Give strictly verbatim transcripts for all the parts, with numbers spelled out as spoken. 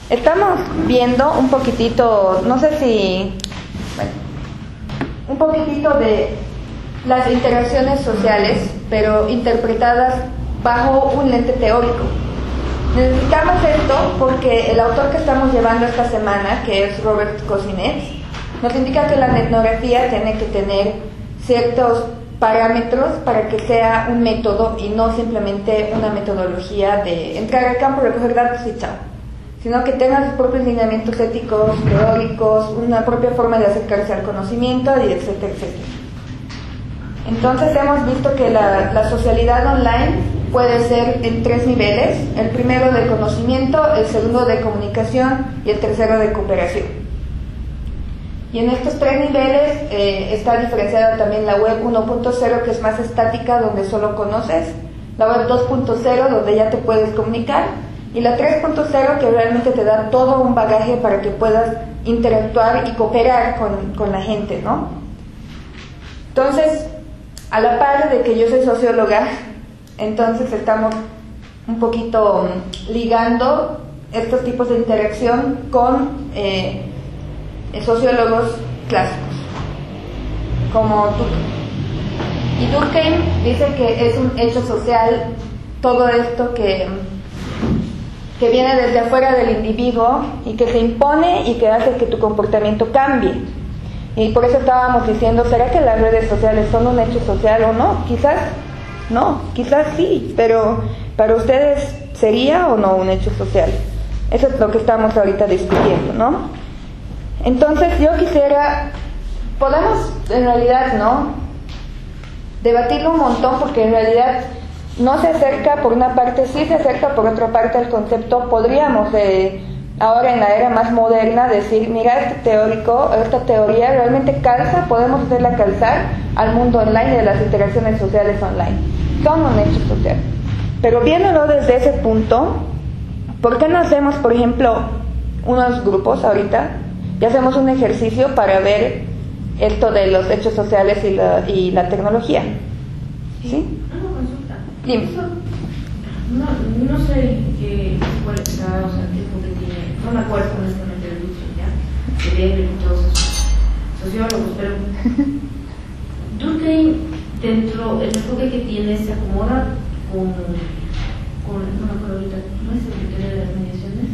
Estamos viendo un poquitito, no sé si, bueno, un poquitito de las interacciones sociales, pero interpretadas bajo un lente teórico. Necesitamos esto porque el autor que estamos llevando esta semana, que es Robert Cosinetz, nos indica que la etnografía tiene que tener ciertos parámetros para que sea un método y no simplemente una metodología de entrar al campo, recoger datos y chao, sino que tenga sus propios lineamientos éticos, teóricos, una propia forma de acercarse al conocimiento, y etcétera, etcétera. Entonces hemos visto que la, la socialidad online puede ser en tres niveles: el primero de conocimiento, el segundo de comunicación y el tercero de cooperación. Y en estos tres niveles eh, está diferenciada también la web uno punto cero, que es más estática, donde solo conoces, la web dos punto cero, donde ya te puedes comunicar, y la tres punto cero, que realmente te da todo un bagaje para que puedas interactuar y cooperar con, con la gente, ¿no? Entonces, a la par de que yo soy socióloga, entonces estamos un poquito ligando estos tipos de interacción con eh, sociólogos clásicos, como Durkheim. Y Durkheim dice que es un hecho social todo esto que, que viene desde afuera del individuo y que se impone y que hace que tu comportamiento cambie. Y por eso estábamos diciendo, ¿será que las redes sociales son un hecho social o no? Quizás no, quizás sí, pero para ustedes, ¿sería o no un hecho social? Eso es lo que estamos ahorita discutiendo, ¿no? Entonces yo quisiera, podemos en realidad, ¿no?, debatirlo un montón, porque en realidad no se acerca, por una parte sí se acerca, por otra parte al concepto. Podríamos eh, ahora en la era más moderna decir, mira, este teórico, esta teoría realmente calza, podemos hacerla calzar al mundo online y de las interacciones sociales online. Son un hecho social. Pero viéndolo desde ese punto, ¿por qué no hacemos, por ejemplo, unos grupos ahorita y hacemos un ejercicio para ver esto de los hechos sociales y la, y la tecnología? ¿Sí? Una consulta. Dime. Eso, no, no sé qué cuál está, o sea, qué enfoque tiene, no me acuerdo honestamente de Durkheim, ¿ya? De Weber y todos esos sociólogos, pero Durkheim, dentro del enfoque que tiene, se acomoda con, con no me acuerdo ahorita, ¿no es el que tiene de las mediaciones?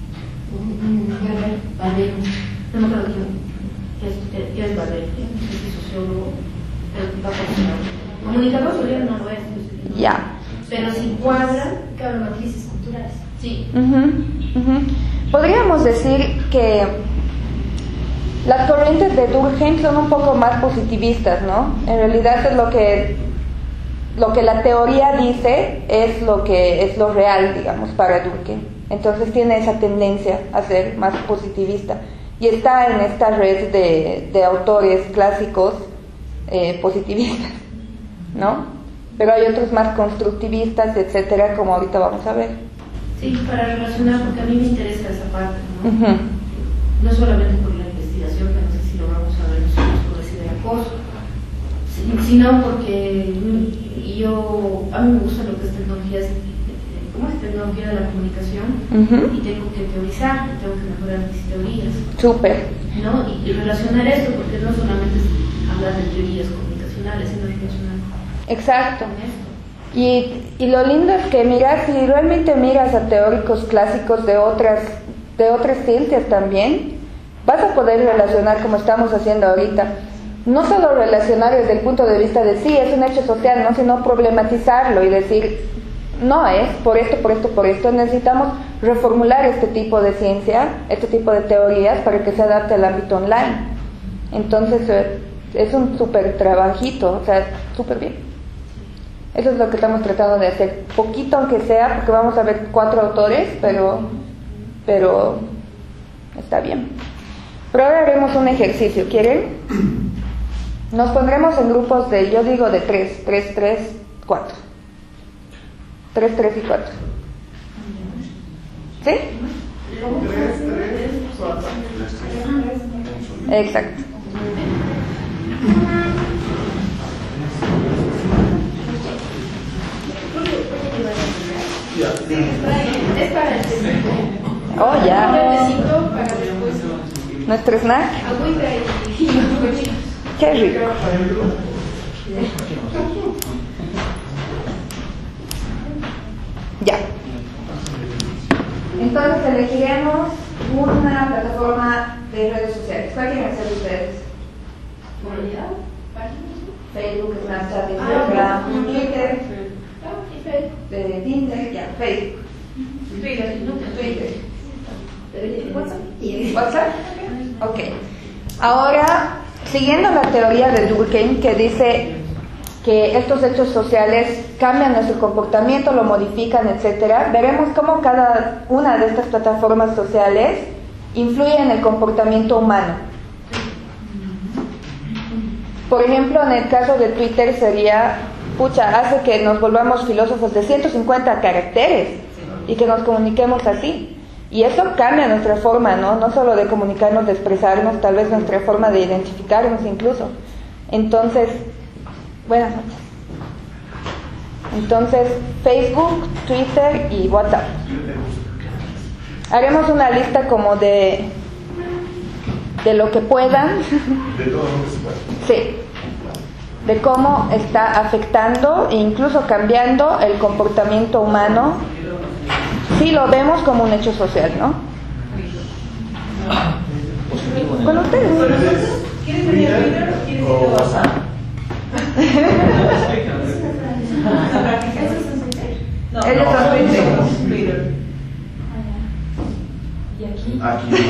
Barbero. No me acuerdo quién es, que es Barbero, es sociólogo, pero va a comunicador social no lo es. No. Ya. Pero si cuadra, claro, matrices culturales. Sí. Uh-huh, uh-huh. Podríamos decir que las corrientes de Durkheim son un poco más positivistas, ¿no? En realidad es lo que lo que la teoría dice es lo que es lo real, digamos, para Durkheim. Entonces tiene esa tendencia a ser más positivista y está en esta red de, de autores clásicos eh, positivistas, ¿no? Pero hay otros más constructivistas, etcétera, como ahorita vamos a ver. Sí, para relacionar, porque a mí me interesa esa parte, ¿no? Uh-huh. No solamente por la investigación, que no sé si lo vamos a ver nosotros por ese de acoso, sino porque yo, a mí me gusta lo que es tecnología, ¿cómo es tecnología de la comunicación? Uh-huh. Y tengo que teorizar, tengo que mejorar mis teorías. Súper. ¿No? Y, y relacionar esto, porque no solamente es hablar de teorías comunicacionales, sino relacionar. Exacto. Y, y lo lindo es que miras, si realmente miras a teóricos clásicos de otras, de otras ciencias también, vas a poder relacionar como estamos haciendo ahorita. No solo relacionar desde el punto de vista de sí, es un hecho social, ¿no?, sino problematizarlo y decir, no es por esto, por esto, por esto. Necesitamos reformular este tipo de ciencia, este tipo de teorías para que se adapte al ámbito online. Entonces es un súper trabajito, o sea, súper bien. Eso es lo que estamos tratando de hacer, poquito aunque sea, porque vamos a ver cuatro autores, pero, pero está bien. Pero ahora haremos un ejercicio, ¿quieren? Nos pondremos en grupos de, yo digo de tres, tres, tres, cuatro. Tres, tres y cuatro. ¿Sí? Tres, tres, cuatro. Exacto. Es para el Oh, ya. Un cafecito para después. Nuestro snack. Agüita y, y los cochinos. Qué rico. Ya. Entonces elegiremos una plataforma de redes sociales. ¿Cuál quieren hacer ustedes? ¿Comunidad? Facebook, Snapchat, Ah, Instagram, mm, Twitter, Ah, y Facebook. de Tinder, ya, Facebook, Twitter, no te Twitter. WhatsApp. WhatsApp. Ok. Ahora, siguiendo la teoría de Durkheim, que dice que estos hechos sociales cambian nuestro comportamiento, lo modifican, etcétera, veremos cómo cada una de estas plataformas sociales influye en el comportamiento humano. Por ejemplo, en el caso de Twitter sería, pucha, hace que nos volvamos filósofos de ciento cincuenta caracteres y que nos comuniquemos así. Y eso cambia nuestra forma, ¿no? No solo de comunicarnos, de expresarnos, tal vez nuestra forma de identificarnos incluso. Entonces, buenas noches. Entonces, Facebook, Twitter y WhatsApp. Haremos una lista como de de lo que puedan. De todo lo que se puede. Sí. De cómo está afectando e incluso cambiando el comportamiento humano. Sí, lo vemos como un hecho social, ¿no? Con ustedes. ¿Quieres venir a Twitter o quieres ir a WhatsApp? No, ellos son Twitter. ¿Y aquí? Aquí.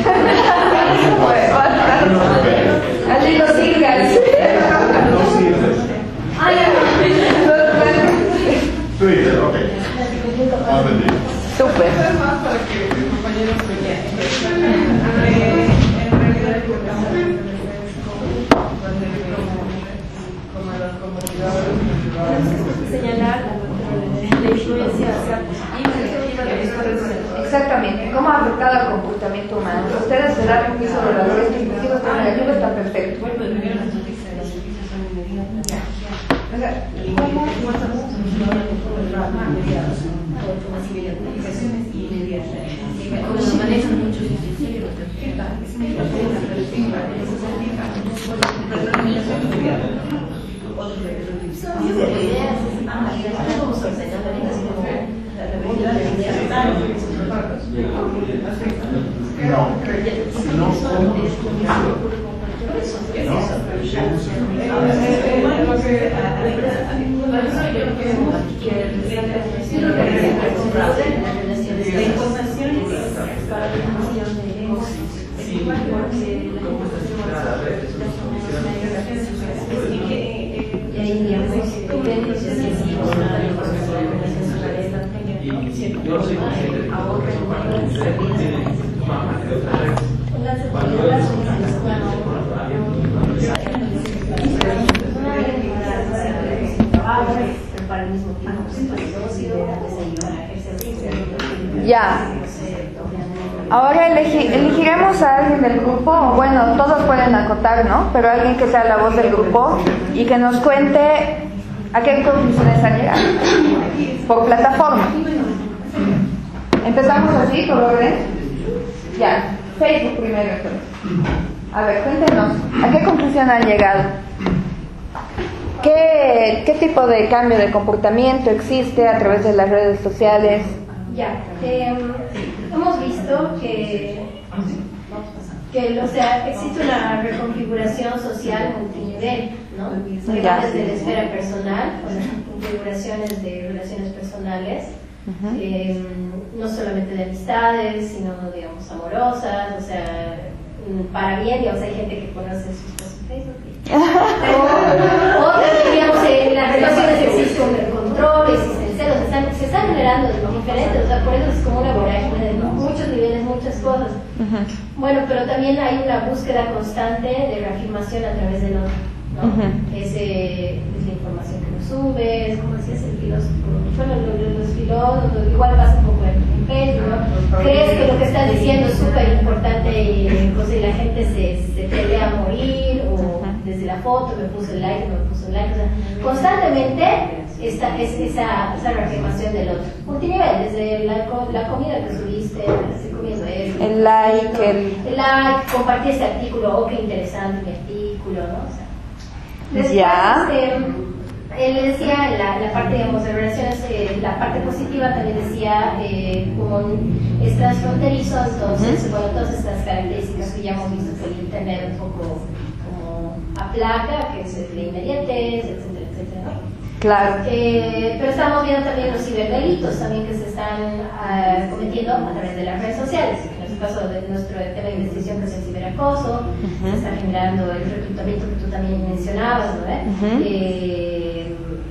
Así lo sigas. No sirve. Ah, ya. Twitter, ok. Más vendido. Súper. Eso es más para que mis compañeros me vean. En realidad, el programa de redes como las comunidades. Señalar la influencia hacia positiva. Exactamente. ¿Cómo ha afectado al comportamiento humano? Ustedes se dan un piso de valores que inclusive con negativo está perfecto. Como se manejan muchos ingenieros. No, no La información es para la información de negocios. Es igual porque la información y ahí digamos convenios y así la información para el mismo tiempo Ya. Ahora elegi- elegiremos a alguien del grupo, o bueno, todos pueden acotar, ¿no? Pero alguien que sea la voz del grupo y que nos cuente a qué conclusiones han llegado por plataforma. Empezamos así, por orden. Ya, Facebook primero entonces. A ver, cuéntenos, ¿a qué conclusión han llegado? ¿Qué, qué tipo de cambio de comportamiento existe a través de las redes sociales? Ya, eh, hemos visto que, que o sea, existe una reconfiguración social multinivel, ¿no? Que va desde la esfera personal, con las configuraciones de relaciones personales, uh-huh. eh, no solamente de amistades, sino, digamos, amorosas, o sea, para bien, digamos, hay gente que conoce sus cosas en Facebook. o, o, digamos, en las relaciones existe un control, existen celos, se están, se están generando diferentes, o sea, por eso es como una vorágine de muchos niveles, muchas cosas. Uh-huh. Bueno, pero también hay una búsqueda constante de reafirmación a través del otro, ¿no? Uh-huh. es, eh, es la información que nos sube, es como decías el filósofo, bueno, los, los filósofos, igual pasa un poco en Facebook, ¿no? Crees que lo que estás diciendo es súper importante y, pues, y la gente se, se pelea a morir, o desde la foto me puso el like, no me puso el like, o sea, constantemente esta, es esa, esa reafirmación del otro. Multinivel, desde la, la comida que subiste, si comiendo eso. El like, el... el like, compartir este artículo, oh, qué interesante mi artículo, ¿no? O sea, después, Ya. eh, él decía, en la, la parte, digamos, de relaciones, eh, la parte positiva también decía, eh, como es transfronterizo, entonces, uh-huh. bueno, todas estas características que ya hemos visto que el Internet un poco como aplaca, que es la inmediatez, etcétera, etcétera, ¿no? Claro. Eh, pero estamos viendo también los ciberdelitos también que se están uh, cometiendo a través de las redes sociales. En nuestro caso, de nuestro tema de investigación, que es el ciberacoso, uh-huh. se está generando el reclutamiento que tú también mencionabas, ¿no? ¿Eh? Uh-huh. eh,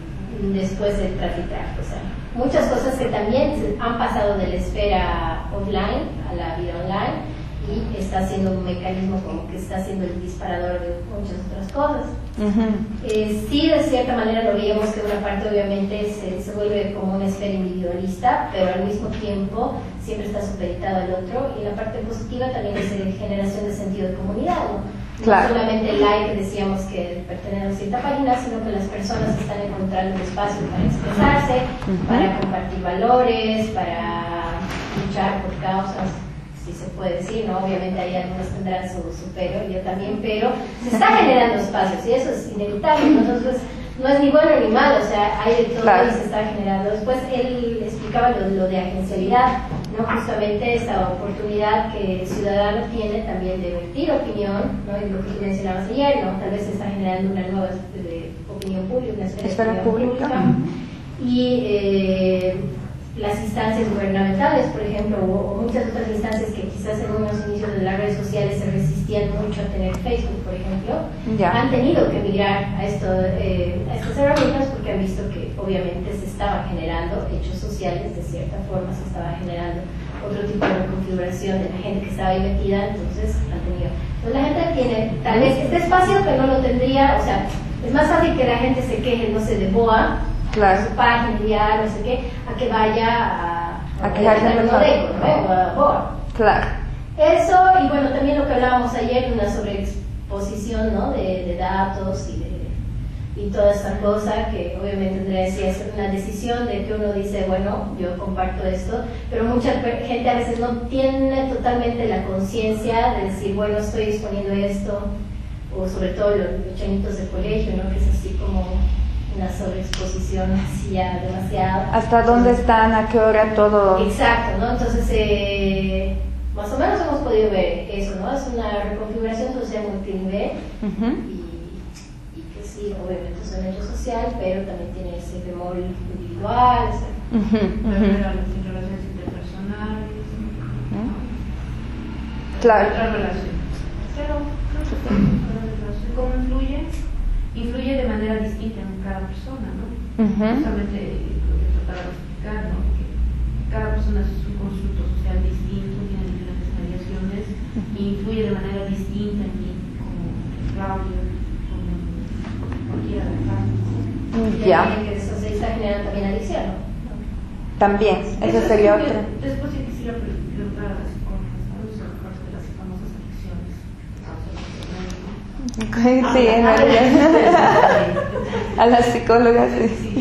después del traficar, o sea, muchas cosas que también han pasado de la esfera offline a la vida online y está siendo un mecanismo como que está siendo el disparador de muchas otras cosas. Uh-huh. eh, sí, de cierta manera lo veíamos que una parte obviamente se, se vuelve como una esfera individualista, pero al mismo tiempo siempre está supeditado al otro, y la parte positiva también es la generación de sentido de comunidad, ¿no? Claro. No solamente el like que decíamos que pertenece a cierta página, sino que las personas están encontrando un espacio para expresarse, uh-huh. para compartir valores, para luchar por causas, si se puede decir, ¿no? Obviamente ahí algunos tendrán su, su pero, yo también, pero se está generando espacios y eso es inevitable, ¿no? Entonces no es ni bueno ni malo, o sea, hay de todo, claro. Y se está generando. Después él explicaba lo, lo de agencialidad, ¿no? Justamente esta oportunidad que el ciudadano tiene también de emitir opinión, ¿no? Y lo que tú mencionabas ayer, ¿no? Tal vez se está generando una nueva de opinión pública, una esfera de opinión pública, pública. Y eh, las instancias gubernamentales, por ejemplo, o, o muchas otras instancias que quizás en unos inicios de las redes sociales se resistían mucho a tener Facebook, por ejemplo, ya. Han tenido que migrar a, esto, eh, a estas herramientas porque han visto que obviamente se estaban generando hechos sociales, de cierta forma se estaba generando otro tipo de configuración de la gente que estaba ahí metida, entonces han tenido. Entonces la gente tiene tal vez este espacio que no lo tendría, o sea, es más fácil que la gente se queje, no sé, de B O A, claro. Su página, ya, no sé qué, a que vaya a, a, a quejarse de ¿no? a B O A. Claro. Eso, y bueno, también lo que hablábamos ayer, una sobreexposición, ¿no? de, de datos y, de, y toda esa cosa, que obviamente tendría que ser una decisión de que uno dice, bueno, yo comparto esto, pero mucha gente a veces no tiene totalmente la conciencia de decir, bueno, estoy exponiendo esto, o sobre todo los, los chanitos de colegio, ¿no? Que es así como una sobreexposición así ya demasiado. ¿Hasta dónde están? ¿A qué hora todo? Exacto, ¿no? Entonces, eh, más o menos hemos podido ver eso, ¿no? Es una reconfiguración social multinivel, uh-huh. y, y que sí, obviamente es un hecho social, pero también tiene ese bemol individual, o sea, uh-huh. Uh-huh. Las relaciones interpersonales, uh-huh. Claro. Otras relaciones. Pero, ¿cómo influye? Influye de manera distinta en cada persona, ¿no? Uh-huh. Justamente lo que trataba de explicar, ¿no? Que cada persona es un constructo social distinto, tiene diferentes variaciones, uh-huh. y influye de manera distinta en mí, como Claudio, como cualquiera de acá. Ya. Y que eso se está generando también adicción, ¿no? También, eso sería otra. Después sí quisiera preguntar a las psicólogas, ¿no? Parte de las famosas adicciones. Sí, en realidad. A las psicólogas, sí.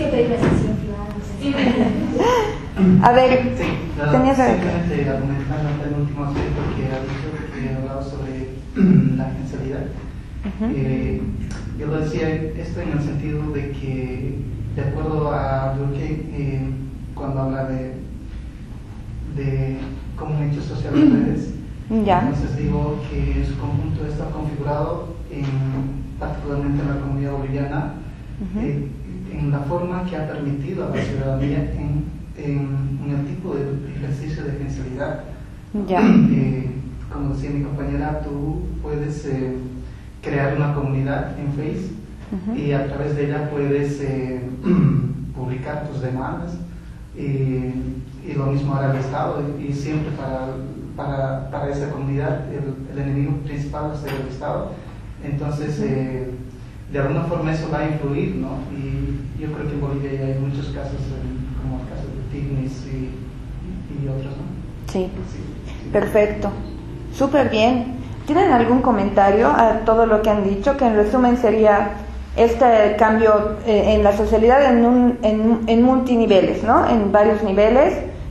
A ver, sí, claro, tenías que simplemente argumentando el último aspecto que ha dicho, que hablaba sobre la agencialidad. Uh-huh. eh, yo lo decía esto en el sentido de que, de acuerdo a Durkheim, eh, cuando habla de, de cómo un hecho social de redes, ya. Entonces digo que su conjunto está configurado en, particularmente en la comunidad boliviana, uh-huh. eh, en la forma que ha permitido a la ciudadanía en, en, en el tipo de ejercicio de agencialidad. Ya. Eh, como decía mi compañera, tú puedes eh, crear una comunidad en Face, uh-huh. y a través de ella puedes eh, publicar tus demandas, y, y lo mismo hará el Estado, y, y siempre para, para, para esa comunidad el, el enemigo principal es el Estado. Entonces, eh, de alguna forma eso va a influir, ¿no? Y yo creo que en Bolivia ya hay muchos casos, como el caso de Tignis y, y otros, ¿no? Sí, sí. Perfecto, súper bien. ¿Tienen algún comentario a todo lo que han dicho? Que en resumen sería este cambio eh, en la socialidad en, un, en, en multiniveles, ¿no? En varios niveles,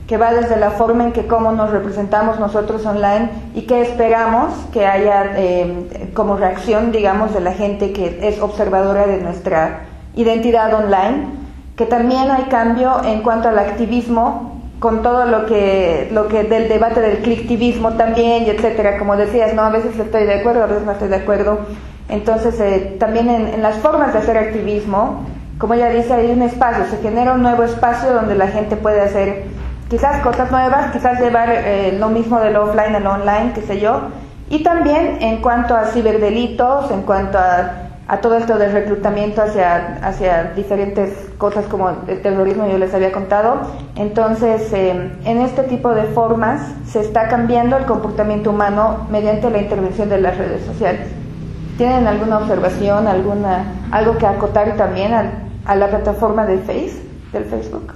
que va desde la forma en que cómo nos representamos nosotros online y qué esperamos que haya eh, como reacción, digamos, de la gente que es observadora de nuestra identidad online, que también hay cambio en cuanto al activismo, con todo lo que, lo que del debate del clicktivismo también, y etcétera, como decías, ¿no? A veces estoy de acuerdo, a veces no estoy de acuerdo. Entonces, eh, también en, en las formas de hacer activismo, como ella dice, hay un espacio, se genera un nuevo espacio donde la gente puede hacer quizás cosas nuevas, quizás llevar eh, lo mismo del offline al online, qué sé yo, y también en cuanto a ciberdelitos, en cuanto a, a todo esto de reclutamiento hacia, hacia diferentes cosas como el terrorismo, yo les había contado. Entonces, eh, en este tipo de formas se está cambiando el comportamiento humano mediante la intervención de las redes sociales. ¿Tienen alguna observación, alguna, algo que acotar también a, a la plataforma de Face, del Facebook?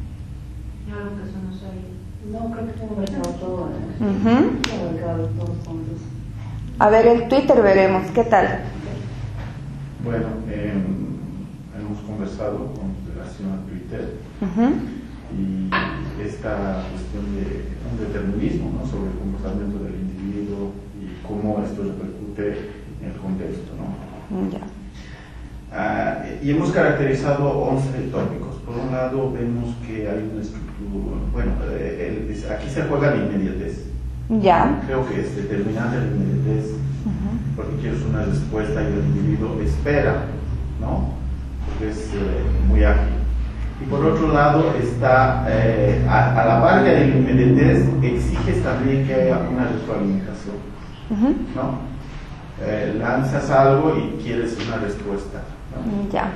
No, creo que tengo marcado todo. ¿eh? Uh-huh. Tengo marcado todos los puntos. A ver, el Twitter veremos, ¿qué tal? Bueno, eh, hemos conversado con relación a Twitter Uh-huh. y esta cuestión de un determinismo, ¿no?, sobre el comportamiento del individuo y cómo esto repercute en el contexto, ¿no? Ya. Ah, y hemos caracterizado once tópicos. Por un lado vemos que hay una estructura, bueno, eh, el, aquí se juega la inmediatez. Ya. Creo que es determinante la inmediatez, Uh-huh. porque quieres una respuesta y el individuo espera, ¿no?, porque es eh, muy ágil. Y por otro lado está, eh, a, a la par de la inmediatez, exiges también que haya una retroalimentación, Uh-huh. ¿no? Eh, lanzas algo y quieres una respuesta, ¿no? Ya.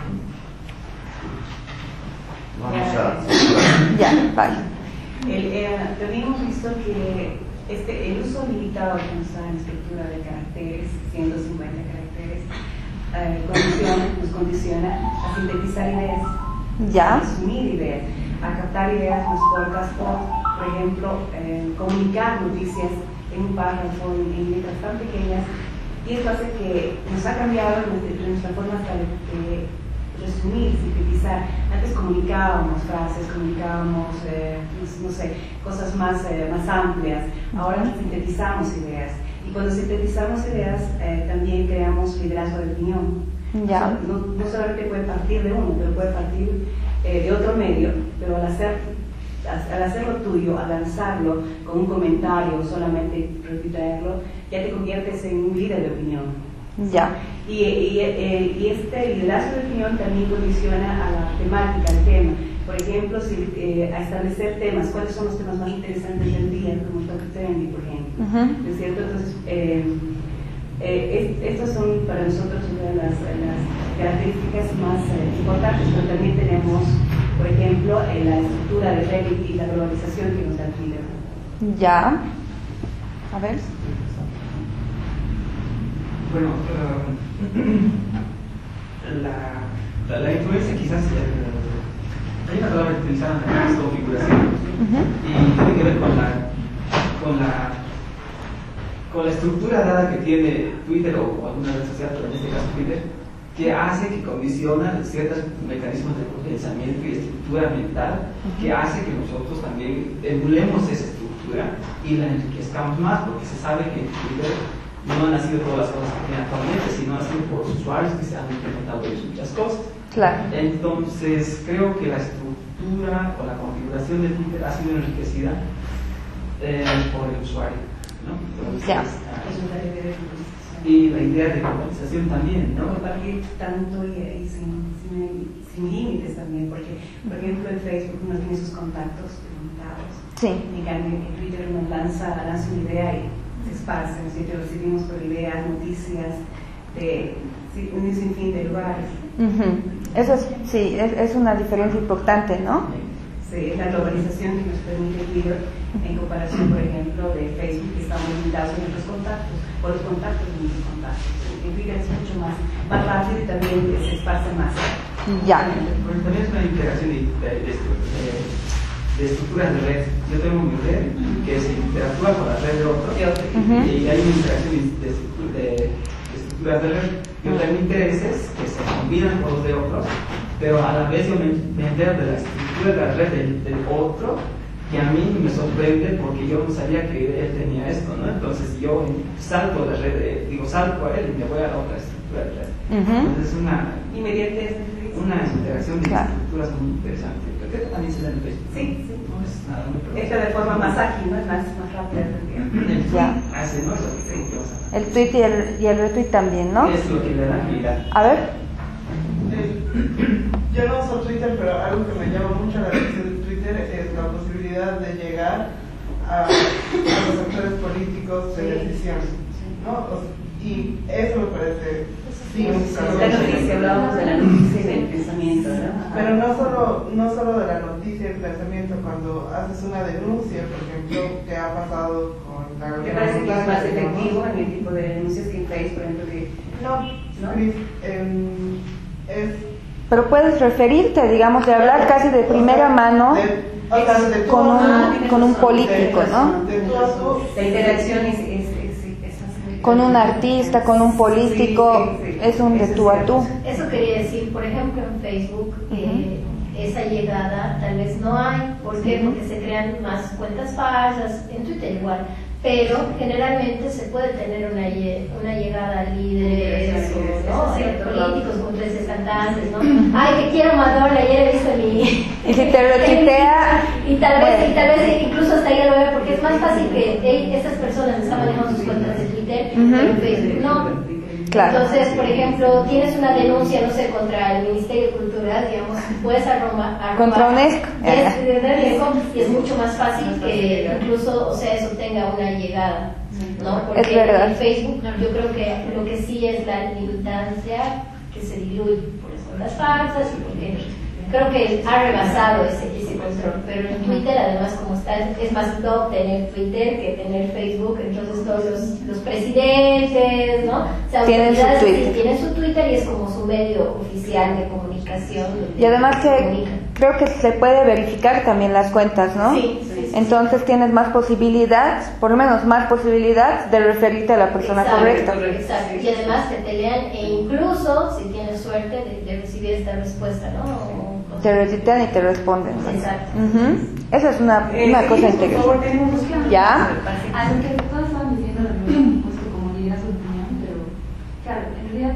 Vamos a... Ya, vale. El, eh, también hemos visto que este, el uso limitado que nos da en estructura de caracteres, ciento cincuenta caracteres, eh, condiciona, nos condiciona a sintetizar ideas, Ya. a resumir ideas, a captar ideas más cortas o, por ejemplo, eh, comunicar noticias en un párrafo, en, en letras tan pequeñas, y esto hace que nos ha cambiado nuestra, nuestra forma hasta de, de resumir, sintetizar. Antes comunicábamos frases, comunicábamos, eh, no, no sé, cosas más, eh, más amplias. Ahora sintetizamos ideas. Y cuando sintetizamos ideas, eh, también creamos liderazgo de opinión. Ya. No, no solamente puede partir de uno, pero puede partir eh, de otro medio, pero al, hacer, al hacerlo tuyo, al lanzarlo con un comentario, solamente retuitearlo, ya te conviertes en un líder de opinión. Ya. Y, y, eh, y este liderazgo de opinión también condiciona a la temática, al tema. Por ejemplo, si, eh, a establecer temas, cuáles son los temas más interesantes del día, como el toque trendy, por ejemplo. Uh-huh. ¿No es cierto? Entonces, eh, eh, es, estas son para nosotros una de las, las características más eh, importantes, pero también tenemos, por ejemplo, eh, la estructura de red y la globalización que nos da Twitter. Ya. A ver. Bueno, uh, la, la, la influencia quizás, uh, hay una palabra que utilizaban también, es configuración, Uh-huh. y tiene que ver con la, con la, con la estructura dada que tiene Twitter o, o alguna red social, pero en este caso Twitter, que hace, que condiciona ciertos mecanismos de pensamiento y estructura mental, que hace que nosotros también emulemos esa estructura y la enriquezcamos más, porque se sabe que en Twitter no han nacido todas las cosas que tienen actualmente, sino han sido por usuarios que se han implementado ellos muchas cosas. Claro. Entonces, creo que la estructura o la configuración de Twitter ha sido enriquecida eh, por el usuario, ¿no? Entonces, Ya. ah, Es una idea de globalización. y la idea de globalización también, No ¿no? compartir tanto y, y sin, sin, sin límites también, porque, por ejemplo, en Facebook uno tiene sus contactos limitados. Sí. En cambio, en Twitter uno lanza, lanza una idea y se esparce, ¿no es cierto? Recibimos por ideas, noticias de un sinfín de lugares. Uh-huh. Eso es, sí, es, es una diferencia importante, ¿no? Sí, es la globalización que nos permite Twitter en comparación, por ejemplo, de Facebook, que estamos limitados en nuestros contactos, o los contactos de nuestros contactos. En Twitter es mucho más, más rápido y también se esparce más. Ya. Porque también es una integración de, de, de, de, de estructuras de red. Yo tengo mi red que se interactúa con la red de otro, Uh-huh. y hay una interacción de, de, de estructuras de red. Yo tengo intereses que se combinan con los de otros, pero a la vez yo me, me entero de la estructura de la red del, del otro que a mí me sorprende porque yo no sabía que él tenía esto, ¿no? Entonces yo salto la red, de, digo, salto a él y me voy a la otra estructura de red. Uh-huh. Entonces es una, una interacción de claro. estructuras muy interesante. Creo que también se da en Facebook. Sí, sí. No es nada muy probable. Esta de forma más ágil, ¿no? Es más, más rápida. El tweet hace, ¿no? Eso que sí, el tweet y el, y el retweet también, ¿no? Es lo que le da agilidad. A ver. El, yo no uso Twitter, pero algo que me llama mucho la atención de Twitter es la posibilidad de llegar a, a los actores políticos de decisión, ¿no? Y eso me parece sí, la noticia, hablábamos de la noticia y del pensamiento, ¿no? Pero no solo, no solo de la noticia y el pensamiento, cuando haces una denuncia, por ejemplo, que ha pasado con la... ¿Te parece que es más efectivo en el tipo de denuncias que en Facebook, por ejemplo? Que, no, ¿no? Chris, eh, es... Pero puedes referirte, digamos, de hablar casi de primera mano de, o sea, de con, un, ah, con un político, ¿no? De tú a tú. La interacción es, es, es, es así. Con un artista, con un político, sí, sí, sí. Es un de tú a tú. Eso quería decir, por ejemplo, en Facebook, eh, uh-huh. esa llegada tal vez no hay. ¿Por qué? Porque se crean más cuentas falsas, en Twitter igual. Pero generalmente se puede tener una, una llegada a líderes o ¿no? políticos, como tres cantantes, ¿no? Ay, que quiero Madonna, ayer he visto mi... Y si te retuitea... y, tal vez, y tal vez incluso hasta ahí lo veo, porque es más fácil que hey, estas personas están manejando sus cuentas de Twitter, uh-huh. pero en Facebook no. Claro. Entonces, por ejemplo, tienes una denuncia, no sé, contra el Ministerio de Cultura, digamos, puedes arroba, arroba contra UNESCO. Es, y es mucho más fácil que incluso, o sea, eso tenga una llegada, ¿no? Porque es verdad. En Facebook yo creo que lo que sí es la militancia que se diluye por las ondas falsas y porque creo que ha rebasado ese, ese control, pero en Twitter además como está, es más top tener Twitter que tener Facebook, entonces todos los, los presidentes, ¿no? O sea, tienen su Twitter. Tienen su Twitter y es como su medio oficial de comunicación. Y además que comunican. Creo que se puede verificar también las cuentas, ¿no? Sí, sí, sí. Entonces tienes más posibilidad, por lo menos más posibilidad de referirte a la persona exacto, correcta. Exacto, y además que te lean e incluso, si tienes suerte, de, de recibir esta respuesta, ¿no? O, te retuitean y te responden. Exacto. Uh-huh. Eso es una, eh, una cosa interesante. Por favor, tenemos ¿ya? A lo que todos estaban diciendo de nuevo, puesto como liderazgo de opinión, pero claro, en realidad,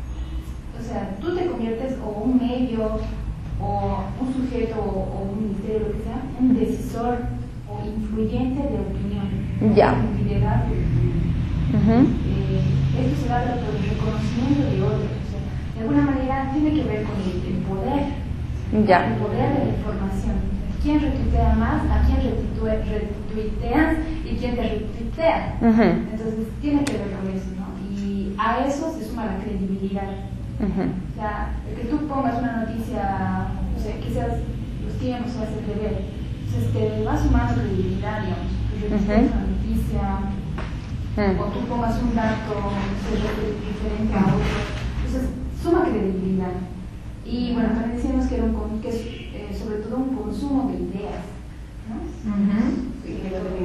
o sea, tú te conviertes o un medio, o un sujeto, o, o un ministerio, lo que sea, un decisor o influyente de opinión. Ya. Un liderazgo de opinión. Uh-huh. eh, esto se da por el reconocimiento de otros, o sea, de alguna manera tiene que ver con el, el poder. Ya. El poder de la información. ¿Quién retuitea más? ¿A quién retuiteas? ¿Y quién te retuitea? Uh-huh. Entonces tiene que ver con eso, ¿no? Y a eso se suma la credibilidad. Uh-huh. O sea, el que tú pongas una noticia, no sé, que seas los tiempos o hacer de ver, entonces te va sumando credibilidad, digamos. Tú retuiteas uh-huh. una noticia, uh-huh. o tú pongas un dato, no sé, diferente a otro. Entonces, suma credibilidad. Y bueno, también decíamos que, era un, que es eh, sobre todo un consumo de ideas, ¿no? Uh-huh. Sí,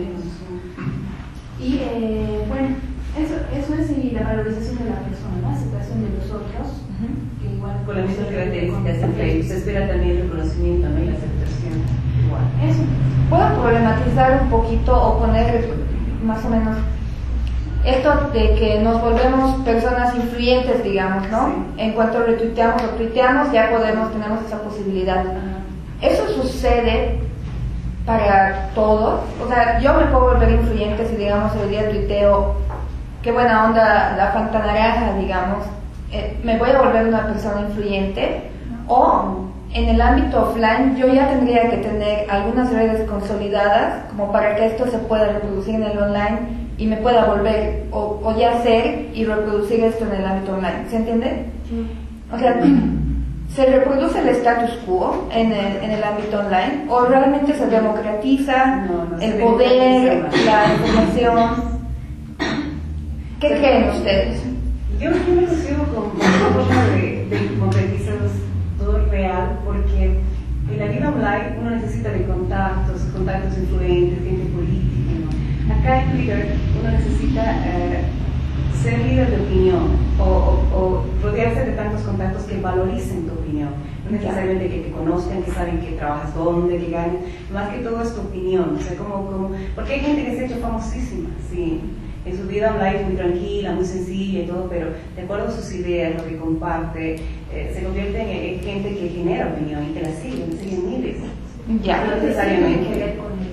y eh, bueno, eso, eso es y la valorización de la persona, la aceptación de los otros, uh-huh. que igual con las mismas características en Facebook se espera también el reconocimiento, ¿no? Y la aceptación igual. Eso. ¿Puedo problematizar un poquito o poner más o menos esto de que nos volvemos personas influyentes, digamos, ¿no? Sí. En cuanto retuiteamos o tuiteamos, ya podemos, tenemos esa posibilidad. Uh-huh. Eso sucede para todos. O sea, yo me puedo volver influyente si, digamos, el día tuiteo, qué buena onda la Fanta naranja, digamos, eh, me voy a volver una persona influyente. Uh-huh. O en el ámbito offline, yo ya tendría que tener algunas redes consolidadas como para que esto se pueda reproducir en el online y me pueda volver o, o ya hacer y reproducir esto en el ámbito online. ¿Se entiende? Sí. O sea, ¿se reproduce el status quo en el, en el ámbito online o realmente se democratiza no, no el se poder, la información? ¿Qué Pero, creen ustedes? Yo, yo me consigo con una forma de, de democratizador real porque en la vida online uno necesita de contactos, contactos influentes, gente política, ¿no? Acá en Twitter uno necesita eh, ser líder de opinión o, o, o rodearse de tantos contactos que valoricen tu opinión. No necesariamente que te conozcan, que saben que trabajas dónde, que ganas, más que todo es tu opinión. O sea, como, como, porque hay gente que se ha hecho famosísima, sí, en su vida online muy tranquila, muy sencilla y todo, pero de acuerdo a sus ideas, lo que comparte, eh, se convierte en, en gente que genera opinión y que la siguen, siguen miles. Ya. No necesariamente.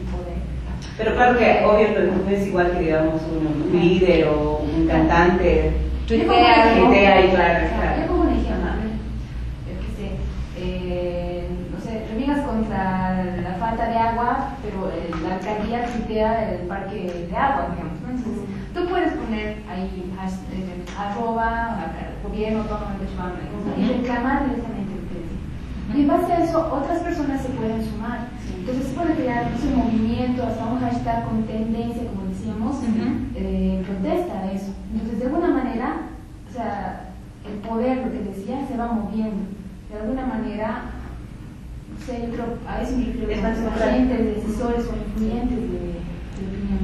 Pero claro que obvio no es igual que digamos un, un líder o un cantante. Tuitea, tuitea y claro, claro. Yo como un ejemplo, yo qué sé, eh, no sé, reniegas contra la falta de agua, pero el, la alcaldía tuitea el parque de agua, digamos, ¿no? Entonces, tú puedes poner ahí arroba, gobierno, autónomo de Chihuahua, y reclamar directamente el precio. Y en base a eso, otras personas se pueden sumar. Entonces se puede crear no sé, un movimiento, hasta un hashtag con tendencia, como decíamos, uh-huh. eh, protesta a eso. Entonces, de alguna manera, o sea, el poder, lo que decía, se va moviendo. De alguna manera, no sé, yo creo, a eso me refiero con los agentes, decisores o influyentes de, de opinión.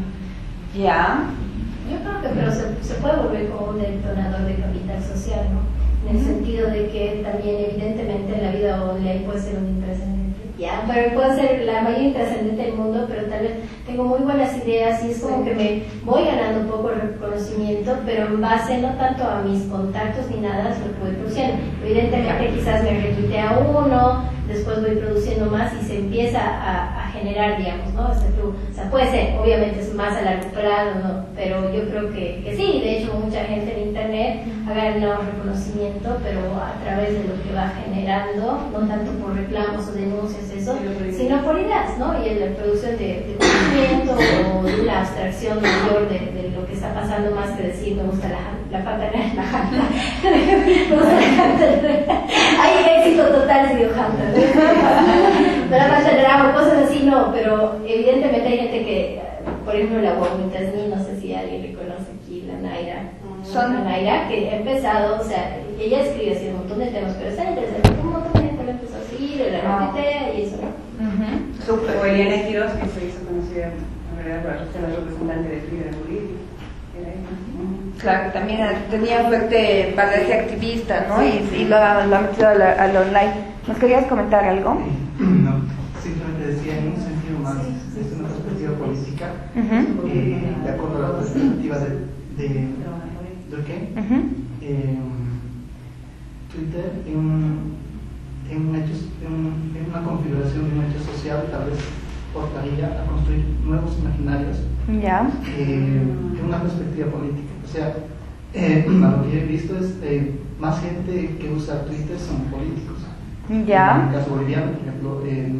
Ya. Yo creo que pero se, se puede volver como un detonador de capital social, ¿no? En el uh-huh. sentido de que también, evidentemente, en la vida online puede ser un intrascendente. Ya, pero puede ser la mayor intrascendente del mundo, pero tal vez tengo muy buenas ideas y es como que me voy ganando un poco el reconocimiento, pero en base no tanto a mis contactos ni nada, lo que voy produciendo. Evidentemente quizás me retuitea uno, después voy produciendo más y se empieza a, a generar, digamos, ¿no? O sea, tú, o sea, puede ser, obviamente es más a largo plazo, ¿no? Pero yo creo que, que sí, de hecho mucha gente en internet ha ganado reconocimiento, pero a través de lo que va generando, no tanto por reclamos o denuncias, eso, sino por ideas, ¿no? Y en la producción de, de conocimiento o de una abstracción mayor de, de lo que está pasando, más que decir me gusta la la falta de la janta, me gusta la janta, hay éxito total si digo janta, no la falta de drama, cosas así, no, pero evidentemente hay gente que, por ejemplo, la Guamuitasni, no sé si alguien le conoce aquí, la Naira, son la Naira, que ha empezado, o sea, ella escribe así un montón de temas, pero está interesante, un montón de gente le empezó a seguir, la repetea y eso, ¿no? Uh-huh. Súper. O Eliana Quiroz, que se hizo conocida, la verdad, para ser la representante de Twitter en Bolivia. Claro, también tenía un fuerte bagaje activista, ¿no? Sí, y, y lo, lo ha metido al, al online. ¿Nos querías comentar algo? No, simplemente decía en un sentido más, desde una perspectiva política, uh-huh. eh, de acuerdo a la perspectiva de, de, ¿de qué? Uh-huh. eh, Twitter en, un, en, un hecho, en, un, en una configuración de un hecho social tal vez portaría a construir nuevos imaginarios ya eh, de una perspectiva política. O sea, eh, lo que he visto es eh, más gente que usa Twitter son políticos. Ya. En el caso boliviano, por ejemplo, eh,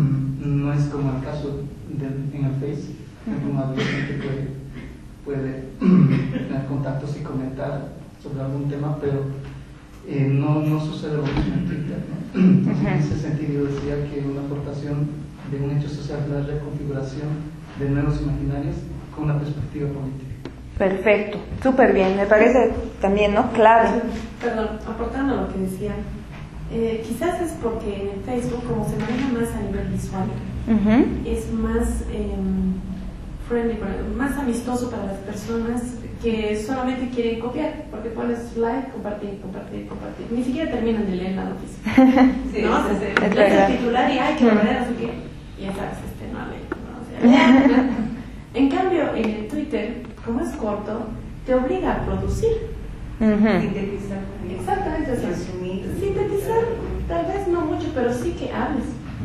no es como el caso de, en el Face, uh-huh. un adolescente puede, puede tener contactos y comentar sobre algún tema, pero eh, no, no sucede lo mismo en Twitter, ¿no? Entonces, uh-huh. en ese sentido, yo decía que una aportación de un hecho social de la reconfiguración de nuevos imaginarios con una perspectiva política. Perfecto, súper bien, me parece también, ¿no? Claro. Perdón, aportando lo que decía, eh, quizás es porque en Facebook, como se maneja más a nivel visual, uh-huh. es más eh, friendly, más amistoso para las personas que solamente quieren copiar, porque pones like, compartir, compartir, compartir. Ni siquiera terminan de leer la noticia. sí, ¿no? Sí, sí, sí. Lees el titular y hay que volver, así que ya sabes, este no lee. ¿no? O sea, en cambio, en el Twitter, como es corto, te obliga a producir. Uh-huh. Sintetizar. Exactamente, o sea, sintetizar, tal vez no mucho, pero sí que hables.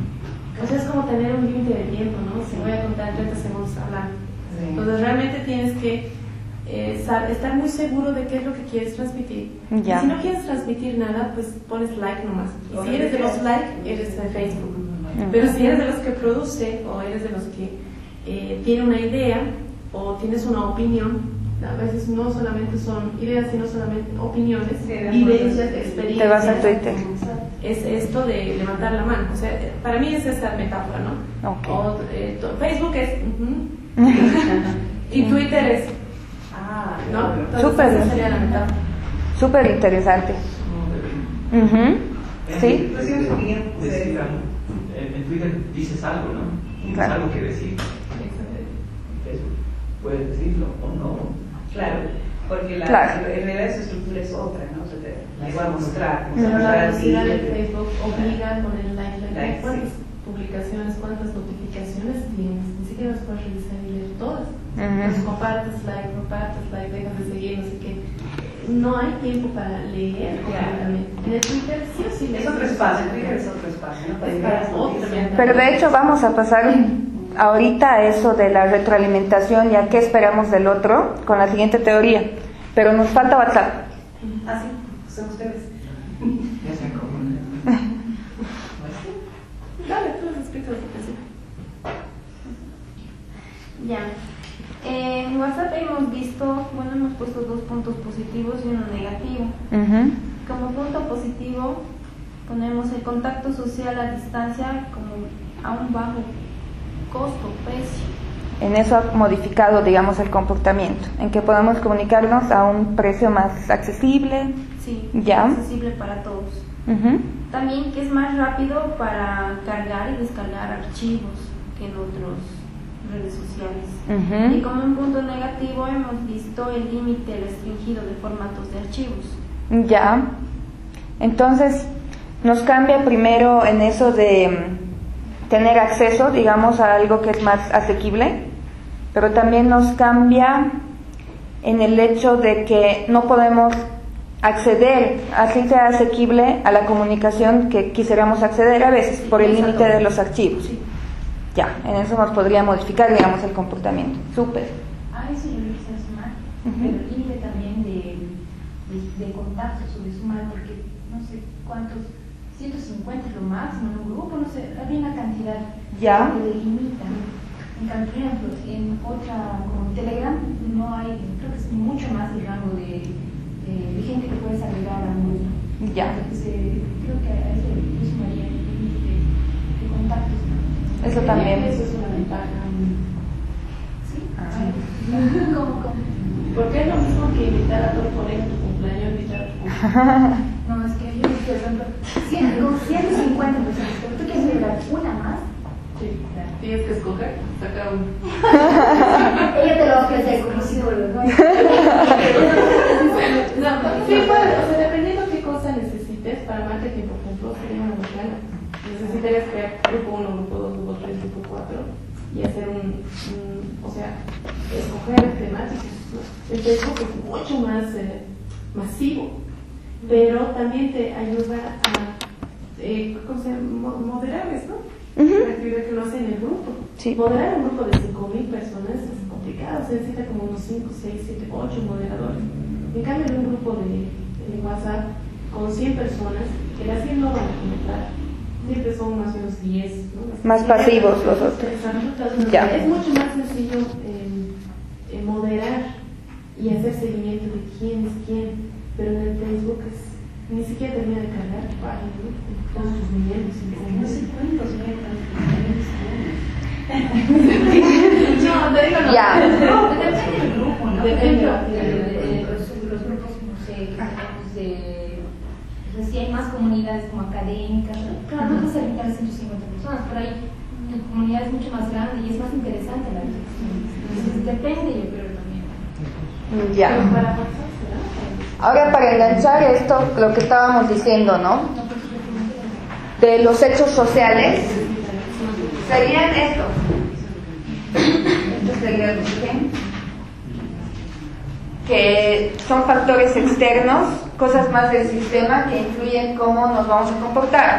O sea, es como tener un límite de tiempo, ¿no? Si voy a contar treinta segundos hablando. Sí. Entonces, realmente tienes que eh, estar muy seguro de qué es lo que quieres transmitir. Ya. Y si no quieres transmitir nada, pues pones like nomás. Y si eres de los like, eres de Facebook. Uh-huh. Pero si eres de los que produce o eres de los que eh, tiene una idea o tienes una opinión, a veces no solamente son ideas, sino solamente opiniones, sí, vivencias, experiencias. Te vas a Twitter. Es esto de levantar la mano. O sea, para mí es esta metáfora, ¿no? Okay. O, eh, Facebook es uh-huh. y Twitter es ah, ¿no? Entonces, súper, esa sería la metáfora. Súper interesante. Uh-huh. Sí. En Twitter dices algo, ¿no? Tienes claro. algo que decir. En Facebook puedes decirlo o no. Claro. porque la, claro. en realidad su estructura es otra, ¿no? O sea, te la iba a mostrar. Pero la velocidad de de Facebook obliga a poner like, like, Like, cuántas sí. publicaciones, cuántas notificaciones tienes, ni siquiera las puedes revisar y leer todas. Ujú. Entonces compartes like, compartes like, dejas de seguir, no sé qué. No hay tiempo para leer completamente. En el Twitter sí o sí lees. Es otro espacio, Twitter es otro espacio, ¿no? Para Es llegar a para las otra. noticias. Pero de hecho vamos a pasar ahorita a eso de la retroalimentación y a qué esperamos del otro con la siguiente teoría. Pero nos falta WhatsApp. Ah, sí, son ustedes. Ya se acabó. Dale, tú les explicas lo que sí. Ya. En WhatsApp hemos visto, bueno, hemos puesto dos puntos positivos y uno negativo. Uh-huh. Como punto positivo ponemos el contacto social a distancia como a un bajo costo, precio. En eso ha modificado, digamos, el comportamiento, en que podemos comunicarnos a un precio más accesible. Sí, ya. Accesible para todos. Uh-huh. También que es más rápido para cargar y descargar archivos que en otros redes sociales. Uh-huh. Y como un punto negativo hemos visto el límite restringido de formatos de archivos. Ya. Entonces nos cambia primero en eso de um, tener acceso, digamos, a algo que es más asequible, pero también nos cambia en el hecho de que no podemos acceder, así sea asequible, a la comunicación que quisiéramos acceder a veces por el límite de los archivos. Sí. Ya, en eso nos podría modificar, digamos, el comportamiento. Súper. Ah, eso yo lo quisiera sumar, uh-huh. Pero el límite también de, de, de contactos o de sumar, porque no sé cuántos, ciento cincuenta es lo máximo en un grupo, no sé, había una cantidad ya. Que delimita. En cambio, por ejemplo, en otra, como Telegram, no hay, creo que es mucho más el rango de, de, de gente que puedes agregar a un grupo. Ya. Entonces, eh, creo que a eso le sumaría el límite de, de contactos. Eso también. Eso es una ventaja. Sí. Ah. ¿Cómo, cómo? Porque es lo mismo que invitar a tu colega a tu cumpleaños, invitar a tu cumpleaños. No, es que yo estoy pensando, con ciento cincuenta personas, pero tú quieres celebrar una más. Sí, claro. Tienes que escoger, saca uno. Ella te lo va a ofrecer como psicólogo, ¿no? No, sí, puede, o sea, dependiendo qué cosa necesites para marketing, por ejemplo, sería una bacana. Necesitarías crear grupo uno, grupo dos, grupo tres, grupo cuatro y hacer un, un o sea, escoger temáticas, ¿no? El Facebook es mucho más eh, masivo, pero también te ayuda a eh, ¿cómo se llama? Moderarles, ¿no? Uh-huh. La actividad que lo hace en el grupo. Sí. Moderar un grupo de cinco mil personas es complicado, se necesita como unos cinco, seis, siete, ocho moderadores. En cambio, en un grupo de, de WhatsApp con cien personas, que las cien no van a comentar. Siempre son más o menos diez, ¿no? Más pasivos los otros. Ya. Es mucho más sencillo eh, eh, moderar y hacer seguimiento de quién es quién, pero en el Facebook es, ni siquiera termina de cargar tu página, ¿no? Todos sus niveles. No sé cuántos No, te digo no. Ya. No, depende del grupo, ¿no? Depende de los grupos, no sé, que tenemos de... Pues sí hay más comunidades como académicas, claro, no vas a limitar a ciento cincuenta personas, pero hay comunidades mucho más grandes y es más interesante la reflexión. Entonces depende, yo creo también. Ya. Ahora para enganchar esto, lo que estábamos diciendo, ¿no? De los hechos sociales, serían estos. Esto sería el origen. Que son factores externos, cosas más del sistema que influyen cómo nos vamos a comportar.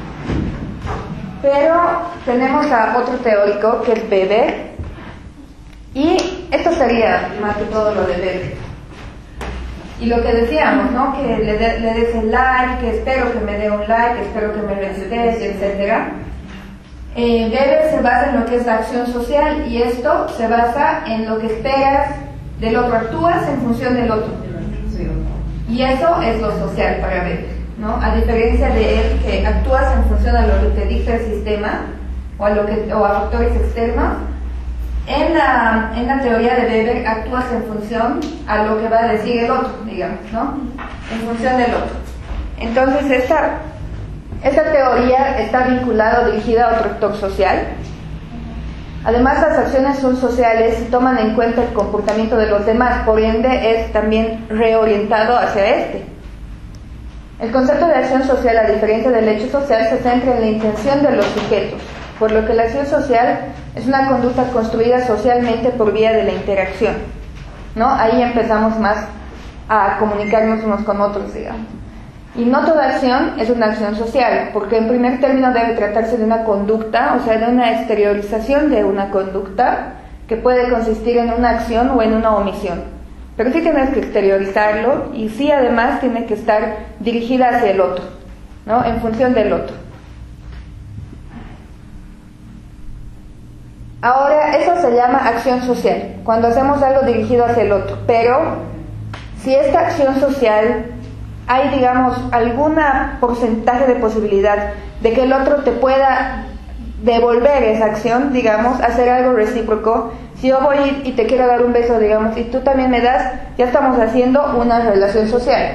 Pero tenemos a otro teórico que es Weber, y esto sería más que todo lo de Weber. Y lo que decíamos, ¿no? Que le, de, le des el like, que espero que me dé un like, que espero que me retuitees, etcétera. Eh, Weber se basa en lo que es la acción social, y esto se basa en lo que esperas del otro, actúas en función del otro. Y eso es lo social para Weber, ¿no? A diferencia de él, que actúas en función a lo que te dicta el sistema o a, lo que, o a factores externos. En la, en la teoría de Weber actúas en función a lo que va a decir el otro, digamos, ¿no? En función del otro. Entonces esta, esta teoría está vinculada o dirigida a otro actor social. Además, las acciones son sociales y toman en cuenta el comportamiento de los demás, por ende es también reorientado hacia este. El concepto de acción social, a diferencia del hecho social, se centra en la intención de los sujetos, por lo que la acción social es una conducta construida socialmente por vía de la interacción, ¿no? Ahí empezamos más a comunicarnos unos con otros, digamos. Y no toda acción es una acción social, porque en primer término debe tratarse de una conducta, o sea, de una exteriorización de una conducta que puede consistir en una acción o en una omisión. Pero sí tienes que exteriorizarlo y sí además tiene que estar dirigida hacia el otro, ¿no? En función del otro. Ahora, eso se llama acción social, cuando hacemos algo dirigido hacia el otro, pero si esta acción social hay, digamos, alguna porcentaje de posibilidad de que el otro te pueda devolver esa acción, digamos, hacer algo recíproco. Si yo voy y te quiero dar un beso, digamos, y tú también me das, ya estamos haciendo una relación social.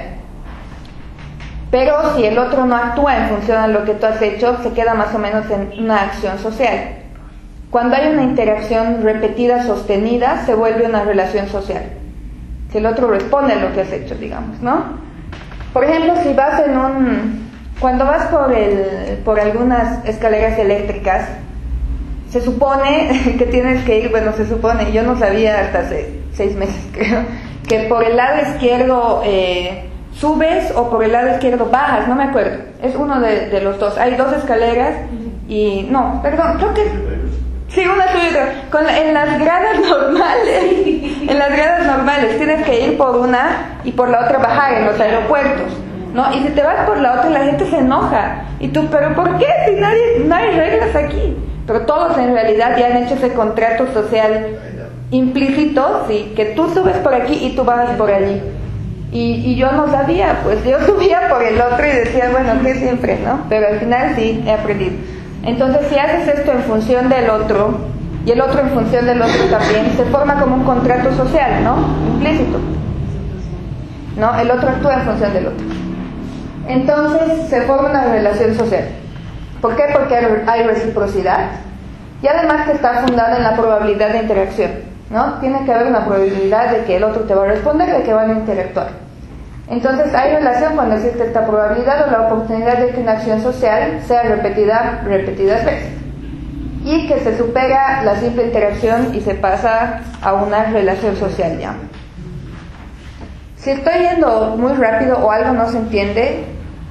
Pero si el otro no actúa en función a lo que tú has hecho, se queda más o menos en una acción social. Cuando hay una interacción repetida, sostenida, se vuelve una relación social. Si el otro responde a lo que has hecho, digamos, ¿no? Por ejemplo, si vas en un... Cuando vas por, el, por algunas escaleras eléctricas, se supone que tienes que ir, bueno, se supone, yo no sabía hasta hace seis meses, creo, que por el lado izquierdo eh, subes o por el lado izquierdo bajas, no me acuerdo. Es uno de, de los dos. Hay dos escaleras y... No, perdón, creo que... Sí, una subida. Con, en las gradas normales, en las gradas normales tienes que ir por una y por la otra bajar en los aeropuertos, ¿no? Y si te vas por la otra la gente se enoja. Y tú, ¿pero por qué? Si nadie, no hay reglas aquí. Pero todos en realidad ya han hecho ese contrato social implícito, sí, que tú subes por aquí y tú bajas por allí. Y, y yo no sabía, pues yo subía por el otro y decía, bueno, que siempre, ¿no? Pero al final sí, he aprendido. Entonces, si haces esto en función del otro, y el otro en función del otro también, se forma como un contrato social, ¿no? Implícito. ¿No? El otro actúa en función del otro. Entonces, se forma una relación social. ¿Por qué? Porque hay reciprocidad. Y además que está fundada en la probabilidad de interacción, ¿no? Tiene que haber una probabilidad de que el otro te va a responder, de que van a interactuar. Entonces hay relación cuando existe esta probabilidad o la oportunidad de que una acción social sea repetida repetidas veces y que se supera la simple interacción y se pasa a una relación social ya. Si estoy yendo muy rápido o algo no se entiende,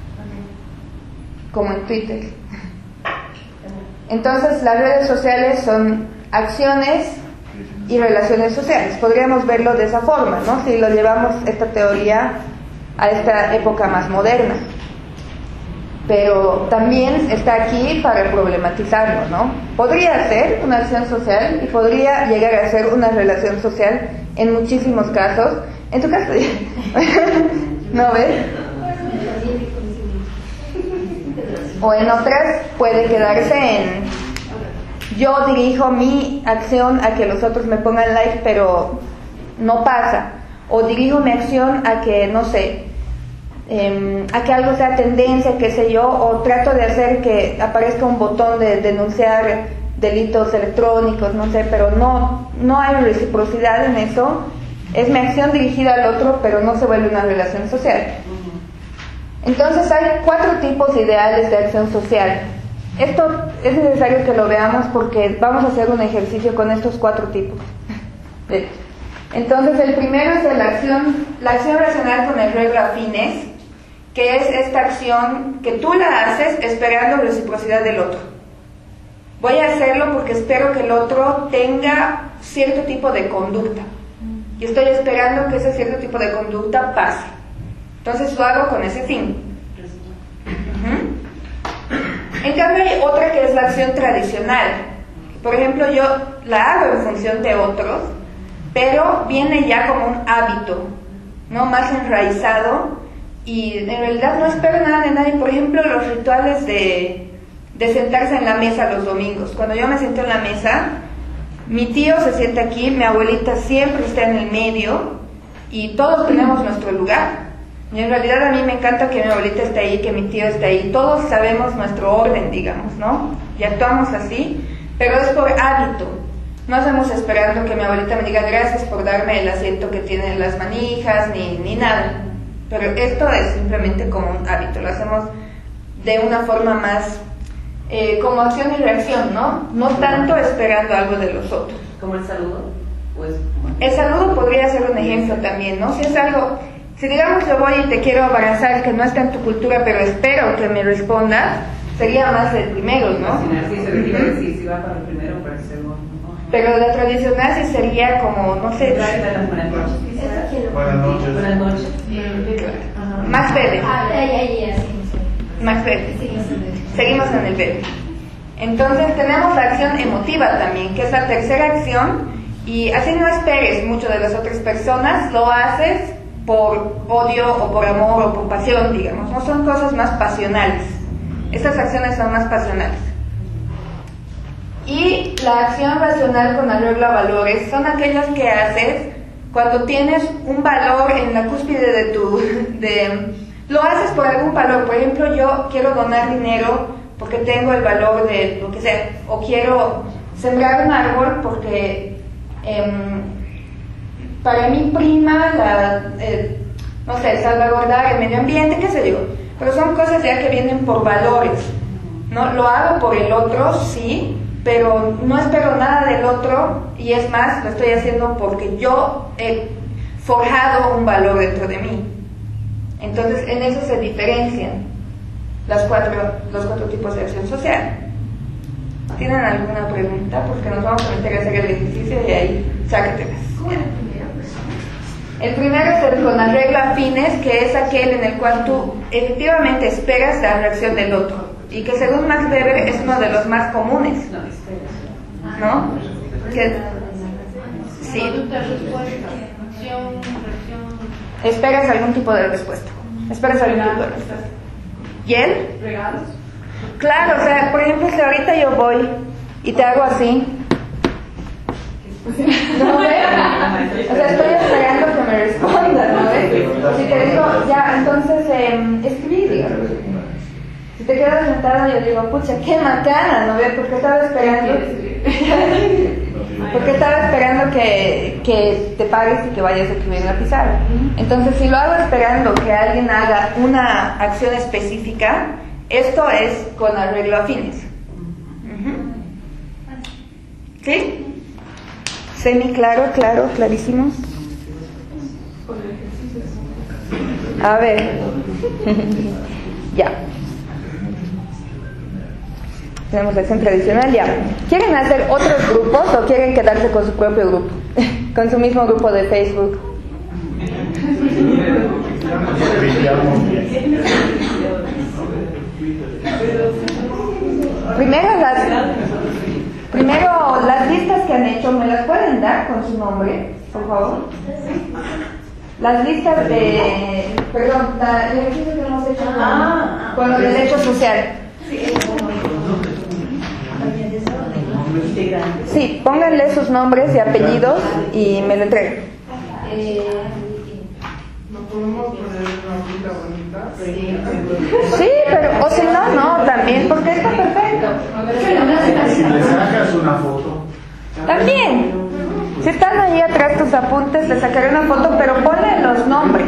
como en Twitter. Entonces las redes sociales son acciones y relaciones sociales. Podríamos verlo de esa forma, ¿no? Si lo llevamos esta teoría a esta época más moderna, pero también está aquí para problematizarlo, ¿no? Podría ser una acción social y podría llegar a ser una relación social en muchísimos casos. En tu caso, ¿no ves? O en otras puede quedarse en yo dirijo mi acción a que los otros me pongan like, pero no pasa. O dirijo mi acción a que, no sé, eh, a que algo sea tendencia, qué sé yo, o trato de hacer que aparezca un botón de denunciar delitos electrónicos, no sé, pero no, no hay reciprocidad en eso. Es mi acción dirigida al otro, pero no se vuelve una relación social. Entonces hay cuatro tipos ideales de acción social. Esto es necesario que lo veamos porque vamos a hacer un ejercicio con estos cuatro tipos. Entonces el primero es la acción, la acción racional con el regla fines, que es esta acción que tú la haces esperando reciprocidad del otro. Voy a hacerlo porque espero que el otro tenga cierto tipo de conducta y estoy esperando que ese cierto tipo de conducta pase. Entonces lo hago con ese fin. Uh-huh. En cambio hay otra que es la acción tradicional. Por ejemplo, yo la hago en función de otros, pero viene ya como un hábito, ¿no? Más enraizado, y en realidad no espero nada de nadie. Por ejemplo, los rituales de, de sentarse en la mesa los domingos. Cuando yo me siento en la mesa, mi tío se sienta aquí, mi abuelita siempre está en el medio, y todos tenemos nuestro lugar. Y en realidad a mí me encanta que mi abuelita esté ahí, que mi tío esté ahí. Todos sabemos nuestro orden, digamos, ¿no? Y actuamos así, pero es por hábito. No hacemos esperando que mi abuelita me diga gracias por darme el asiento que tiene las manijas, ni, ni nada. Pero esto es simplemente como un hábito, lo hacemos de una forma más eh, como acción y reacción, ¿no? No tanto esperando algo de los otros. ¿Como el saludo? Pues, el saludo podría ser un ejemplo también, ¿no? Si es algo, si digamos yo voy y te quiero abrazar, que no está en tu cultura, pero espero que me respondas, sería más el primero, ¿no? Sí, se requiere decir si va para el primero o para el segundo. Pero la tradicional sí sería como, no sé... Buenas noches. Buenas noches. Buenas noches. Más breve. Ah, ahí, ahí, así. Más breve. Seguimos en el- Seguimos en el breve. Entonces tenemos la acción emotiva también, que es la tercera acción, y así no esperes mucho de las otras personas, lo haces por odio o por amor o por pasión, digamos, no son cosas más pasionales. Estas acciones son más pasionales. Y la acción racional con arreglo a valores son aquellas que haces cuando tienes un valor en la cúspide de tu... De, lo haces por algún valor. Por ejemplo, yo quiero donar dinero porque tengo el valor de lo que sea. O quiero sembrar un árbol porque eh, para mi prima, la, eh, no sé, salvaguardar el medio ambiente, qué sé yo. Pero son cosas ya que vienen por valores, ¿no? Lo hago por el otro, sí, pero no espero nada del otro, y es más, lo estoy haciendo porque yo he forjado un valor dentro de mí. Entonces, en eso se diferencian las cuatro, los cuatro tipos de acción social. ¿Tienen alguna pregunta? Porque nos vamos a meter a hacer el ejercicio y ahí sáquetelas. El primero es el con arreglo a fines, que es aquel en el cual tú efectivamente esperas la reacción del otro, y que según Max Weber es uno de los más comunes, ¿no? Que, sí. Acción, reacción. Esperas algún tipo de respuesta. Esperas algún tipo de respuesta. ¿Y él? Regalos. Claro, o sea, por ejemplo, si ahorita yo voy y te hago así, ¿no ves? O sea, estoy esperando que me respondas, ¿no ves? Si te digo, ya, entonces eh, escribí, digamos. Si te quedas sentado, yo digo, pucha, qué macana, ¿no ves? Porque estaba esperando. Porque estaba esperando que, que te pares y que vayas a escribir en la pizarra. Entonces, si lo hago esperando que alguien haga una acción específica, esto es con arreglo a fines. ¿Sí? Semi claro, claro, clarísimo. A ver. Ya. Tenemos la acción tradicional, ya. ¿Quieren hacer otros grupos o quieren quedarse con su propio grupo? Con su mismo grupo de Facebook. Primero las, primero las listas que han hecho, ¿me las pueden dar con su nombre, por favor? Las listas de, perdón, la, el ejercicio que hemos hecho con, ah, con los derechos sociales. Sí, pónganle sus nombres y apellidos y me lo entreguen. ¿No podemos poner una bonita? Sí, pero, o si no, no, también, porque está perfecto. Si le sacas una foto. También, si están ahí atrás tus apuntes, le sacaré una foto, pero ponle los nombres.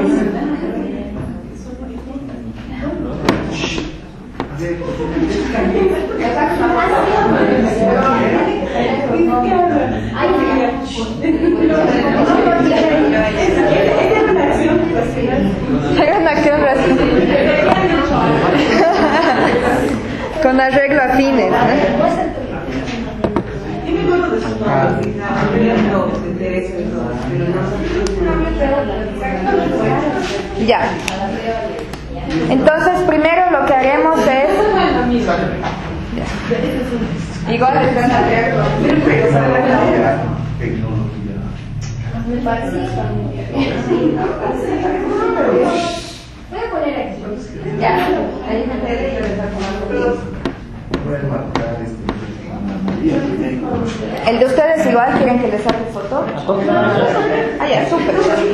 Hagan una acción racional. Con arreglo a fines, ¿no? Ya. Entonces, primero lo que haremos es... Ya. Igual es con arreglo. Voy a poner aquí. Ya. Ahí me quedé y yo les acomodo. ¿El de ustedes igual quieren que les saque foto? Ah, ya, súper.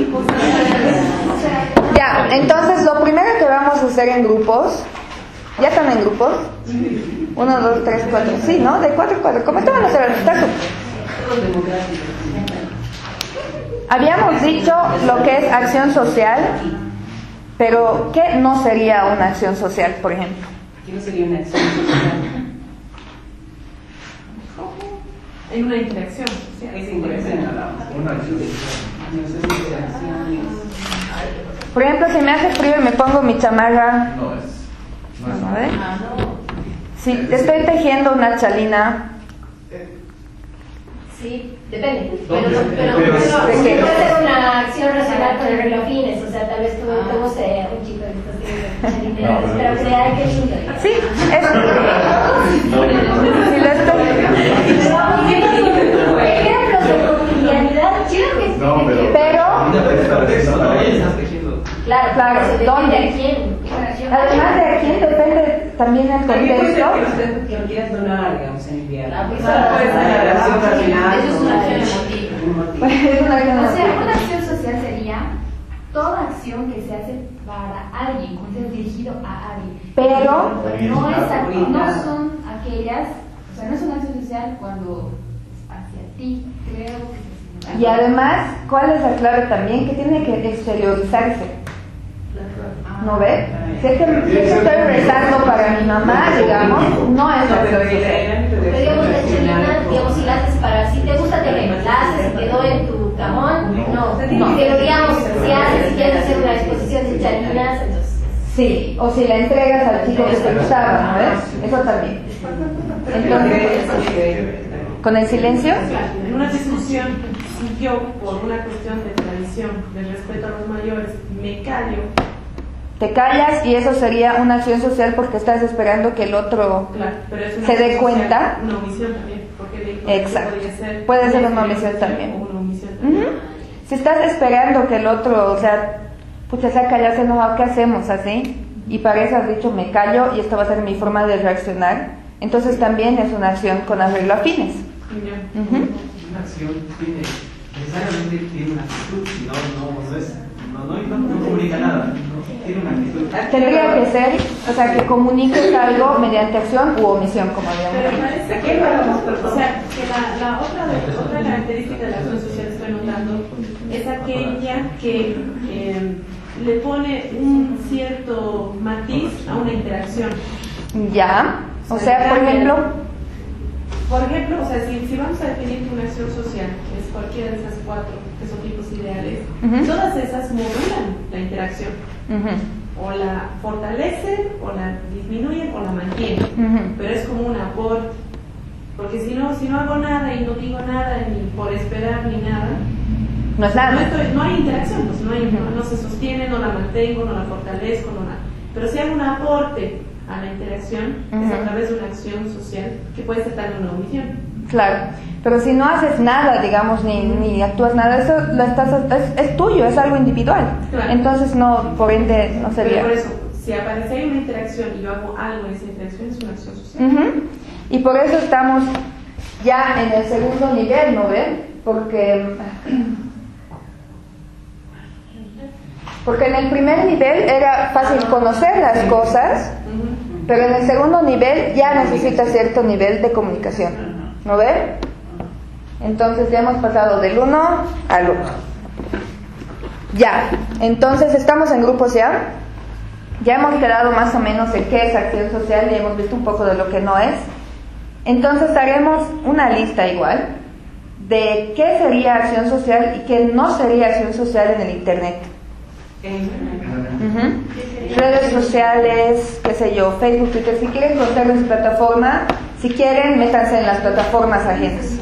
Ya, entonces lo primero que vamos a hacer en grupos, ¿ya están en grupos? Uno, dos, tres, cuatro, sí, ¿no? De cuatro, cuatro, como te van a hacer, está súper. Todos democráticos. Habíamos dicho lo que es acción social, pero ¿qué no sería una acción social, por ejemplo? ¿Qué no sería una acción social? En una interacción social. Es interacción. Una acción. Por ejemplo, si me hace frío y me pongo mi chamarra, No es. No es a ver. Si te estoy tejiendo una chalina, Sí, depende. Pero, ¿Dónde? pero, Pero- pero, ¿de qué? puede ser una acción racional con arreglo fines. O sea, tal vez tú te guste un chico de estos que No, pero- pero que hay que lindo. sí, es. Si lo estoy. Ejemplos de cotidianidad, creo que No, pero. Pero, Estás tejiendo. claro, Claro, pero depende ¿dónde? de quién. además de quién depende también el También puede ser contexto. que usted que lo quieras donar, digamos, en invierno. Ah, pues, Esa puede ser una relación racional. Eso es una acción emotiva. emotiva. Es una acción O sea, emotiva. una acción social sería toda acción que se hace para alguien, con ser dirigido a alguien. Pero, no, es, a- no Orientado. son aquellas, o sea, no es una acción social cuando es hacia ti, creo que es y además, ¿cuál es la clave también? Que tiene que exteriorizarse. ¿No ves? Si es que, si es que estoy rezando para mi mamá, digamos, no es No, acción pero el social. ámbito de Pero digamos, la acción chelina, racional, digamos, si la haces para, si te gusta tener, la haces y quedó en tu camón, no, No. pero digamos, si haces, si quieres hacer una exposición de chalinas, entonces, Sí, o si la entregas al chico que te gustaba, ¿no ves? Eso también. Entonces, ¿con el silencio? En una discusión, si yo, por una cuestión de tradición, de respeto a los mayores, me callo, Te callas y eso sería una acción social porque estás esperando que el otro claro, pero es una se dé acción cuenta. social, una omisión también, porque de- Exacto. podría ser Puede ser una acción omisión social también. o una omisión también. Ujú. Si estás esperando que el otro, o sea, pucha, se ha callado, se ha enojado, ¿qué hacemos así? Y para eso has dicho, me callo y esto va a ser mi forma de reaccionar. Entonces también es una acción con arreglo a fines. Ya. Ujú. Una acción tiene, necesariamente tiene una actitud, si no, no, no es, no, no, no, no comunica nada, no, tiene una actitud. Tendría que ser, o sea, que comuniques algo mediante acción u omisión, como habíamos Pero dicho. parece que, o sea, que la, la otra, otra característica de la acción social, estoy notando, es aquella que eh, le pone un cierto matiz a una interacción. Ya, o sea, por ejemplo, Por ejemplo, o sea, si, si vamos a definir que una acción social es cualquiera de esas cuatro que son tipos ideales, Ujú. todas esas modulan la interacción. ujú, O la fortalecen, o la disminuyen, o la mantienen. ujú, Pero es como un aporte. Porque si no, si no hago nada y no digo nada, ni por esperar ni nada, no es no, nada. estoy- no hay interacción, pues no, hay, Ujú. no, no se sostiene, no la mantengo, no la fortalezco, no la... Pero si hago un aporte a la interacción, es Ujú. a través de una acción social que puede ser también una omisión. Claro, pero si no haces nada, digamos, ni, ni actúas nada, eso lo estás, es, es tuyo, es algo individual. Claro. Entonces, no, por ende, no Pero sería. por eso, si aparece ahí una interacción y yo hago algo en esa interacción, es una acción social. Ujú. Y por eso estamos ya en el segundo nivel, ¿no ven? Porque, porque en el primer nivel era fácil conocer las cosas, Ujú. pero en el segundo nivel ya necesita cierto nivel de comunicación, ¿no ven? Entonces ya hemos pasado del uno al otro. Ya, entonces estamos en grupos ya. Ya hemos quedado más o menos en qué es acción social y hemos visto un poco de lo que no es. Entonces haremos una lista igual de qué sería acción social y qué no sería acción social en el Internet. Ujú. Redes sociales, qué sé yo, Facebook, Twitter. Si quieren contarles su plataforma, si quieren, métanse en las plataformas ajenas.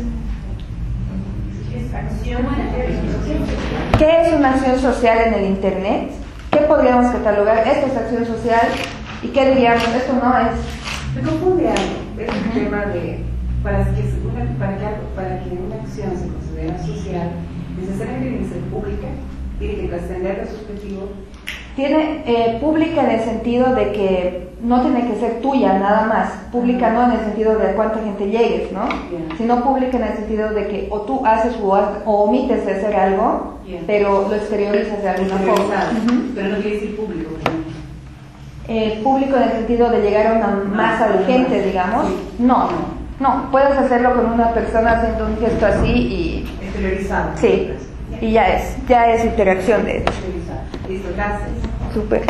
¿Qué es una acción social en el Internet? ¿Qué podríamos catalogar? Esto es acción social. ¿Y qué diríamos? Esto no es. Me confunde algo, es el tema de, para que, una, para, que, para que una acción se considere social, necesariamente tiene que ser pública, tiene que trascender lo subjetivo. Tiene eh, pública en el sentido de que no tiene que ser tuya nada más. Pública no en el sentido de cuánta gente llegues, ¿no? Bien. Sino pública en el sentido de que o tú haces o, ha- o omites de hacer algo, Bien. pero lo exteriorizas de alguna forma. Exteriorizado, Ujú. pero no quiere decir público, por ejemplo. Eh, público en el sentido de llegar a una masa de gente, digamos. No, No, puedes hacerlo con una persona haciendo un gesto así y... Exteriorizado. Sí, y ya es, ya es interacción de hecho. Listo, gracias. Súper.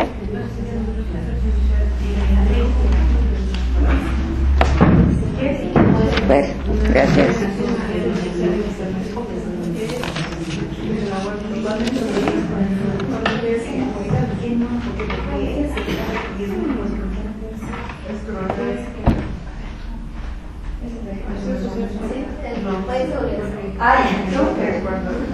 Súper, gracias. Ay, súper.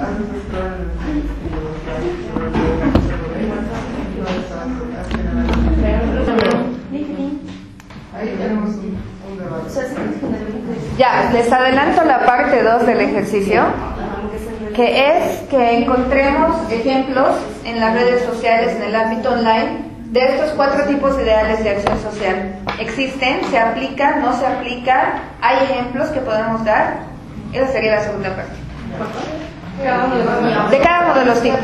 Ya, les adelanto la parte dos del ejercicio, que es que encontremos ejemplos en las redes sociales, en el ámbito online, de estos cuatro tipos ideales de acción social. Existen, se aplican, no se aplican, hay ejemplos que podemos dar. Esa sería la segunda parte. De cada uno de los tipos.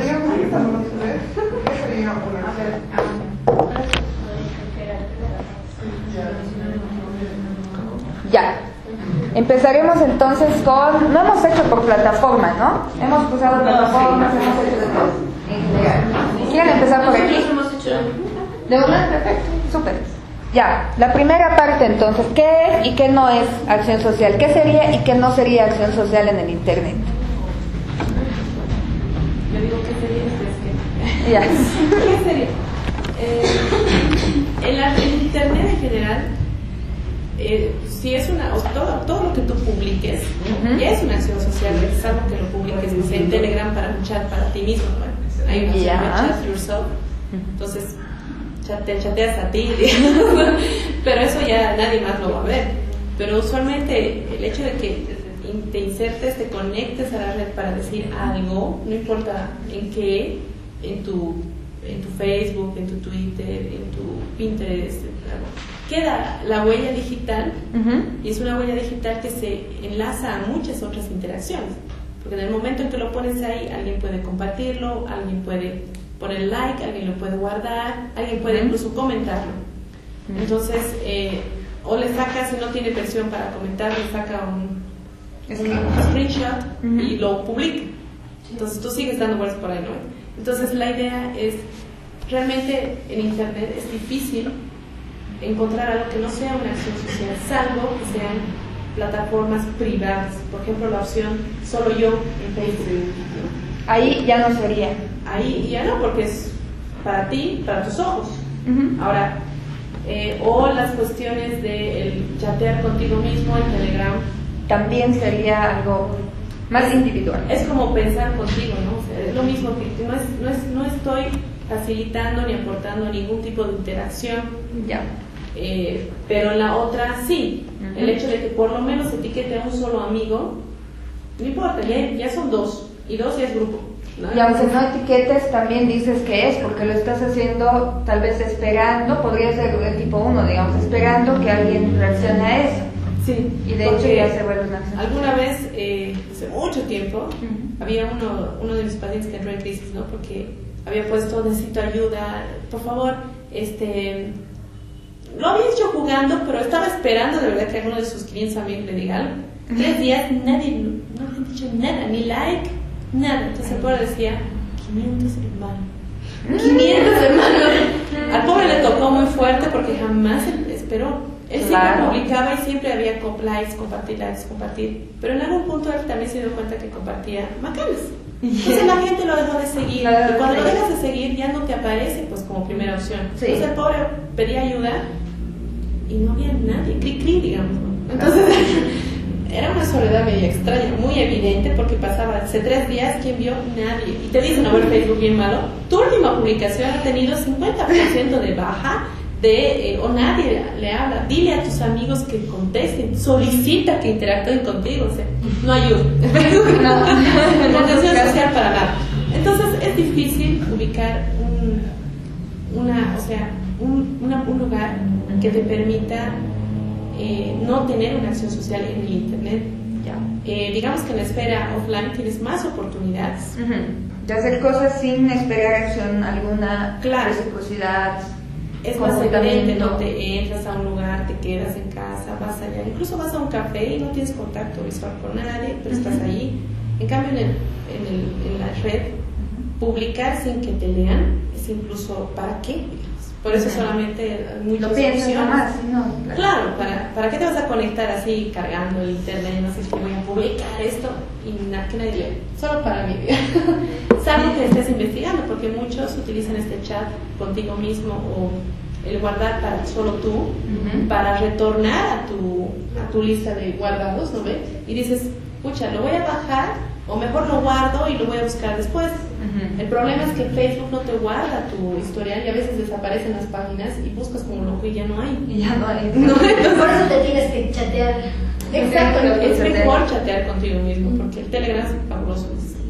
Ya. Empezaremos entonces con... No hemos hecho por plataforma, ¿no? Hemos usado plataformas, hemos hecho de todo. En general. ¿Quieren empezar por aquí? ¿De una? Perfecto. Súper. Ya. La primera parte entonces. ¿Qué es y qué no es acción social? ¿Qué sería y qué no sería acción social en el Internet? Yo digo qué sería y qué Ya. ¿Qué sería? Eh, en, la, en Internet en general... Eh, si es una, o todo, todo lo que tú publiques, uh-huh, ya es una acción social, salvo que lo publiques en Telegram para un chat para ti mismo, ¿no? Hay una opción de chat yourself, entonces te chateas a ti, digamos, pero eso ya nadie más lo va a ver. Pero usualmente el hecho de que te insertes, te conectes a la red para decir algo, no importa en qué, en tu, en tu Facebook, en tu Twitter, en tu Pinterest, queda la huella digital, uh-huh, y es una huella digital que se enlaza a muchas otras interacciones, porque en el momento en que lo pones ahí, alguien puede compartirlo, alguien puede poner like, alguien lo puede guardar, alguien puede, uh-huh, incluso comentarlo. Uh-huh. Entonces, eh, o le saca, si no tiene presión para comentar, le saca un, un screenshot, uh-huh, y lo publica. Entonces tú sigues dando vueltas por ahí, ¿no? Entonces la idea es, realmente en Internet es difícil encontrar algo que no sea una acción social, salvo que sean plataformas privadas. Por ejemplo, la opción solo yo en Facebook. Ahí ya no sería. Ahí ya no, porque es para ti, para tus ojos. Uh-huh. Ahora, eh, o las cuestiones de el chatear contigo mismo en Telegram. También sería algo más individual. Es como pensar contigo, ¿no? O sea, es lo mismo que no, es, no, es, no estoy facilitando ni aportando ningún tipo de interacción. Ya. Eh, pero la otra sí, uh-huh, el hecho de que por lo menos etiquete a un solo amigo, no importa, ya, ya son dos, y dos ya es grupo, ¿no? Y aunque no etiquetes, también dices que es, porque lo estás haciendo tal vez esperando, podría ser el tipo uno, digamos, esperando que alguien reaccione a eso. Sí, y de hecho ya se vuelve una acción. Alguna vez, eh, hace mucho tiempo, uh-huh, había uno, uno de mis pacientes que entró en crisis, ¿no? Porque había puesto, necesito ayuda, por favor, este... Lo había hecho jugando, pero estaba esperando de verdad que alguno de sus quinientos amigos le diga algo. Tres días nadie, no le han dicho nada, ni like, nada. Entonces el pobre decía, quinientos hermanos. quinientos hermanos. Al pobre le tocó muy fuerte porque jamás esperó. Él siempre claro. publicaba y siempre había likes, compartir, likes, compartir. Pero en algún punto él también se dio cuenta que compartía macanas. Entonces la gente lo dejó de seguir. Y cuando lo dejas de seguir ya no te aparece pues como primera opción. Sí. Entonces el pobre pedía ayuda y no había nadie, cri cri, digamos, ¿no? Entonces era una soledad medio extraña, muy evidente, porque pasaba hace tres días, ¿quién vio? Nadie. Y te dicen, a ver, Facebook bien malo, tu última publicación ha tenido cincuenta por ciento de baja, de, eh, o nadie le habla. Dile a tus amigos que contesten, solicita que interactúen contigo, o sea, no ayuda. No, no atención social para nada. Entonces es difícil ubicar un, una, o sea, un, una, un lugar que te permita eh, no tener una acción social en el Internet. Ya. Eh, digamos que en la esfera offline tienes más oportunidades. Uh-huh. De hacer cosas sin esperar acción alguna, claro. reciprocidad. es más evidente, no te entras a un lugar, te quedas en casa, vas allá, incluso vas a un café y no tienes contacto visual con nadie, pero estás ahí. En cambio, en, el, en, el, en la red, publicar sin que te lean es incluso, ¿para qué? Por eso solamente muchas lo piensas opciones. más, ¿no? Claro, claro ¿para, ¿para qué te vas a conectar así cargando el internet? No sé si voy a publicar esto y na, que nadie lee, solo para mi vida. Salvo que estés investigando, porque muchos utilizan este chat contigo mismo o el guardar para solo tú, uh-huh. para retornar a tu, a tu lista de guardados, ¿no ves? Y dices, pucha, lo voy a bajar o mejor lo guardo y lo voy a buscar después. Uh-huh. El problema es que Facebook no te guarda tu historial y a veces desaparecen las páginas y buscas como loco y ya no hay. Y ya no hay. No, por eso te tienes que chatear. Exacto, es mejor chatear contigo mismo porque el Telegram es fabuloso.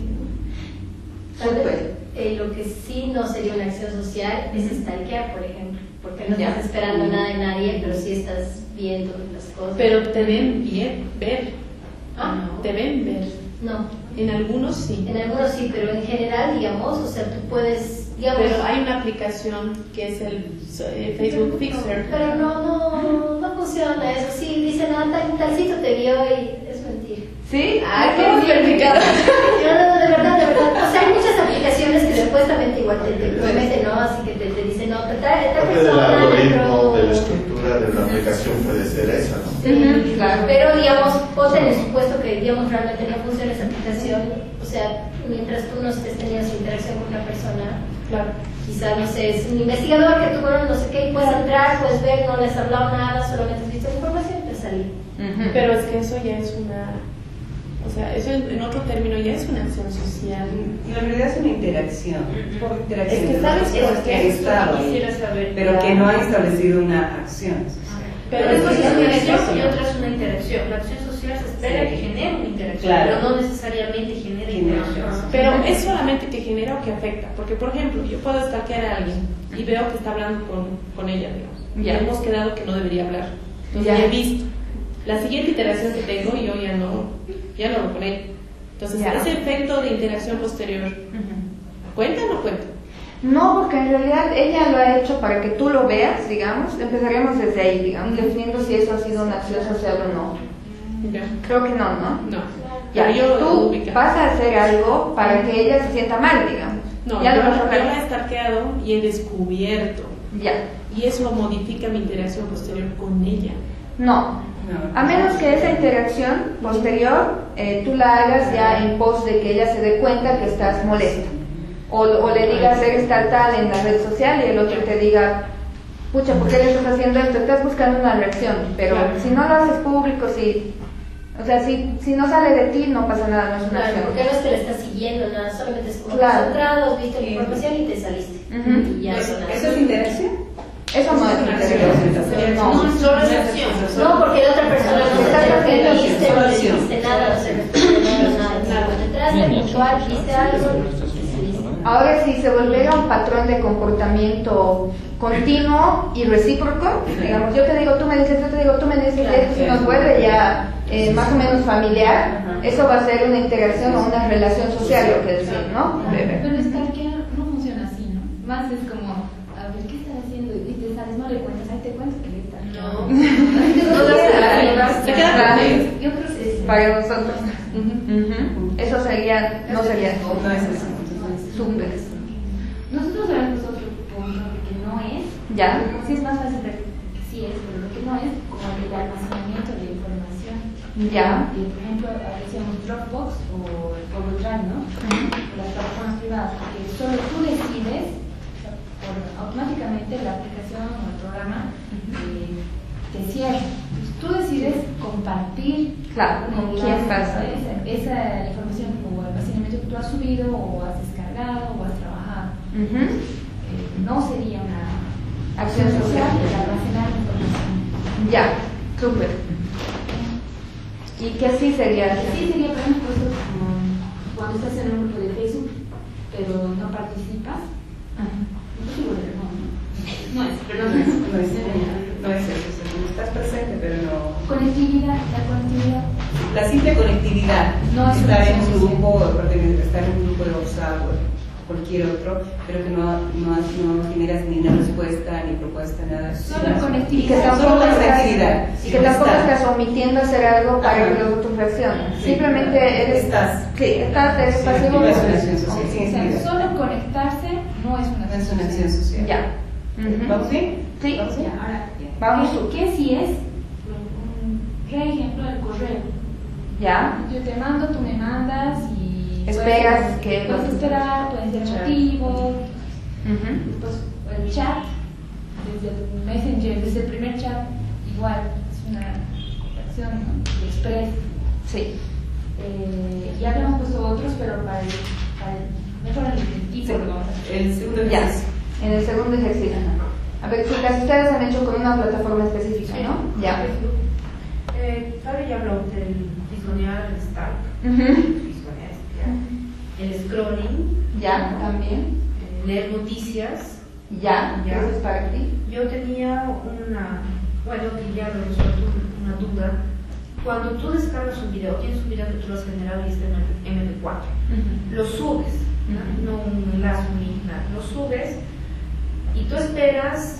Pues, eh, lo que sí no sería una acción social es stalkear, por ejemplo, porque no estás esperando nada de nadie, pero sí estás viendo las cosas. Pero te ven bien, ver. Ah, te ven ver. No. En algunos sí. En algunos sí, pero en general, digamos, o sea, tú puedes, digamos... Pero hay una aplicación que es el eh, Facebook Fixer. Pero no, no, no funciona eso. Sí, dicen, ah, tal, tal sitio te vio y es mentira. ¿Sí? Ah, qué verificado. No, no, de verdad, de verdad. O sea, hay muchas aplicaciones que supuestamente igual te, te prometen, ¿no? Así que te, te dicen, no, tal, tal Parte del persona... algoritmo, pero... de la estructura de la aplicación puede ser esa, ¿no? Sí, uh-huh, claro. Pero, digamos, ponte en el supuesto que, digamos, realmente no funciona esa aplicación. O sea, mientras tú no estés teniendo esa interacción con una persona, claro. Quizá, no sé, es un investigador que tú, bueno, no sé qué, y puedes entrar, puedes ver, no les has hablado nada, solamente has visto la información y te salí. Uh-huh. Pero es que eso ya es una... O sea, eso en otro término ya es una acción social. En realidad es una interacción. Por interacción. Es que sabes que, es que ha estado, pero que no ha establecido una acción. Pero Pero eso es es una una interacción y interacción. otra es una interacción. La acción social se espera Sí. que genere una interacción, Claro. pero no necesariamente genere interacción. Pero es solamente que genera o que afecta. Porque, por ejemplo, yo puedo stalkear a alguien y veo que está hablando con, con ella, digamos. Ya. Y hemos quedado que no debería hablar. Entonces Ya. ya he visto. La siguiente interacción que tengo, yo ya no, ya no lo con ella. Entonces, Ya. ese efecto de interacción posterior, Uh-huh. ¿cuenta o no cuenta? No, porque en realidad ella lo ha hecho para que tú lo veas, digamos. Empezaríamos desde ahí, digamos, definiendo si eso ha sido una acción social o no. Ya. Creo que no, ¿no? No. Ya, Pero yo tú ubica. vas a hacer algo para que ella se sienta mal, digamos. No, ya yo, lo vas a yo hacer. la he stalkeado y he descubierto. Ya. Y eso modifica mi interacción posterior con ella. No. No. A menos que esa interacción posterior eh, tú la hagas ya en pos de que ella se dé cuenta que estás molesta. O, o le digas eres tal tal en la red social y el otro te diga, pucha, ¿por qué le estás haciendo esto? Estás buscando una reacción. Pero Claro. si no lo haces público, si, o sea, si, si no sale de ti, no pasa nada, no es una Claro, acción. porque no es que le estás siguiendo nada, solamente es como Claro. has entrado, has visto la información y te saliste. Ujú. Y ya ¿Eso son es interacción? Eso no es interacción. No, No. solo es acción. No, porque la otra persona no se Exacto. te viste, no le Información. dijiste nada, no se respondió nada, nada. Entraste, puntual, viste algo y saliste. Ahora, si se volviera un patrón de comportamiento continuo y recíproco, digamos, yo te digo, tú me dices, yo te digo, tú me dices, eso se nos vuelve ya eh, más o menos familiar, eso va a ser una interacción o una relación social, lo que decir, ¿no? Pero es que no funciona así, ¿no? Más es como, a ver, ¿qué estás haciendo? Y te sales, no le cuentas, ahí te cuento que le está. No. Se queda contigo. Yo creo que es Para nosotros. Ujú. Ujú. Eso sería, no sería No es eso. súper. Nosotros sabemos otro punto que no es. ¿Ya? Sí es más fácil de que sí es, pero lo que no es como el almacenamiento de información. Ya. Y, por ejemplo, decíamos Dropbox o Google Drive, ¿no? Las plataformas privadas, que solo tú decides, por, automáticamente la aplicación o el programa eh, te cierra. Entonces, tú decides compartir Claro, un ¿con quién enlace, pasa? Esa, esa información o almacenamiento que tú has subido o has descargado o has trabajado. Ujú. Eh, no sería una Acción social. de almacenar información. Ya, súper. ¿Y qué sí sería? Sí sería, por ejemplo, eso como cuando estás en un grupo de Facebook, pero no participas. No te digo que no, ¿no? No es, pero no es. No es, no es eso. Estás presente, pero no. Conectividad, la conectividad. La simple conectividad. No es estar una en un acción grupo, pertenecer- estar en un grupo de WhatsApp. cualquier otro, pero que no, no, no generas ni una respuesta, ni propuesta, nada. Solo conectividad. Y que tampoco Solo estás, conectividad. y que tampoco estás omitiendo hacer algo para Ajá. que los otros reaccionen. Sí. Simplemente eres... Estás. Sí, estás, eres Sí, pasivo. no es una acción social. O sea, solo conectarse no es una No es una acción social. Ya. Ujú. ¿Vamos bien? Sí. ¿Vamos bien? Ya, ahora, Vamos. ¿qué, ¿qué si es? Un re ejemplo del correo. Ya. Yo te mando, tú me mandas y... Esperas puedes, que- Puedes esperar, pueden ser Chat. motivos. Ujú. Después el chat, desde el Messenger, desde el primer chat, igual, es una acción de express. Sí. Eh, ya habíamos puesto otros, pero para el, para el mejor el tipo Sí. lo vamos a hacer. El segundo Ya. ejercicio. En el segundo ejercicio. A ver, chicas, ustedes han hecho con una plataforma específica, ¿no? Ya. Eh, Fabi ya habló del fisgonear, el stalk, Ujú. fisgonear, espiar, el scrolling, Ya, también. eh, leer noticias. Ya. Ya. Eso es para ti. Yo tenía una, bueno, que ya lo resuelto, una duda. Cuando tú descargas un video, tienes un video que tú lo has generado y está en eme pe cuatro, Ujú. lo subes, ¿no? No un enlace, un link, nada, lo subes y tú esperas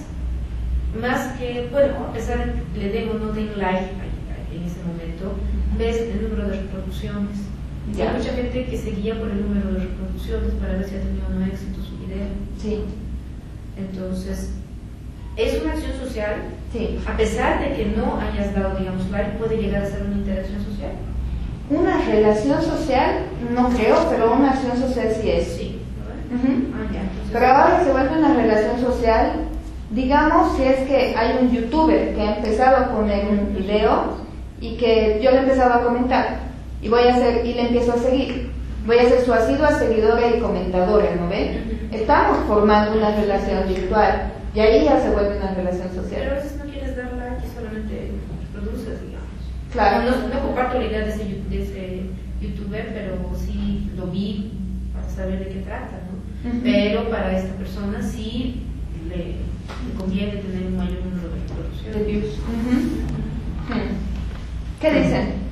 más que, bueno, a pesar de que le den o no den like en ese momento, ves el número de reproducciones. Y Ya. hay mucha gente que se guía por el número de reproducciones para ver si ha tenido o no éxito su video. Sí. Entonces, es una acción social, Sí. a pesar de que no hayas dado, digamos, like, puede llegar a ser una interacción social. Una relación social, no creo, pero una acción social sí es. Sí, ¿no? Ujú. Ah, ya, entonces- Pero ahora se vuelve una relación social, digamos, si es que hay un youtuber que ha empezado a poner un video y que yo le he empezado a comentar y voy a hacer y le empiezo a seguir. Voy a ser su asidua seguidora y comentadora, ¿no ven? Estamos formando una relación virtual y ahí ya se vuelve una relación Pero a social. veces no quieres dar like y solamente reproduces, digamos. Claro. No, no comparto la idea de ese, yu- de ese youtuber, pero sí lo vi para saber de qué trata, ¿no? Ujú. Pero para esta persona sí le, le conviene tener un mayor número de reproducciones. De views. Ujú. Hmm. ¿Qué dicen?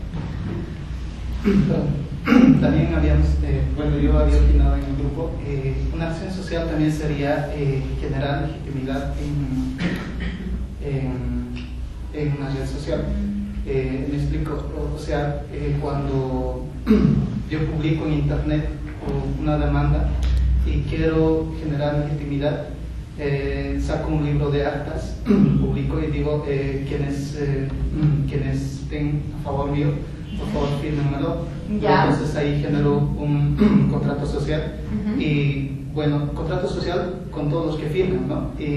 También habíamos, eh, bueno, yo había opinado en el grupo, eh, una acción social también sería eh, generar legitimidad en, en, en una red social. Eh, me explico, o, o sea, eh, cuando yo publico en internet una demanda y quiero generar legitimidad, eh, saco un libro de actas, publico y digo eh, quienes, eh, quienes estén a favor mío, por favor fírmenmelo. Ya. Entonces ahí genero un contrato social. Ujú. Y bueno, contrato social con todos los que firman, ¿no? Y,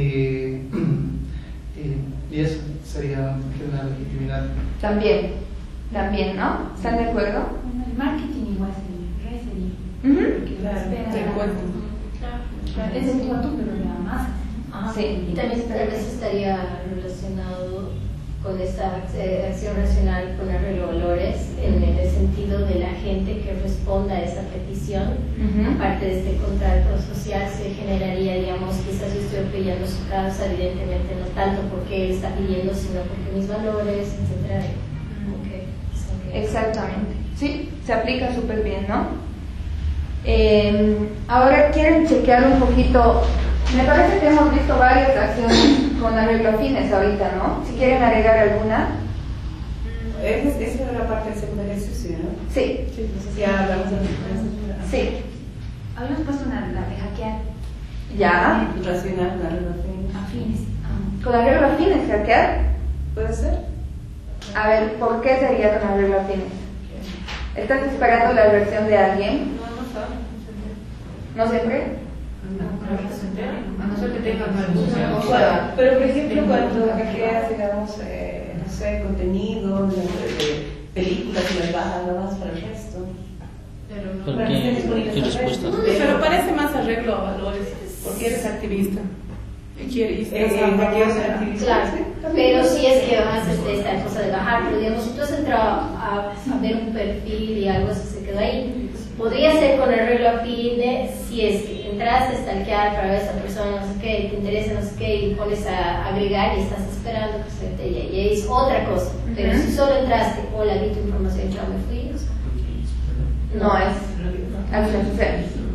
y, y eso sería generar legitimidad. También, también, ¿no? ¿Están de acuerdo? Bueno, el marketing igual sería, re sería. Ujú. Porque Claro, espera de la- acuerdo. Claro, claro, es de tú a tú, pero de la masa. Ajá. Sí. Y también tal vez estaría relacionado con esta eh, acción racional con arreglo de valores en el sentido de la gente que responda a esa petición. Ujú. Aparte de este contrato social se generaría, digamos, quizás yo estoy apoyando su causa, evidentemente no tanto porque él está pidiendo, sino porque mis valores, etcétera. Okay. Okay. Exactamente. Sí, se aplica súper bien, ¿no? Eh, ahora quieren chequear un poquito. Me parece que hemos visto varias acciones con arreglo a fines ahorita, ¿no? Si quieren agregar alguna. Esa esa era la parte del segundo ejercicio, ¿no? Sí, Entonces ya hablamos de la sí. Habíamos puesto una, la de hackear Ya. racional, la relación. afines. Ah. Con arreglo a fines, hackear. ¿Puede ser? A ver, ¿por qué sería con arreglo a fines? ¿Estás esperando la versión de alguien? No, no sabe. ¿No siempre? A no ser que tengan alguna cosa. Pero por ejemplo, cuando hackeas, digamos, eh, no sé, contenido de, de películas y las bajas nada más para el resto. Pero no. ¿Por Para que estén qué? disponibles ¿Qué para el respuesta? resto. Pero parece más arreglo a valores, porque eres activista y quieres Eh, estás eh, a favor hackeos de la- activistas. Claro, Sí, pero si es que vas a hacer esta cosa de bajar, pero digamos, si tú has entrado a, a ver un perfil y algo así se quedó ahí, podría ser con arreglo a fin de si es que entraste a stalkear para ver a esa persona, no sé qué, te interesa, no sé qué, y pones a agregar y estás esperando que se te y ahí es otra cosa. Pero Ujú. si solo entraste, hola, vi tu información, ya me fui, o sea, No es acción social.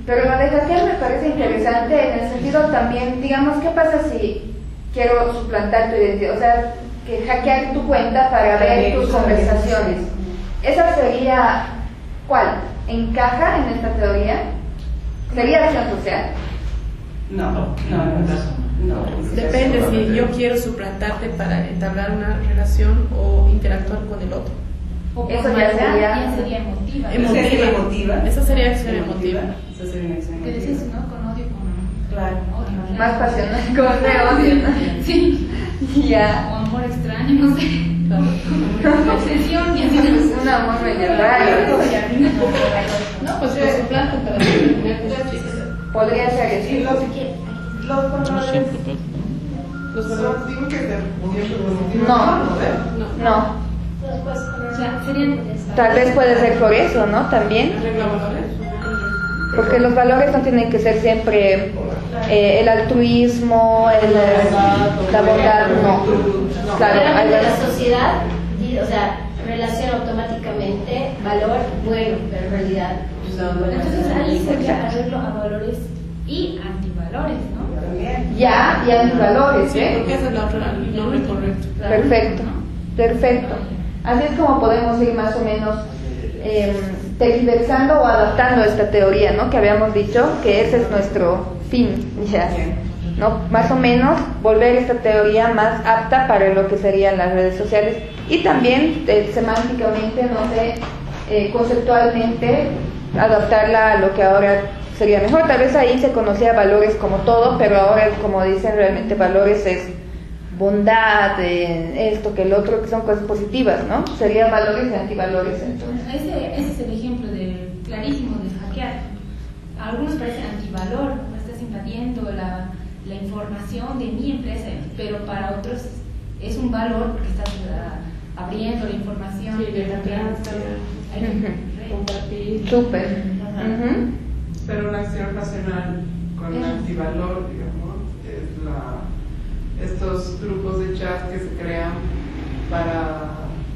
Pero lo de hackear me parece interesante en el sentido también, digamos, ¿qué pasa si quiero suplantar tu identidad? O sea, que hackear tu cuenta para ver tus conversaciones. ¿Esa sería cuál? ¿Encaja en esta teoría? ¿Sería acción social? No, no, no, no. Depende si yo quiero suplantarte para entablar una relación o interactuar con el otro. O Eso por ya maldad, sería- ya sería emotiva. Emotiva. Esa sería emotiva. Esa sería acción emotiva. Esa sería una acción Que decís, ¿no? Con odio, con, Claro. con odio. Más pasional, como de odio, ¿no? Sí. Ya. O amor extraño, no sé. Claro. Obsesión y así. Un amor medio raro. No, pues yo suplanto para terminar con las chicas. Podría ser Y eso. los, los valores Los son, valores. tienen que ser siempre positivos. No. ¿eh? No. O sea, serían. Tal vez puede ser por eso, ¿no? También. ¿Regla valores? Porque los valores no tienen que ser siempre eh, el altruismo, el, la bondad, no. Claro, Claramente hay- la sociedad, y, o sea, relaciona automáticamente valor bueno, pero en realidad no. Entonces ahí sería arreglo a valores y antivalores, ¿no? También. ya y antivalores, Sí, ¿eh? porque esa es la otra, el nombre correcto. Perfecto, perfecto. Así es como podemos ir más o menos eh, tergiversando o adaptando esta teoría, ¿no? Que habíamos dicho que ese es nuestro fin, ya, ¿no? Más o menos volver esta teoría más apta para lo que serían las redes sociales y también eh, semánticamente, no sé, eh, conceptualmente adaptarla a lo que ahora sería mejor. Tal vez ahí se conocía valores como todo, pero ahora, como dicen, realmente valores es bondad, eh, esto que el otro, que son cosas positivas, ¿no? Serían valores y antivalores, entonces. Ese, ese es el ejemplo de, clarísimo de hackear. A algunos parece antivalor, no estás invadiendo la, la información de mi empresa, pero para otros es un valor porque estás uh, abriendo la información. Sí, de la confianza. compartir. Súper. Ajá. Ujú. Pero una acción racional con Eso. antivalor, digamos, es la, estos grupos de chat que se crean para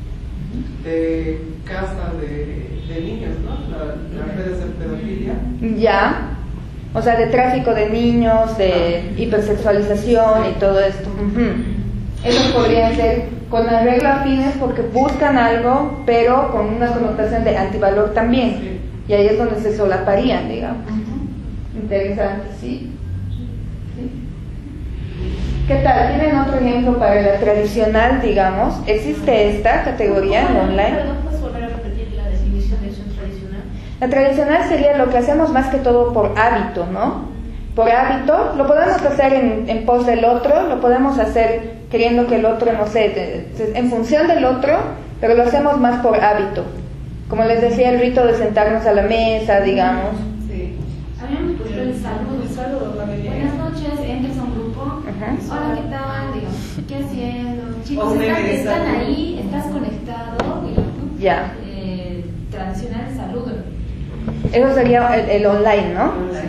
de casa de, de niños, ¿no? La- Las redes de pedofilia. Ya, o sea, de tráfico de niños, de hipersexualización y todo esto. Ujú. Esos podrían ser con arreglo afines porque buscan algo, pero con una connotación de antivalor también. Sí. Y ahí es donde se solaparían, digamos. Interesante, sí. Sí. ¿Qué tal? ¿Tienen otro ejemplo para la tradicional, digamos? ¿Existe esta categoría en online? Perdón, ¿puedes volver a repetir la definición de acción tradicional? La tradicional sería lo que hacemos más que todo por hábito, ¿no? Por hábito, lo podemos hacer en, en pos del otro, lo podemos hacer queriendo que el otro, no sé, de- de- en función del otro, pero lo hacemos más por hábito. Como les decía, el rito de sentarnos a la mesa, digamos. Sí. Habíamos puesto el saludo, el saludo. Buenas noches, entras a un grupo. Ajá. Hola, ¿qué tal? Digamos, ¿qué haciendo? Chicos, O meme están, de están saludo. ahí, estás conectado. Digamos. Ya. Eh, tradicional saludo. Eso sería el, el online, ¿no?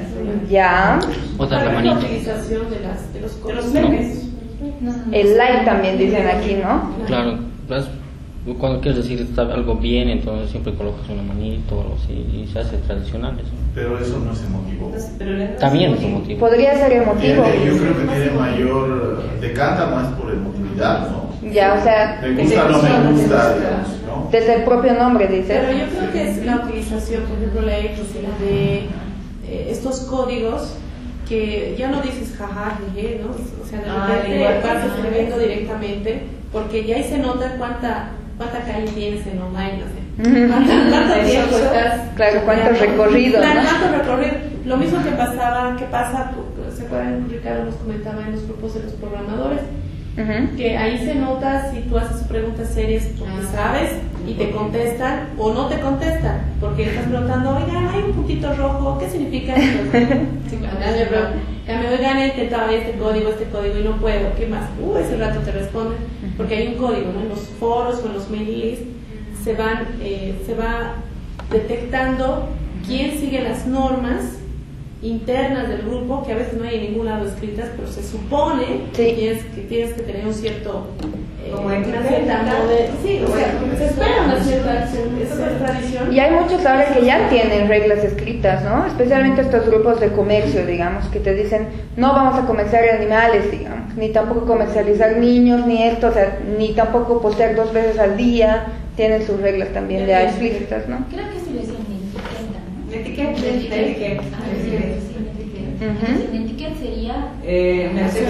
Ya. Otra la La manita. utilización de, las, de los De los códigos. memes. No, no, no. El like también dicen aquí, ¿no? Claro, pues, cuando quieres decir está algo bien, entonces siempre colocas una manito o algo así y se hace tradicional eso. Pero eso no es emotivo. Pero la- También es un motivo. Podría ser emotivo. Tiene- yo creo que tiene mayor, decanta más por emotividad, ¿no? Ya, o sea, Me gusta, no me gusta, digamos, ¿no? desde el propio nombre dice. Pero yo creo que es la utilización, por ejemplo, la ética de eh, estos códigos que ya no dices jaja, jeje, ¿no? O sea, de Ah, repente igual. vas escribiendo directamente porque ya ahí se nota cuánta cuánta calle tienes en online, no sé. Ujú. ¿Cuánto, cuánto tiempo estás? Claro, cuánto recorrido, Claro, ¿no? cuánto recorrido. Lo mismo que pasaba, que pasa, ¿se acuerdan? Ricardo nos comentaba en los grupos de los programadores. Ujú. Que ahí se nota si tú haces preguntas serias porque Ah. sabes y te contestan o no te contestan porque estás preguntando, oigan, hay un puntito rojo, ¿qué significa esto? Sí, claro, ya me pregunto, ya me oigan, he intentado este código, este código y no puedo, ¿qué más? Uh, ese rato te responden porque hay un código, ¿no? En los foros o en los mail lists se van, eh, se va detectando quién sigue las normas internas del grupo, que a veces no hay en ningún lado escritas, pero se supone Sí. que, tienes, que tienes que tener un cierto eh, una cierta moda, sí, o sea, se espera una cierta esa tradición. Y hay muchos ahora que ya tienen reglas escritas, ¿no? Especialmente estos grupos de comercio, digamos, que te dicen, no vamos a comerciar animales, digamos, ni tampoco comercializar niños, ni esto, o sea, ni tampoco postear dos veces al día, tienen sus reglas también ya explícitas, ¿no? Creo que sí le decían etiqueta, ¿no? Etiqueta, etiqueta. Uh-huh. El etiqueta sería... Eh,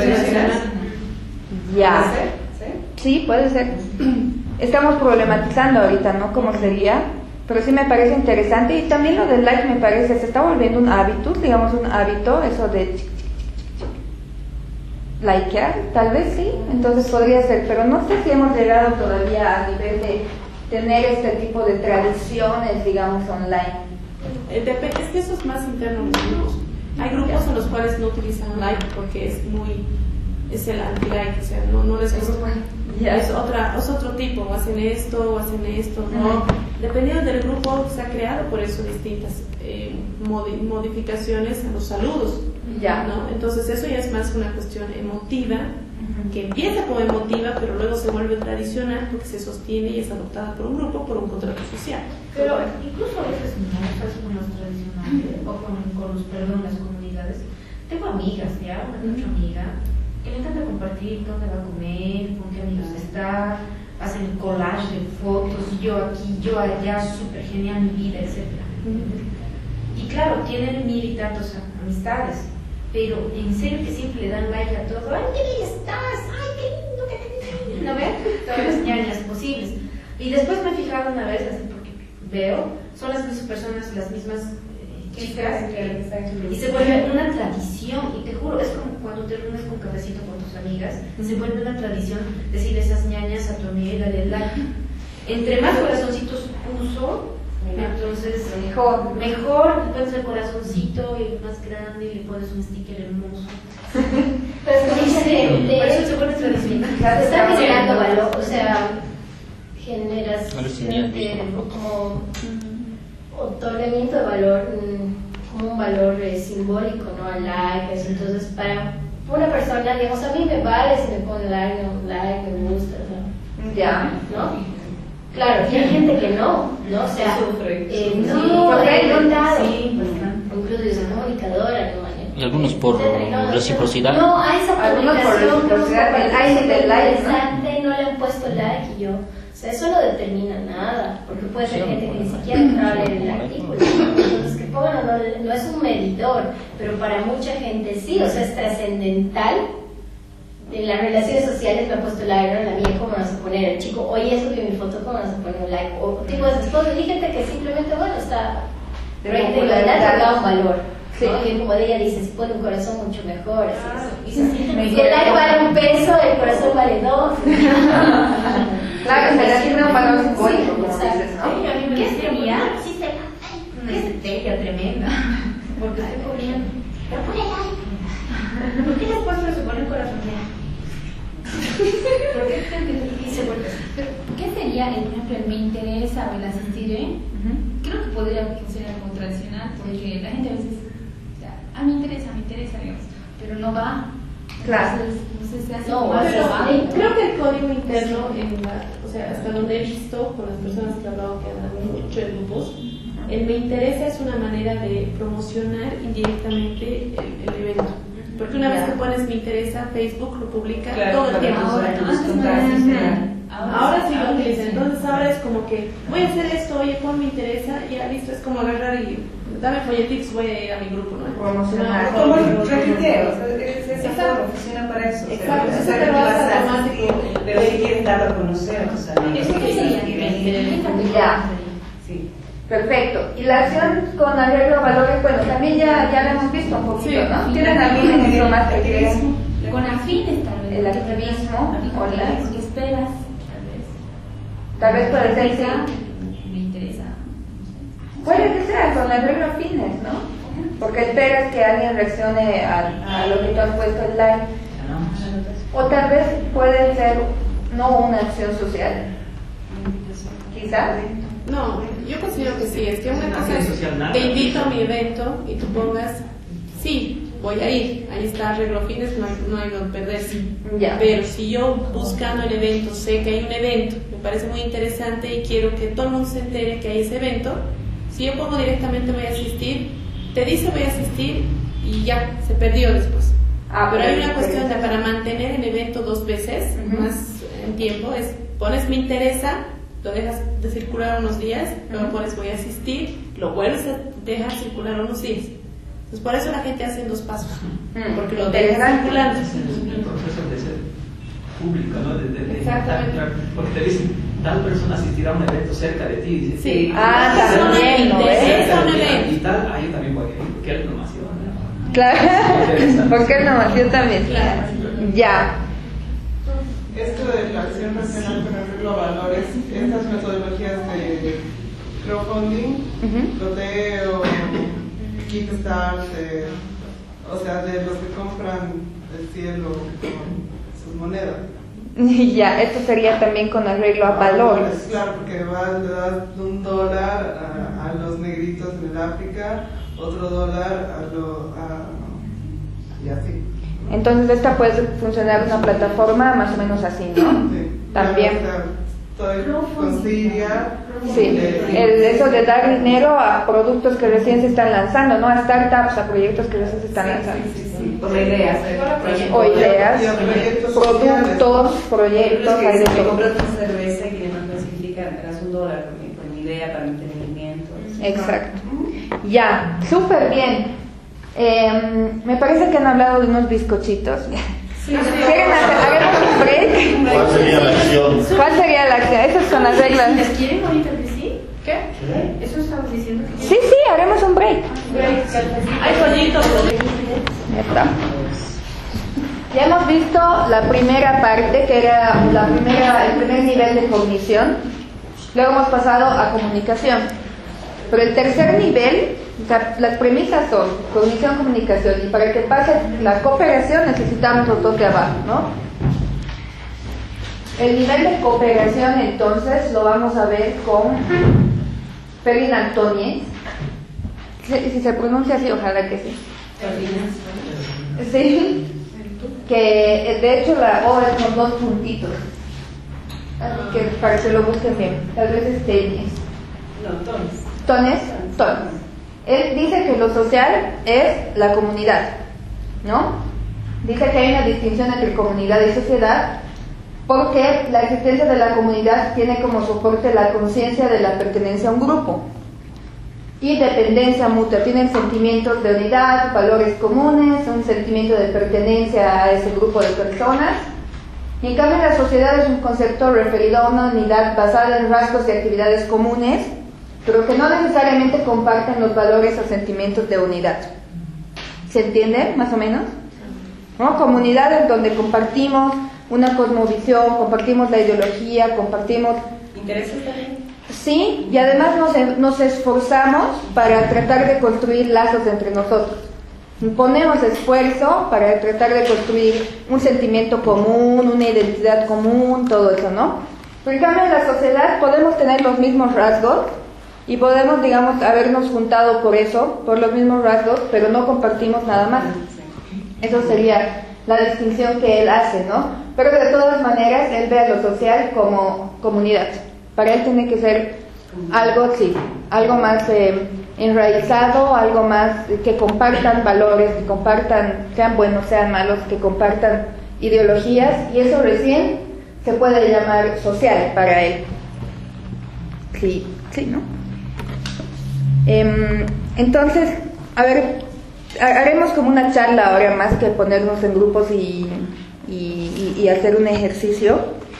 ya. Sí, puede ser. Estamos problematizando ahorita, ¿no? Cómo sería, pero sí me parece interesante. Y también lo del like me parece, se está volviendo un hábito, digamos un hábito, eso de likear, tal vez sí, entonces podría ser, pero no sé si hemos llegado todavía a nivel de tener este tipo de tradiciones, digamos, online. Eh, depende, es que eso es más interno en los grupos. Hay grupos en los cuales no utilizan like porque es muy, es el anti-like, o sea, no, no les gusta. Yeah. Es, otra, es otro tipo, o hacen esto, o hacen esto, ¿no? Uh-huh. Dependiendo del grupo, se ha creado por eso distintas eh, modi- modificaciones a los saludos, yeah. ¿no? Entonces eso ya es más una cuestión emotiva, uh-huh. que empieza como emotiva, pero luego se vuelve tradicional porque se sostiene y es adoptada por un grupo, por un contrato social. Pero incluso a veces no pasa con los tradicionales, o con, con los, perdón, las comunidades. Tengo amigas, ya, una uh-huh. otra amiga, que le encanta compartir dónde va a comer, con qué amigos está, hacen collage de fotos, yo aquí, yo allá, súper genial mi vida, etcétera. Uh-huh. Y claro, tienen mil y tantos amistades, pero en serio que siempre le dan like a todo. ¡Ay, qué bien estás! ¡Ay, qué lindo, qué lindo! ¿No ven? Todas las ñañas posibles. Y después me he fijado una vez, así porque veo, son las mismas personas, las mismas chicas, y se vuelve una tradición, y te juro, es como cuando te reúnes con cafecito con tus amigas, se vuelve una tradición decir esas ñañas a tu amiga y darle like. Entre más corazoncitos puso, entonces mejor, mejor, le pones el corazoncito y más grande y le pones un sticker hermoso. Pero es como diferente, por eso se vuelve tradición. Está generando valor, o sea, generas eh, como otorgamiento de valor, como un valor eh, simbólico, ¿no? Al like, eso. Entonces para una persona, digamos, a mí me vale si me pone like, no, like, me gusta, ¿no? Ya. ¿No? Claro, y hay gente que no, ¿no? O sea, sufre. Eh, Sí, no, porque hay notado. Sí, Incluso es comunicadora, ¿no? Y algunos por no, reciprocidad. No, a esa Algunos por publicación reciprocidad, el like del like, ¿no? no le han puesto like y yo. O sea, eso no determina nada, porque puede ser gente que ni siquiera entra a leer el artículo. Entonces, que pongan o no, no es un medidor, pero para mucha gente sí, o sea, es trascendental. En las relaciones sociales me ha puesto like, ¿no? En la mía, ¿cómo vas a poner? El chico, oye, eso que mi foto, ¿cómo vas a poner un like? O tipo de esas cosas. Y gente que simplemente, bueno, está. Pero de igualdad le da un valor. Sí. ¿No? Y como de ella dice, si pone un corazón mucho mejor. Ah, y si el like vale un peso, el corazón vale dos. Claro, se le asigna un valor simbólico, como exacto. dices, ¿no? ¿Qué sería? Una estrategia tremenda. Porque estoy comiendo. Pero pone like. ¿Por qué después se pone un corazón? ¿Por qué se vuelve así? ¿Qué sería, por ejemplo, el me interesa o el asistiré? Uh-huh. Creo que podría funcionar como tradicional, porque la gente a veces, o sea, ah, me interesa, me interesa, digamos, pero no va. Claro. Entonces, no sé si hace No, más pero, va. Eh, creo que el código interno, en la, o sea, hasta donde he visto con las personas que he hablado que andan mucho en grupos, el me interesa es una manera de promocionar indirectamente el, el evento. Porque una vez que pones me interesa, Facebook lo publica claro, todo el tiempo. Ahora, tus antes no contactos, era Ahora, ahora sí lo utilizan. Entonces ahora es como que voy a hacer esto, oye, pon me interesa, y ya listo, es como agarrar y dame folletix, voy a ir a mi grupo, ¿no? Promocionar. Como el retuiteo, o sea, es esa forma, funciona para eso. Exacto, O sea, eso no te lo hace vas a automático. asistir, pero si quieres darlo a conocer a tus amigos. ¿Eso qué sería? Ya. Sí. Perfecto. Y la acción con arreglo a valores, bueno, también ya, ya lo hemos visto un poquito, Sí. ¿no? ¿Tienen algún ejemplo más que quieran? Con afines, tal vez. El activismo, hola. ¿Qué esperas? Tal vez. Tal vez puede ser, sí. Me interesa. Puede que sea con arreglo a fines, ¿no? Porque esperas que alguien reaccione a, a lo que tú has puesto el like. O tal vez puede ser no una acción social. Quizás. No, yo considero que sí, es que una cosa es te invito a mi evento y tú pongas sí, voy a ir. Ahí está arreglo fines, no hay, no hay donde perderse. Ya. Pero si yo buscando el evento sé que hay un evento, me parece muy interesante y quiero que todo el mundo se entere que hay ese evento, si yo pongo directamente voy a asistir, te dice voy a asistir y ya, se perdió después. Ah, pero hay una pero cuestión de para mantener el evento dos veces, uh-huh. más en tiempo, es pones me interesa, lo dejas de circular unos días, luego uh-huh. pones voy a asistir, lo vuelves a dejar circular unos días. Entonces por eso la gente hace en dos pasos, uh-huh. porque lo dejan circulando. Es el proceso de ser público, ¿no? De, de, de, Exactamente. Porque te dicen, tal persona asistirá a un evento cerca de ti. Dice, sí. Ah, también, ¿no? Y, y tal, ahí también voy a ir, porque él no nació, ¿no? Claro, porque él no nació también. Claro. Ya. Esto de la acción nacional con arreglo a valores, estas metodologías de crowdfunding, uh-huh. loteo, Kickstarter, eh, o sea, de los que compran el cielo con sus monedas. Ya, esto sería también con arreglo a valores. Claro, porque va, le das un dólar a, a los negritos en el África, otro dólar a lo, a, y así. Entonces esta puede funcionar una plataforma más o menos así, ¿no? Sí. También. Estoy con Siria. Sí, el, eso de dar dinero a productos que recién se están lanzando, ¿no? A startups, a proyectos que recién se están lanzando. Sí, sí, sí. O ideas. O ideas, productos, proyectos, hay de todo. todo. Compras una cerveza que no clasifica, das un dólar con mi idea para mantenimiento. Exacto. Ya, súper bien. Eh, me parece que han hablado de unos bizcochitos. Sí, sí. ¿Quieren hacer, hagamos un break? ¿Cuál sería la acción? ¿Cuál sería la acción? Esas son las reglas. ¿Les quieren ahorita que sí? ¿Qué? Eso estamos diciendo que Sí, sí, haremos un break. Hay pollitos. Ya está. Ya hemos visto la primera parte, que era la primera, el primer nivel de cognición. Luego hemos pasado a comunicación. Pero el tercer nivel, o sea, las premisas son cognición, comunicación, y para que pase la cooperación necesitamos los dos de abajo, ¿no? El nivel de cooperación entonces lo vamos a ver con Perrin Antonies. Si, si se pronuncia así, ojalá que sí. Sí, que de hecho la O es con dos puntitos, así que para que lo busquen bien, tal vez es tenis. No, tones. Tones, tones. Él dice que lo social es la comunidad, ¿no? Dice que hay una distinción entre comunidad y sociedad porque la existencia de la comunidad tiene como soporte la conciencia de la pertenencia a un grupo y dependencia mutua. Tienen sentimientos de unidad, valores comunes, un sentimiento de pertenencia a ese grupo de personas. Y en cambio la sociedad es un concepto referido a una unidad basada en rasgos y actividades comunes, pero que no necesariamente comparten los valores o sentimientos de unidad. ¿Se entiende, más o menos? ¿No? Comunidades donde compartimos una cosmovisión, compartimos la ideología, compartimos... ¿Intereses también? Sí, y además nos, nos esforzamos para tratar de construir lazos entre nosotros. Ponemos esfuerzo para tratar de construir un sentimiento común, una identidad común, todo eso, ¿no? Pero en cambio en la sociedad podemos tener los mismos rasgos, y podemos, digamos, habernos juntado por eso, por los mismos rasgos, pero no compartimos nada más. Eso sería la distinción que él hace, ¿no? Pero de todas maneras, él ve a lo social como comunidad. Para él tiene que ser algo, sí, algo más eh, enraizado, algo más que compartan valores, que compartan, sean buenos, sean malos, que compartan ideologías, y eso recién se puede llamar social para él. Sí, sí, ¿no? Entonces, a ver, haremos como una charla ahora más que ponernos en grupos y, y, y hacer un ejercicio.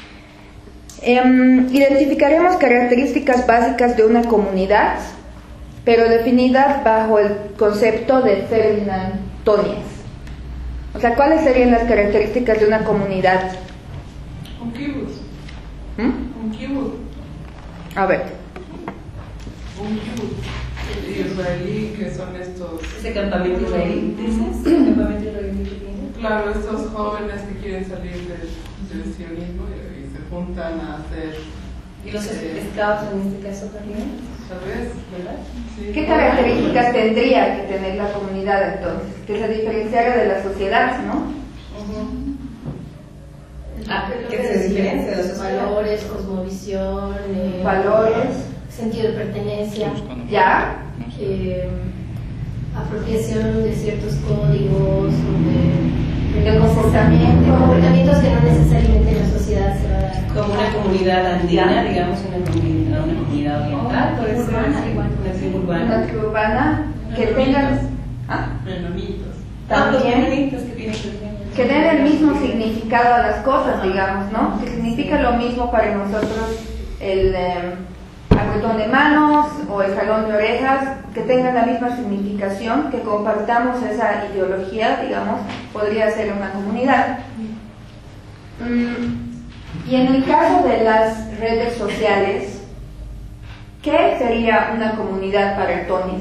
Um, identificaremos características básicas de una comunidad, pero definidas bajo el concepto de Ferdinand Tönnies. O sea, ¿cuáles serían las características de una comunidad? Un kibbutz. ¿Mm? Un kibbutz. A ver. Un kibbutz israelí, que son estos... ¿Ese campamento israelí, dices? ¿El campamento israelí que tiene? Claro, estos jóvenes que quieren salir del, del sionismo y, y se juntan a hacer... ¿Y los eh, scouts en este caso también? Tal vez, ¿verdad? Sí. ¿Qué características tendría que tener la comunidad entonces? Que se diferenciara de la sociedad, ¿no? Uh-huh. Ah, ¿qué se diferencia de la sociedad? Valores, cosmovisión, eh, Valores, sentido de pertenencia, ya, eh, apropiación de ciertos códigos, de, de comportamiento, comportamientos que no necesariamente en la sociedad se va a dar. Como una comunidad andina, digamos, una comunidad, una comunidad oriental, puede ser Urbana, sí, igual. una tribu urbana. una tribu urbana, que tengan, ¿ah? También, que tienen que den el mismo significado a las cosas, digamos, ¿no? Que significa lo mismo para nosotros el eh, apretón de manos o el jalón de orejas, que tengan la misma significación, que compartamos esa ideología, digamos, podría ser una comunidad. Mm, y en el caso de las redes sociales, ¿qué sería una comunidad para Tonis?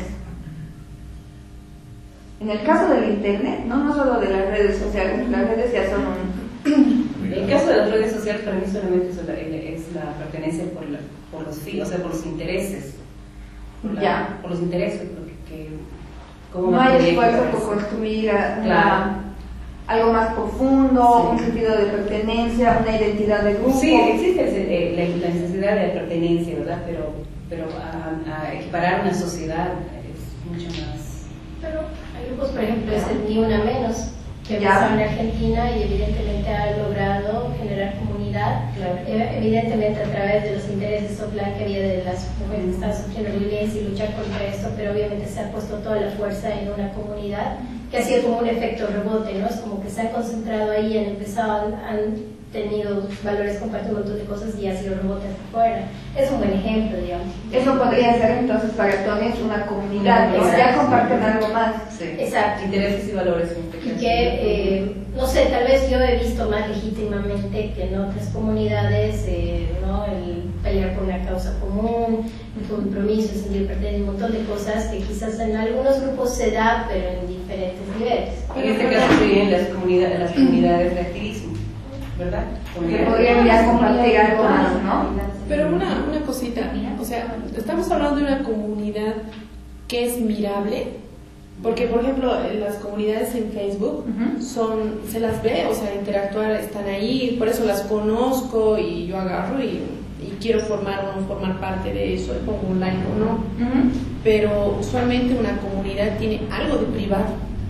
En el caso del internet, no, no solo de las redes sociales, las redes ya son un... En el caso de las redes sociales, para mí solamente es la, es la pertenencia por, la, por los fi- o sea, por los intereses. Por, la, Ya. por los intereses, porque que, ¿cómo No me hay podría esfuerzo equivocar por eso? construir una- Claro. algo más profundo, Sí. un sentido de pertenencia, una identidad de grupo. Sí, existe el- el- la, la necesidad de pertenencia, ¿verdad? Pero, pero a, a equiparar una sociedad es mucho más. Pero hay grupos, por ejemplo, es el Ni Una Menos, que Ya. empezó en Argentina y evidentemente ha logrado generar comunidad, Claro. eh, evidentemente a través de los intereses offline que había de las mujeres que estaban sufriendo violencia y luchar contra esto, pero obviamente se ha puesto toda la fuerza en una comunidad que ha sido como un efecto rebote, ¿no? Es como que se han concentrado ahí, han empezado, han tenido valores, compartido un montón de cosas y ha sido rebote hacia afuera. Es un buen ejemplo, digamos. Eso podría ser entonces para Tony es una comunidad, ¿no? Exacto. Ya comparten algo más. Sí. Exacto. Intereses y valores. en este Y caso. que, eh, no sé, tal vez yo he visto más legítimamente que en otras comunidades, eh, ¿no? El pelear por una causa común, el compromiso, el sentir pertenencia, un montón de cosas que quizás en algunos grupos se da, pero en diferentes niveles. En este caso serían las comunidades, las comunidades de activismo, ¿verdad? Que Comunidades- podrían ya compartir algo más, ¿no? Pero una, una cosita, o sea, estamos hablando de una comunidad que es mirable, porque por ejemplo las comunidades en Facebook Ujú. son, se las ve, o sea, interactuar, están ahí, por eso las conozco y yo agarro y, y quiero formar o no formar parte de eso, y pongo un like o no, Ujú. pero usualmente una comunidad tiene algo de privado.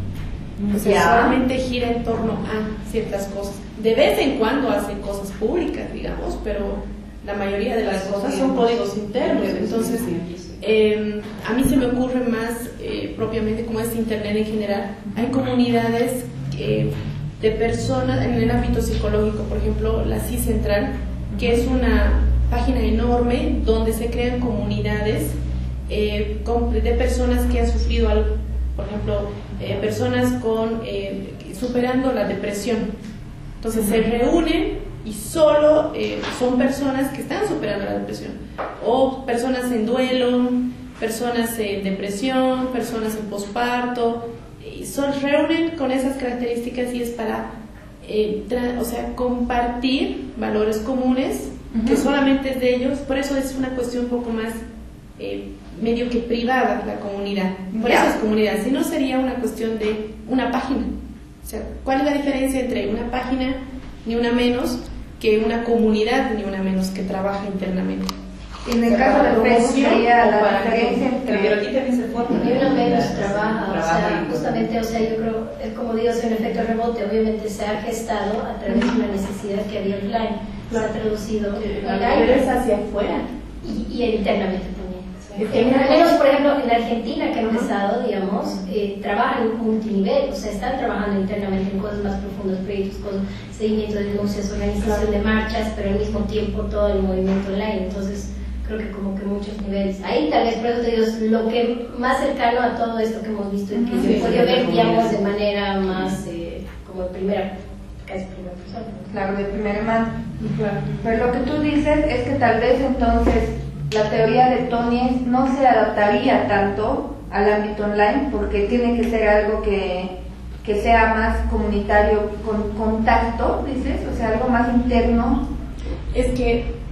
O sea, Ya. solamente gira en torno a ciertas cosas. De vez en cuando hace cosas públicas, digamos, pero la mayoría de las cosas son códigos internos. Entonces, eh, a mí se me ocurre más eh, propiamente como es Internet en general. Hay comunidades eh, de personas en el ámbito psicológico, por ejemplo, la C I Central, que es una página enorme donde se crean comunidades eh, con- de personas que han sufrido algo. Por ejemplo, eh, personas con eh, superando la depresión. Entonces se reúnen y solo eh, son personas que están superando la depresión. O personas en duelo, personas en depresión, personas en posparto. Y se reúnen con esas características y es para eh, tra- o sea, compartir valores comunes que Ujú. solamente es de ellos. Por eso es una cuestión un poco más eh, medio que privada la comunidad. Por Ya. eso es comunidad. Si no sería una cuestión de una página. O sea, ¿cuál es la diferencia entre una página, ni una menos, que una comunidad, ni una menos, que trabaja internamente? En el caso de Facebook sería la diferencia Pero entre... aquí también se forma. Y una menos trabaja, o Trabaja sea, y- justamente, o sea, yo creo, es como digo, es un efecto rebote, obviamente se ha gestado a través de una necesidad que había offline, se ha traducido Pero es hacia afuera. y, y internamente también. Es que En, una al menos, cosa- por ejemplo, en Argentina, que ha empezado, digamos, eh, trabajan multinivel, o sea, están trabajando internamente en cosas más profundas, proyectos con seguimiento de denuncias, organización de marchas, pero al mismo tiempo todo el movimiento online. Entonces, creo que como que muchos niveles. Ahí tal vez, por eso te digo, es lo que más cercano a todo esto que hemos visto y que Ujú. se Sí, puede sí, ver, sí, digamos, sí. de manera más, eh, como en primera, casi primera persona. ¿no? Claro, de primera mano. Pero lo que tú dices es que tal vez entonces la teoría de Tony no se adaptaría tanto al ámbito online porque tiene que ser algo que, que sea más comunitario, con contacto, dices, o sea, algo más interno. Es que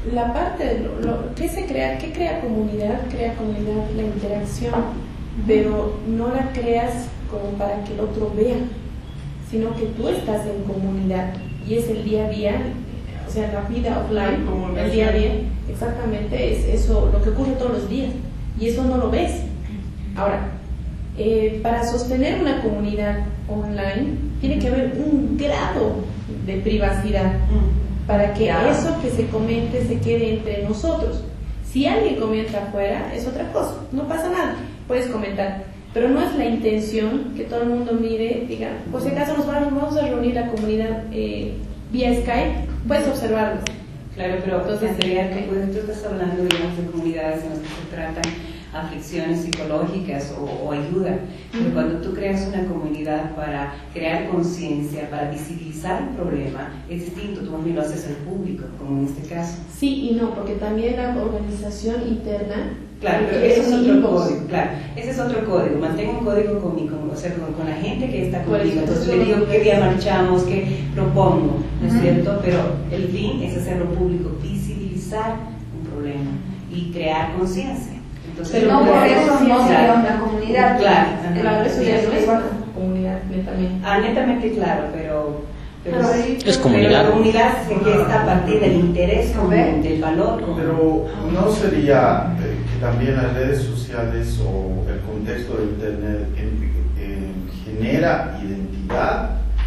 la parte de lo, lo que se crea, ¿qué crea comunidad? Crea comunidad la interacción, pero no la creas como para que el otro vea, sino que tú estás en comunidad y es el día a día, o sea, la vida offline, el día a día, exactamente es eso, lo que ocurre todos los días, y eso no lo ves. Ahora, eh, para sostener una comunidad online tiene que haber un grado de privacidad para que Ya. eso que se comente se quede entre nosotros. Si alguien comenta afuera es otra cosa, no pasa nada, puedes comentar, pero no es la intención que todo el mundo mire, diga, por si acaso nos vamos, vamos a reunir la comunidad eh, vía Skype, puedes observarlo. Claro, pero Entonces, Andrea, que cuando tú estás hablando, digamos, de comunidades en las que se tratan aflicciones psicológicas o, o ayuda, pero Ujú. cuando tú creas una comunidad para crear conciencia, para visibilizar un problema, es distinto, tú también lo haces al público, como en este caso. Sí y no, porque también la organización interna. Claro, pero eh, ese es son otro inbox. código, claro, ese es otro código, mantengo un código con, mi, con, o sea, con, con la gente que está Por conmigo, eso, entonces eso le digo no- qué día marchamos, qué propongo, ¿no es Ujú. cierto? Pero el fin es hacerlo público, visibilizar un problema y crear conciencia. Entonces, Pero no crear por eso no conciencia- sería una comunidad. Claro, Claro, eso ya no es igual. una comunidad netamente. Ah, netamente claro, pero... pero Pero sí, es pero comunidad. la comunidad se gesta a partir del interés común, del valor común. Pero ¿no sería eh, que también las redes sociales o el contexto de Internet en- en- genera identidad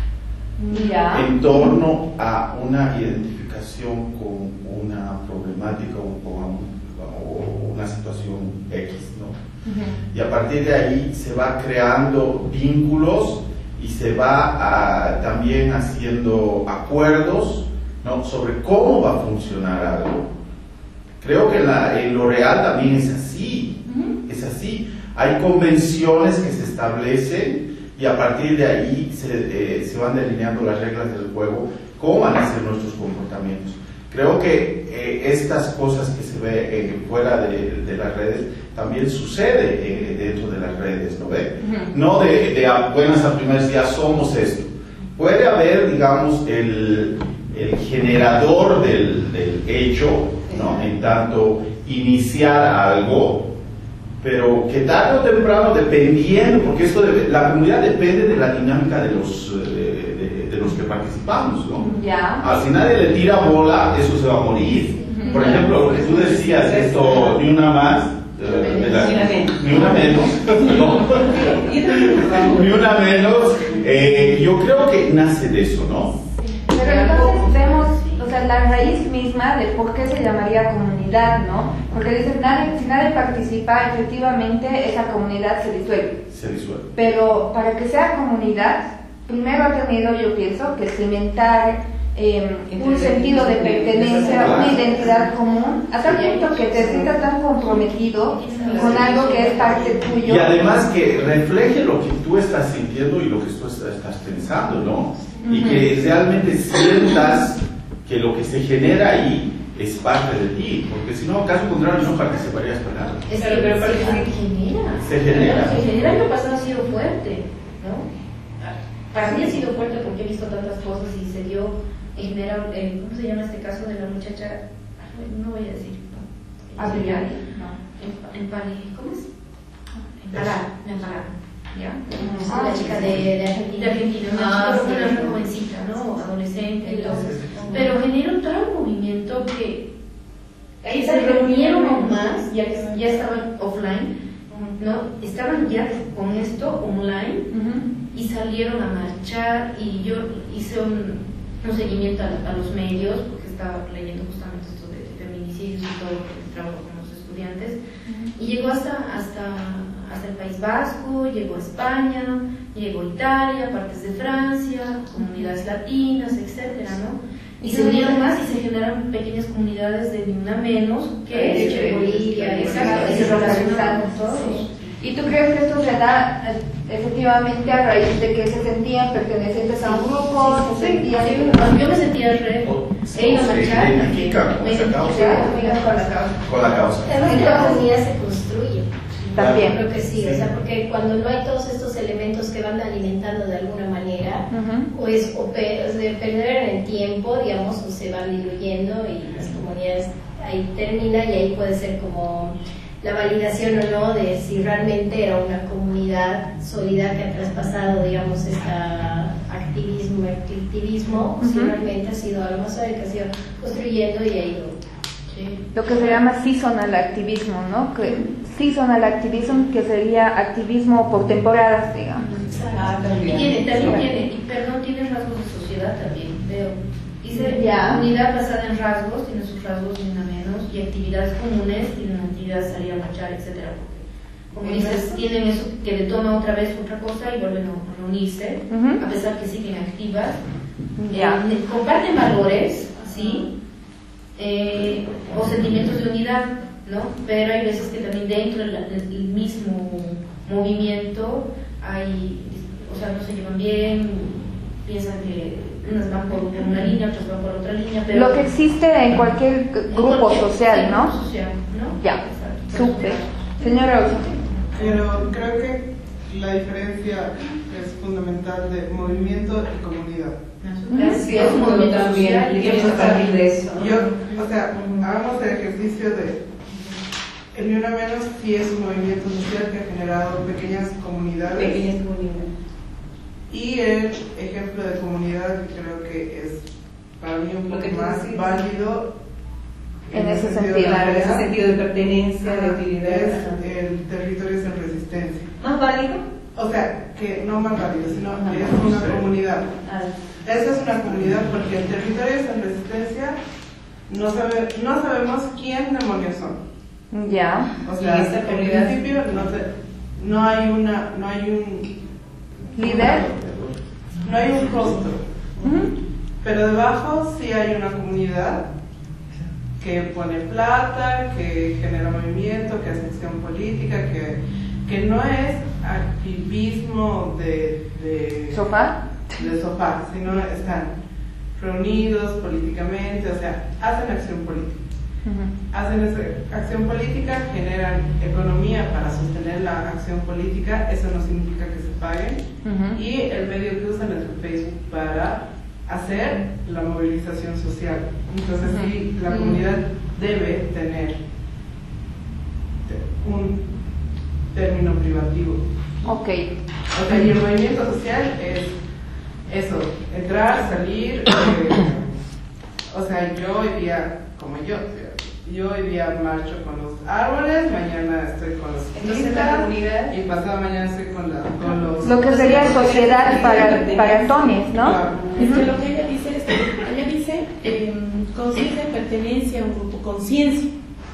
Ya. en torno a una identificación con una problemática o con un- o una situación X, ¿no? Y a partir de ahí se va creando vínculos y se va a- también haciendo acuerdos, ¿no?, sobre cómo va a funcionar algo. Creo que en, la- en lo real también es así, es así. Hay convenciones que se establecen y a partir de ahí se, eh, se van delineando las reglas del juego, cómo van a ser nuestros comportamientos. Creo que eh, estas cosas que se ve eh, fuera de, de las redes también sucede eh, dentro de las redes, ¿no ve? Ujú. No de, de a buenas a primeras, ya somos esto. Puede haber, digamos, el, el generador del, del hecho, ¿no?, en tanto iniciar algo, pero que tarde o temprano, dependiendo, porque esto debe- la comunidad depende de la dinámica de los, eh, de, de- de los que participamos, ¿no? Ya. Ah, si nadie le tira bola, eso se va a morir. Por ejemplo, lo que tú decías, esto, ni una más, eh, de la- Ni una menos. ni una menos, no, ni una menos, eh, yo creo que nace de eso, ¿no? Pero entonces vemos, o sea, la raíz misma de por qué se llamaría comunidad, ¿no? Porque dices, nadie, si nadie participa, efectivamente esa comunidad se disuelve. Se disuelve. Pero para que sea comunidad, primero ha tenido, yo pienso, que cimentar eh, un sentido de pertenencia, una identidad común, a tal punto que te sientas tan comprometido con algo que es parte tuyo. Y además que refleje lo que tú estás sintiendo y lo que tú estás estás pensando, ¿no? Y que realmente sientas que lo que se genera ahí es parte de ti, porque si no, caso contrario, no participarías para nada. Es Pero- que pero se parece genera. Se genera. Se genera. El año pasado ha sido fuerte, ¿no? Para mí ha sido fuerte porque he visto tantas cosas y se dio en general, eh, ¿cómo se llama este caso de la muchacha? Ay, no voy a decir. Adriana. En, en Pali, ¿cómo es? En Pará, en Pará. ¿Ya? Ah, La chica de, de Argentina. De Argentina, una, Ah, chica, sí, una sí. jovencita, ¿no? Adolescente, entonces. Pero generó tal movimiento que ahí se reunieron aún más, ya que ya estaban offline, ¿no? Estaban ya con esto online y salieron a marchar y yo hice un, un seguimiento a, a los medios porque estaba leyendo justamente esto de feminicidios y todo porque trabajo con los estudiantes y llegó hasta, hasta, hasta el País Vasco, llegó a España, llegó a Italia, partes de Francia, comunidades latinas, etcétera, ¿no? Y se unieron más y se generaron pequeñas comunidades de ni una menos que Sí, hecho en Bolivia, exacto, y se relacionaron con todos. Sí. ¿Y tú crees que esto se da eh, efectivamente a raíz de que se sentían pertenecientes a un grupo? Se sentían... Sí, yo me sentía re. O se- He ido a se marchar. identifica con me esa causa. identifica con la causa. Con la causa. Además que la comunidad se construye. También. Creo que sí, o sea, porque cuando no hay todos estos elementos que van alimentando de alguna manera, Ujú. pues o pe- o sea, perder en el tiempo, digamos, o se van diluyendo y las comunidades ahí termina y ahí puede ser como la validación o no de si realmente era una comunidad sólida que ha traspasado, digamos, este activismo, activismo, uh-huh. si realmente ha sido algo más sólido que ha sido construyendo y ha ido. Sí. Lo que se llama seasonal activismo, ¿no? Que, seasonal activism, que sería activismo por temporadas, digamos. Ah, también. Y tiene, también tiene, y perdón, tiene rasgos de sociedad también, veo. Dice, yeah. Unidad basada en rasgos, tiene sus rasgos ni nada menos, y actividades comunes, tienen actividades salir a marchar, etcétera. Como dices, tienen eso que le toma otra vez otra cosa y vuelven a reunirse, uh-huh. a pesar que siguen activas. Yeah. Eh, comparten valores, ¿sí? Eh, o sentimientos de unidad, ¿no? Pero hay veces que también dentro del, del mismo movimiento hay, o sea, no se llevan bien, piensan que unas van por una línea, otras van por otra línea. Pero lo que existe en cualquier grupo en cualquier, social, sí, ¿no? Social, ¿no? Ya, súper. Señora Rosa. Pero creo que la diferencia es fundamental de movimiento y comunidad. Sí, es un movimiento también, y eso también de eso. Yo, o sea, hagamos el ejercicio de el Ni Una Menos sí es un movimiento social que ha generado pequeñas comunidades. Pequeñas comunidades. Y el ejemplo de comunidad creo que es para mí un poco más decís, válido en, en ese sentido, sentido, claro, ese sentido de pertenencia, de utilidad. Es el territorio sin resistencia. ¿Más válido? O sea, que no más válido, sino ah, que es una sí. comunidad. Ah. Esa es una comunidad porque el territorio sin resistencia no, sabe, no sabemos quién demonios son. Ya. O sea, en principio no, se, no hay una, no hay un líder, no hay un rostro, uh-huh. pero debajo sí hay una comunidad que pone plata, que genera movimiento, que hace acción política, que, que no es activismo de, de sofá, de sofá, sino están reunidos políticamente, o sea, hacen acción política. Uh-huh. Hacen esa acción política, generan economía para sostener la acción política, eso no significa que se paguen, uh-huh. y el medio que usan es el Facebook para hacer la movilización social. Entonces uh-huh. sí, la comunidad debe tener un término privativo. Ok. O sea, y el movimiento social es eso, entrar, salir, eh, o sea, yo hoy día, como yo, yo hoy día marcho con los árboles, mañana estoy con los ciclistas y pasado mañana estoy con, la, con los... Lo que sería sociedad para, para Tones, ¿no? Claro. Es que lo que ella dice es que ella dice eh, conciencia de pertenencia a un grupo, conciencia,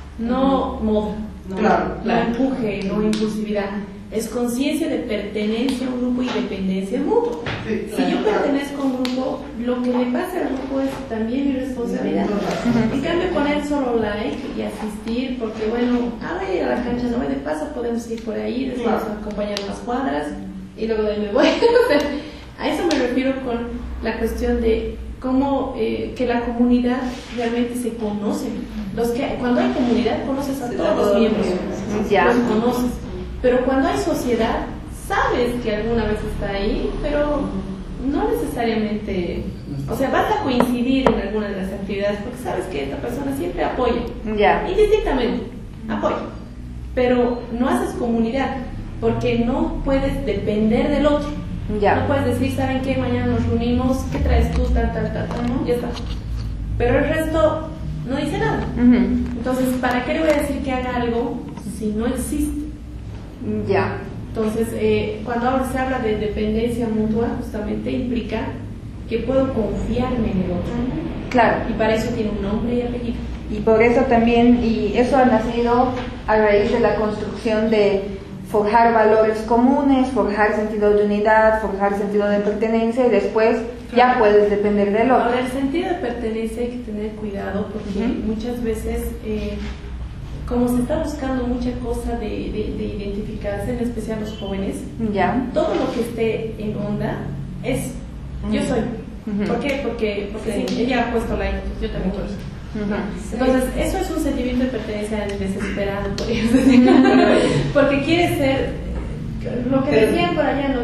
no moda, no, claro, no claro. empuje, no impulsividad. Es conciencia de pertenencia a un grupo y dependencia mutua. Sí, si yo pertenezco a un grupo, lo que le pasa al grupo es también mi responsabilidad. En cambio, poner solo like y asistir, porque bueno, ahora ir a la cancha, no, de paso podemos ir por ahí, después claro. acompañar unas cuadras y luego de ahí me voy. O sea, a eso me refiero con la cuestión de cómo eh, que la comunidad realmente se conoce. Los que, cuando hay comunidad, conoces a todos los miembros, ya. los conoces. Pero cuando hay sociedad, sabes que alguna vez está ahí, pero no necesariamente, o sea, vas a coincidir en alguna de las actividades porque sabes que esta persona siempre apoya, yeah. indistintamente, apoya, pero no haces comunidad porque no puedes depender del otro. Yeah. No puedes decir, ¿saben qué? Mañana nos reunimos, ¿qué traes tú? Tal, tal, tal, tal, ¿no? Ya está. Pero el resto no dice nada. Uh-huh. Entonces, ¿para qué le voy a decir que haga algo si no existe? Ya. Yeah. Entonces, eh, cuando ahora se habla de dependencia mutua, justamente implica que puedo confiarme en el otro. Claro. Y para eso tiene un nombre y apellido. Y por eso también, y eso ha nacido a raíz de la construcción de forjar valores comunes, forjar sentido de unidad, forjar sentido de pertenencia y después claro. ya puedes depender del otro. Ahora, el sentido de pertenencia hay que tener cuidado porque uh-huh. muchas veces... Eh, como se está buscando mucha cosa de, de, de identificarse, en especial los jóvenes, ya. todo lo que esté en onda es yo soy. Uh-huh. ¿Por qué? Porque, porque sí. ella ha puesto like, yo también quiero. Uh-huh. Entonces, eso es un sentimiento de pertenencia desesperado, podríamos decir. Porque quiere ser, lo que decían por allá, ¿no ve?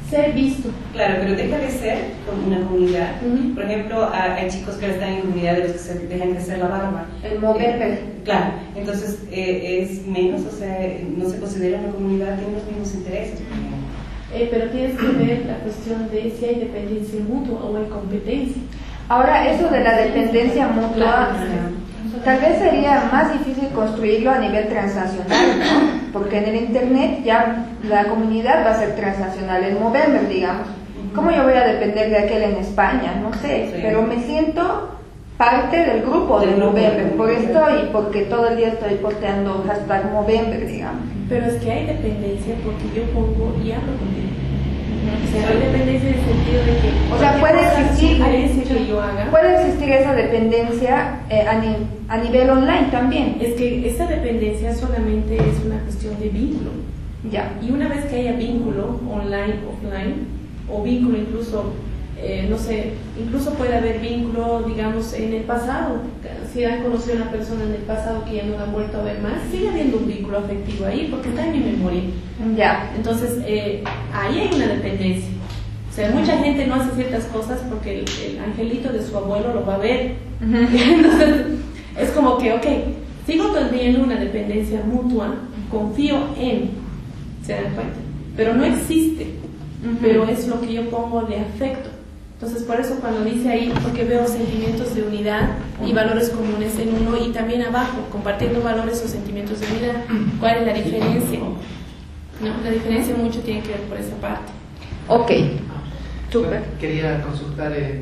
ser visto. Claro, pero deja de ser como una comunidad. Uh-huh. Por ejemplo, hay, hay chicos que están en comunidad de los que se dejan crecer la barba. El mover. Eh, claro, entonces eh, es menos, o sea, no se considera una comunidad, tiene los mismos intereses. Eh, pero tienes que ver la cuestión de si hay dependencia mutua o hay competencia. Ahora, eso de la dependencia mutua, claro, tal vez sería más difícil construirlo a nivel transnacional, ¿no? Porque en el Internet ya la comunidad va a ser transnacional, el Movember, digamos. ¿Cómo yo voy a depender de aquel en España? No sé, sí. Pero me siento parte del grupo del Movember, por esto y porque todo el día estoy posteando hashtag Movember, digamos. Pero es que hay dependencia porque yo pongo y hablo contigo. O sea, hay dependencia en el sentido de que, o sea, puede existir, que yo haga, puede existir esa dependencia eh, a, ni, a nivel online también. Es que esa dependencia solamente es una cuestión de vínculo. Ya. Y una vez que haya vínculo online, offline, o vínculo incluso, eh, no sé, incluso puede haber vínculo, digamos, en el pasado. Si han conocido a una persona en el pasado que ya no la han vuelto a ver más, sigue habiendo un vínculo afectivo ahí porque está en mi memoria. Ya. Entonces, eh, ahí hay una dependencia. O sea, mucha gente no hace ciertas cosas porque el, el angelito de su abuelo lo va a ver. Uh-huh. Entonces, es como que, ok, sigo teniendo una dependencia mutua, confío en, ¿se dan cuenta? Pero no existe, uh-huh. Pero es lo que yo pongo de afecto. Entonces, por eso cuando dice ahí, porque veo sentimientos de unidad y valores comunes en uno, y también abajo, compartiendo valores o sentimientos de unidad, ¿cuál es la diferencia? No, la diferencia mucho tiene que ver por esa parte. Ok, super. Bueno, quería consultar, eh,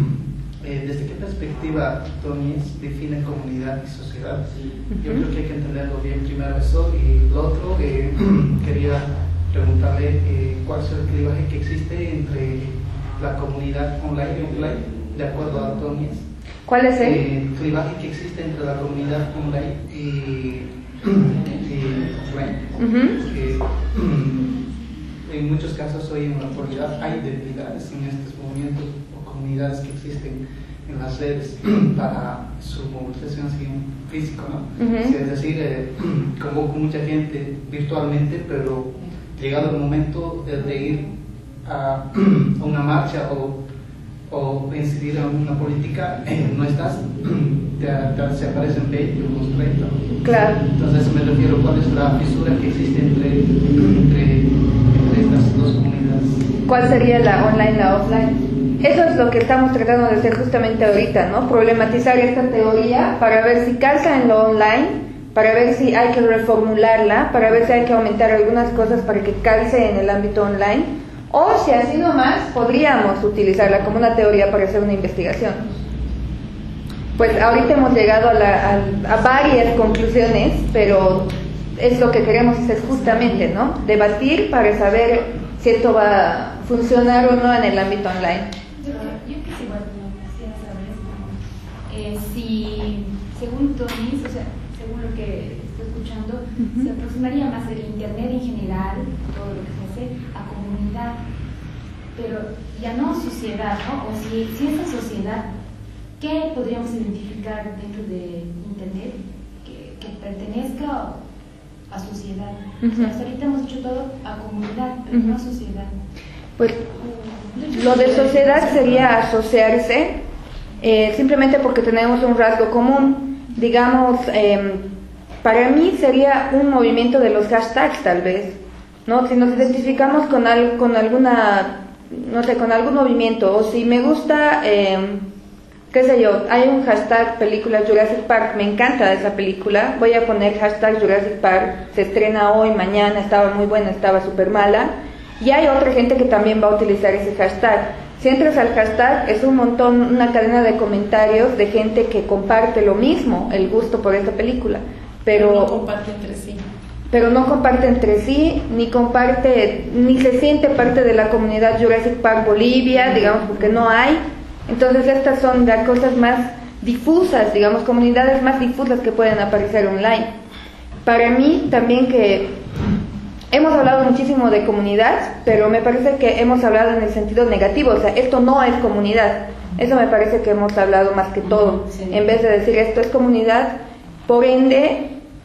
eh, ¿desde qué perspectiva Tonis define comunidad y sociedad? Uh-huh. Yo creo que hay que entenderlo bien primero eso, y lo otro, eh, quería preguntarle eh, cuál es el clivaje que existe entre la comunidad online y offline, de acuerdo a Tonis. ¿Cuál es el? Eh, clivaje que existe entre la comunidad online y, y offline. Uh-huh. Que, en muchos casos hoy en la actualidad hay debilidades en estos movimientos o comunidades que existen en las redes para su movilización así físico, ¿no? Uh-huh. Es decir, eh, convoco mucha gente virtualmente, pero llegado el momento de, de ir a una marcha o, o incidir en una política, eh, no estás, te, te, se aparecen veinte o unos treinta. Claro. Entonces me refiero, ¿cuál es la fisura que existe entre, entre, entre estas dos comunidades? ¿Cuál sería la online y la offline? Eso es lo que estamos tratando de hacer justamente ahorita, ¿no? Problematizar esta teoría para ver si calza en lo online, para ver si hay que reformularla, para ver si hay que aumentar algunas cosas para que calce en el ámbito online. O si así nomás, podríamos utilizarla como una teoría para hacer una investigación. Pues ahorita hemos llegado a, la, a, a varias conclusiones, pero es lo que queremos hacer justamente, ¿no? Debatir para saber si esto va a funcionar o no en el ámbito online. Yo, yo quisiera saber eh, si, según Tonis, o sea, según lo que estoy escuchando, uh-huh. Se aproximaría más el Internet en general, todo lo que se hace, a comunidad, pero ya no sociedad, ¿no? O si, si esa sociedad, ¿qué podríamos identificar dentro de Internet que, que pertenezca a sociedad? Uh-huh. O sea, hasta ahorita hemos dicho todo a comunidad, pero uh-huh. No a sociedad. Pues lo de sociedad sería asociarse eh, simplemente porque tenemos un rasgo común. Digamos, eh, para mí sería un movimiento de los hashtags tal vez, ¿no? Si nos identificamos con, al, con alguna, no sé, con algún movimiento, o si me gusta, eh, qué sé yo, hay un hashtag película Jurassic Park, me encanta esa película, voy a poner hashtag Jurassic Park, se estrena hoy, mañana, estaba muy buena, estaba súper mala, y hay otra gente que también va a utilizar ese hashtag. Si entras al hashtag, es un montón, una cadena de comentarios de gente que comparte lo mismo, el gusto por esta película, pero, pero no comparte entre sí. Pero no comparte entre sí, ni comparte, ni se siente parte de la comunidad Jurassic Park Bolivia, digamos, porque no hay. Entonces estas son las cosas más difusas, digamos, comunidades más difusas que pueden aparecer online. Para mí también que hemos hablado muchísimo de comunidad, pero me parece que hemos hablado en el sentido negativo, o sea, esto no es comunidad. Eso me parece que hemos hablado más que todo. Sí. En vez de decir esto es comunidad, por ende,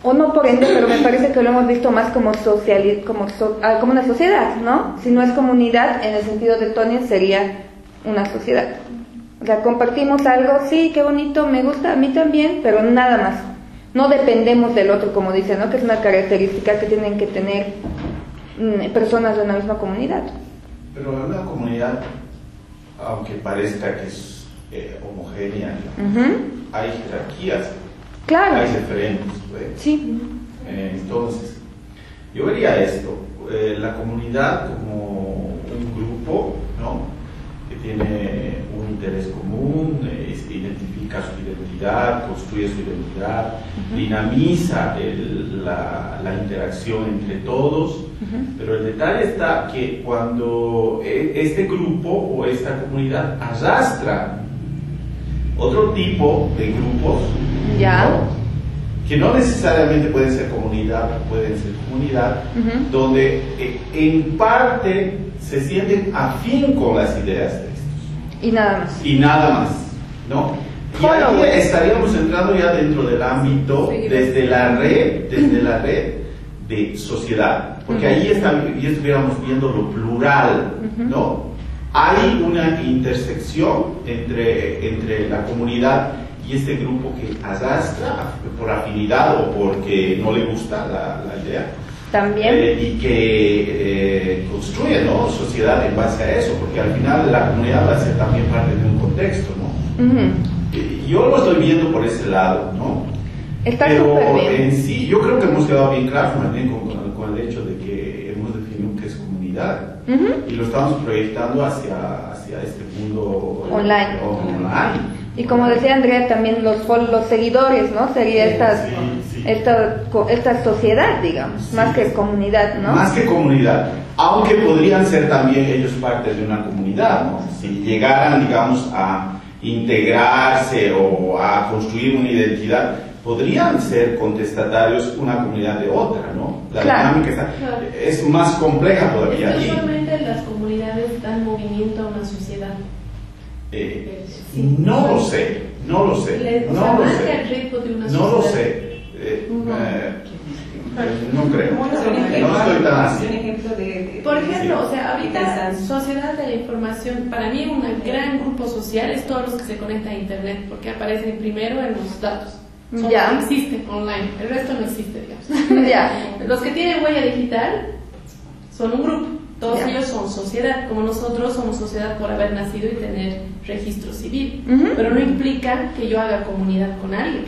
o no por ende, pero me parece que lo hemos visto más como social, como, so, ah, como una sociedad, ¿no? Si no es comunidad, en el sentido de Tony, sería una sociedad. O sea, compartimos algo, sí, qué bonito, me gusta, a mí también, pero nada más. No dependemos del otro, como dicen, ¿no? Que es una característica que tienen que tener mm, personas de una misma comunidad. Pero en una comunidad, aunque parezca que es eh, homogénea, Uh-huh. hay jerarquías, claro, hay diferentes. ¿Ve? Sí. Eh, entonces, yo vería esto, eh, la comunidad como un grupo, ¿no? Que tiene un interés común, eh, identifica su identidad, construye su identidad, uh-huh. dinamiza el, la, la interacción entre todos, uh-huh. pero el detalle está que cuando este grupo o esta comunidad arrastra otro tipo de grupos, ya. ¿no? Que no necesariamente pueden ser comunidad, pueden ser comunidad, uh-huh. donde eh, en parte se sienten afín con las ideas de estos. Y nada más. Y nada más, ¿no? Y ahí estaríamos entrando ya dentro del ámbito, desde la red, desde la red de sociedad, porque uh-huh. ahí está, ya estuviéramos viendo lo plural, uh-huh. ¿no? Hay una intersección entre, entre la comunidad y este grupo que arrastra por afinidad o porque no le gusta la, la idea. También. Eh, y que eh, construye, ¿no? Sociedad en base a eso, porque al final la comunidad va a ser también parte de un contexto, ¿no? Uh-huh. eh, yo lo estoy viendo por ese lado, ¿no? Está Pero bien. en sí, yo creo que hemos quedado bien claros también con, con, con el hecho de que hemos definido qué es comunidad uh-huh. y lo estamos proyectando hacia, hacia este mundo online. online. Y como decía Andrea, también los, los seguidores, ¿no? Sería esta, sí, sí. esta, esta sociedad, digamos, sí. más que comunidad, ¿no? Más que comunidad, aunque podrían ser también ellos parte de una comunidad, ¿no? Si llegaran, digamos, a integrarse o a construir una identidad, podrían ser contestatarios una comunidad de otra, ¿no? La claro. dinámica está, claro. es más compleja todavía. Es que usualmente las comunidades dan movimiento a una sociedad. Eh, sí, no lo sé, no lo sé, Le, no sea, lo más sé, que el ritmo de una no sociedad. lo sé, eh, no. Eh, no creo, no estoy tan así. Por ejemplo, o sea, ahorita sociedad de la información, para mí un gran grupo social es todos los que se conectan a internet, porque aparecen primero en los datos. Son ya. los que existen online, el resto no existe, digamos. Ya. Los que tienen huella digital son un grupo. Todos ya. ellos son sociedad, como nosotros somos sociedad por haber nacido y tener registro civil, uh-huh. pero no implica que yo haga comunidad con alguien.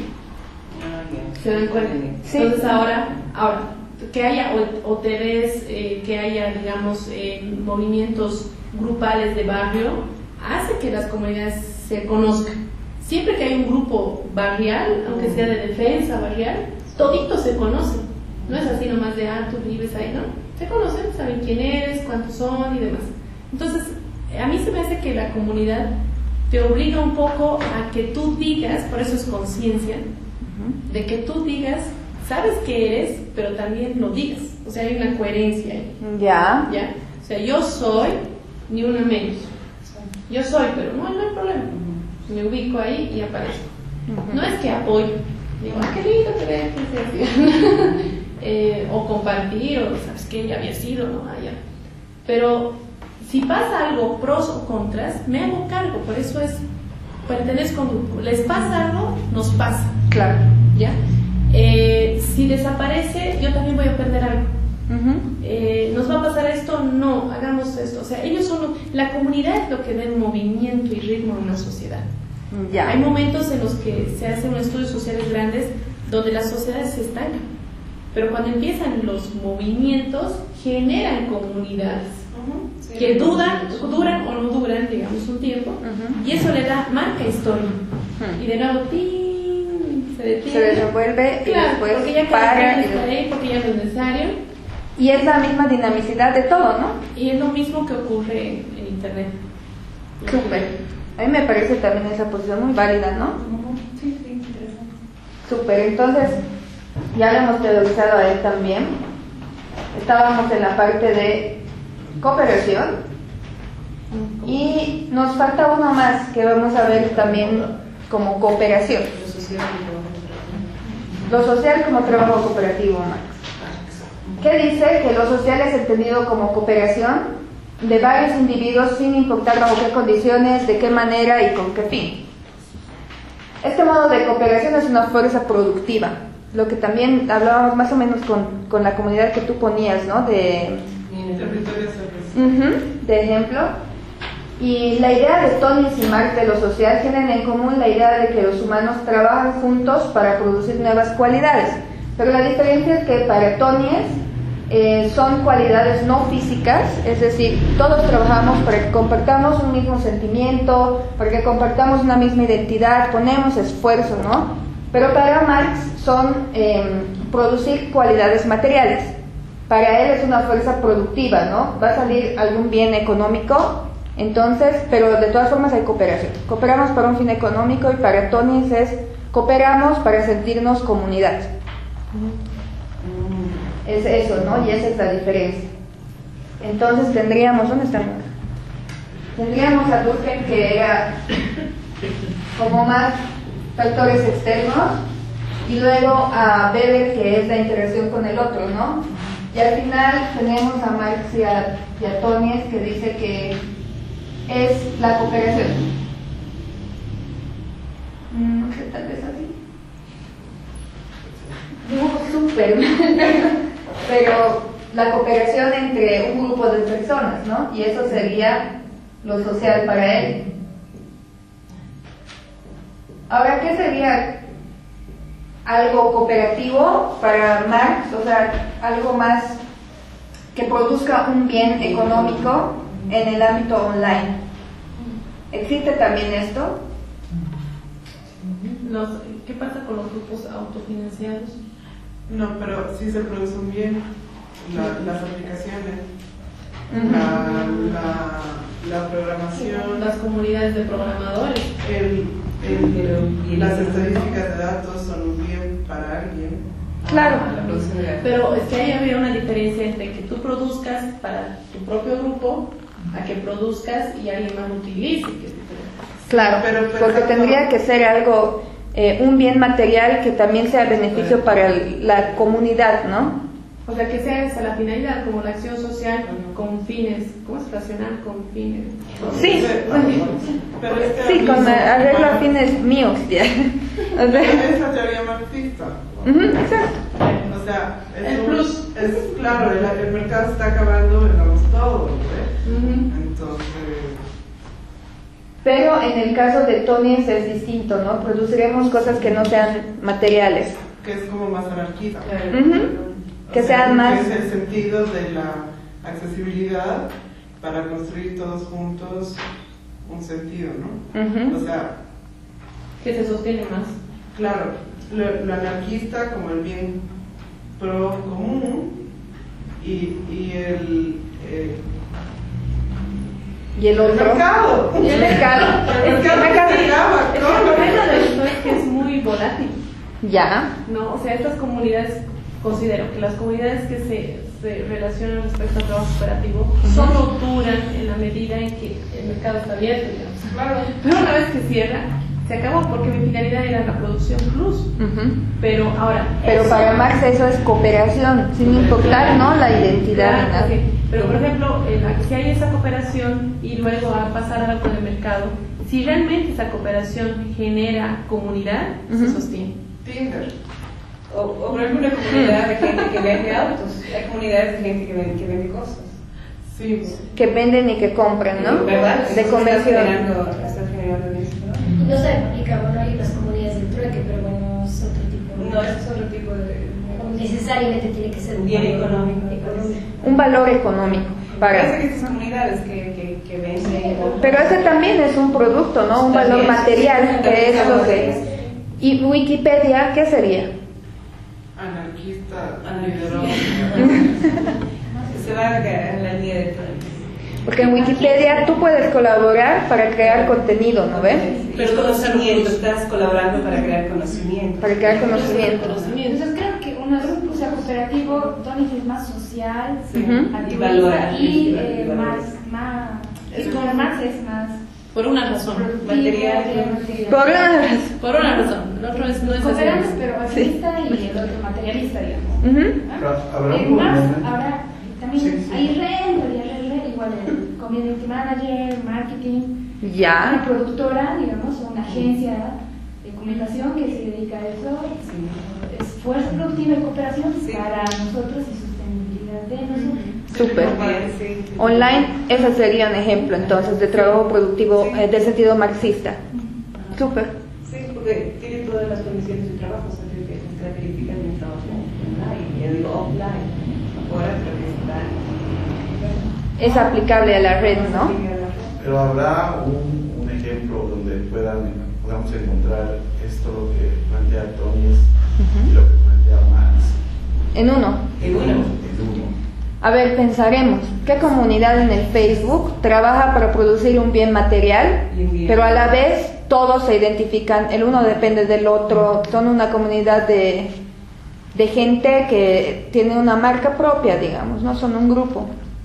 ¿Se dan cuenta? Sí. Entonces ahora, ahora que haya O T Vs, eh, que haya, digamos, eh, movimientos grupales de barrio, hace que las comunidades se conozcan. Siempre que hay un grupo barrial, aunque sea de defensa barrial, toditos se conocen. No es así nomás de, ah, tú vives ahí, ¿no? Se conocen, saben quién eres, cuántos son y demás. Entonces, a mí se me hace que la comunidad te obliga un poco a que tú digas, por eso es conciencia, uh-huh. de que tú digas, sabes qué eres, pero también lo digas. O sea, hay una coherencia ahí. Ya. ¿Ya? O sea, yo soy, ni una menos. Yo soy, pero no, no hay problema. Me ubico ahí y aparezco. Uh-huh. No es que apoyo. Digo, ah, qué lindo te ves, que se eh, o compartir, o sabes que ya había sido, ¿no? Ah, ya. Pero si pasa algo pros o contras, me hago cargo, por eso es pertenezco a un grupo. Les pasa algo, nos pasa. Claro. ¿Ya? Eh, si desaparece, yo también voy a perder algo. Uh-huh. Eh, ¿Nos va a pasar esto? No, hagamos esto. O sea, ellos son, la comunidad es lo que da movimiento y ritmo a una sociedad. Ya. Hay momentos en los que se hacen estudios sociales grandes donde las sociedades se estancan, pero cuando empiezan los movimientos generan comunidades uh-huh. sí, que dudan, duran o no duran, digamos, un tiempo, uh-huh. y eso le da marca historia. Uh-huh. Y de nuevo, ¡ting! Se detiene. Se desenvuelve, claro, y después porque ya para. Está ahí, porque ya no es necesario. Y es la misma dinamicidad de todo, ¿no? Y es lo mismo que ocurre en Internet. Súper. A mí me parece también esa posición muy válida, ¿no? Sí, sí, interesante. Súper, entonces ya lo hemos teorizado a él también. Estábamos en la parte de cooperación y nos falta uno más que vamos a ver también como cooperación. lo social como trabajo cooperativo, Marx. ¿Qué dice? Que lo social es entendido como cooperación de varios individuos sin importar bajo qué condiciones, de qué manera y con qué fin. Este modo de cooperación es una fuerza productiva, lo que también hablábamos más o menos con, con la comunidad que tú ponías, ¿no? De, uh-huh, de ejemplo. Y la idea de Tönnies y Marx de lo social tienen en común la idea de que los humanos trabajan juntos para producir nuevas cualidades, pero la diferencia es que para Tönnies eh, son cualidades no físicas, es decir, todos trabajamos para que compartamos un mismo sentimiento, para que compartamos una misma identidad, ponemos esfuerzo, ¿no? Pero para Marx son eh, producir cualidades materiales. Para él es una fuerza productiva, ¿no? Va a salir algún bien económico, entonces, pero de todas formas hay cooperación. Cooperamos para un fin económico y para Tönnies es cooperamos para sentirnos comunidad. Es eso, ¿no? Y esa es la diferencia. Entonces tendríamos, ¿dónde estamos? Tendríamos a Durkheim, que era como más factores externos, y luego a Weber, que es la interacción con el otro, ¿no? Y al final tenemos a Marx y a, y a Tönnies, que dice que es la cooperación. No sé, tal vez así. Dibujo súper mal, pero la cooperación entre un grupo de personas, ¿no? Y eso sería lo social para él. Ahora, ¿qué sería algo cooperativo para Marx? O sea, algo más que produzca un bien económico en el ámbito online. ¿Existe también esto? Los, ¿Qué pasa con los grupos autofinanciados? No, pero sí se produce un bien, la, las aplicaciones, uh-huh. la, la, la programación, las comunidades de programadores, el, el, el, las estadísticas de datos son un bien para alguien. Claro, pero es que ahí había una diferencia entre que tú produzcas para tu propio grupo a que produzcas y alguien más lo utilice. Que claro, pero, pero, porque tendría que ser algo, eh, un bien material que también sea beneficio para el, la comunidad, ¿no? O sea, que sea esa la finalidad, como la acción social con fines, ¿cómo es racional? Con fines. Sí, pero es que sí, con arreglo a fines míos, ya. O sea, es la teoría marxista. Uh-huh, exacto. O sea, es, el plus. Es, claro, el, el mercado está acabando, digamos, todo, ¿eh? Uh-huh. Entonces... Pero en el caso de Tönnies es distinto, ¿no? Produciremos cosas que no sean materiales. Que es como más anarquista. Uh-huh. Que sea, sean más... Es el sentido de la accesibilidad para construir todos juntos un sentido, ¿no? Uh-huh. O sea... Que se sostiene más. Claro, lo, lo anarquista como el bien pro común y, y el... Eh, y el otro. El mercado. Y el mercado. El mercado. El mercado. El problema de esto es que es muy volátil. Ya. No, o sea, estas comunidades, considero que las comunidades que se, se relacionan respecto al trabajo cooperativo uh-huh. solo duran en la medida en que el mercado está abierto, digamos. Claro. Pero una vez que cierra, se acabó porque mi finalidad era la producción plus. Uh-huh. Pero ahora. Pero eso, para Marx eso es cooperación, sin importar, ¿no? La identidad. Claro, okay. Pero por ejemplo, eh, si hay esa cooperación y luego a pasar algo con el mercado, si realmente esa cooperación genera comunidad, uh-huh. se sostiene. Tinder. O, o por ejemplo una comunidad de gente que vende autos, hay comunidades de gente que vende, que vende cosas. Sí. Que venden y que compran, ¿no? ¿Verdad? De comercio. Estás generando, estás generando eso, ¿no? No se aplica, bueno, hay las comunidades del trueque, pero bueno, es otro tipo de... No, es otro tipo de... necesariamente tiene que ser un bien valor económico. económico. Un valor económico. Para... Parece que estas comunidades que, que, que venden... Pero ese también es un producto, ¿no? Un valor material, que es lo que es. ¿Y Wikipedia qué sería? Anarquista, se va a en la línea de Tönnies. Porque en Wikipedia tú puedes colaborar para crear contenido, ¿no ves? Pero conocimiento, estás colaborando para crear conocimiento. Para crear conocimiento. Entonces creo que una, o sea, cooperativo, Tönnies es más social, uh-huh. altruista y, y eh, más, más, y con Marx es más por una razón. Material. Por una razón. Por una razón. El otro es, no es Cooperante, así. pero materialista y el otro materialista, digamos. Ujú. Habrá En un más, momento- ahora también Sí, sí. hay red, y hay red, igual el community manager, marketing, una Ya. productora, digamos, o una agencia de comunicación que se dedica a eso. Es fuerza productiva y cooperación para nosotros y sostenibilidad de nosotros. Súper. Online, ese sería un ejemplo entonces de trabajo productivo eh, de sentido marxista. Súper. Sí, porque tiene todas las condiciones de trabajo, o sea, que se califican en trabajo online, yo digo offline, ahora creo que está. Es aplicable a la red, ¿no? Pero habrá un, un ejemplo donde puedan, podamos encontrar esto lo que plantea Tony y lo que plantea Marx. En uno. En uno. En uno. A ver, pensaremos, ¿qué comunidad en el Facebook trabaja para producir un bien material, pero a la vez todos se identifican, el uno depende del otro, son una comunidad de, de gente que tiene una marca propia, digamos, no son un grupo?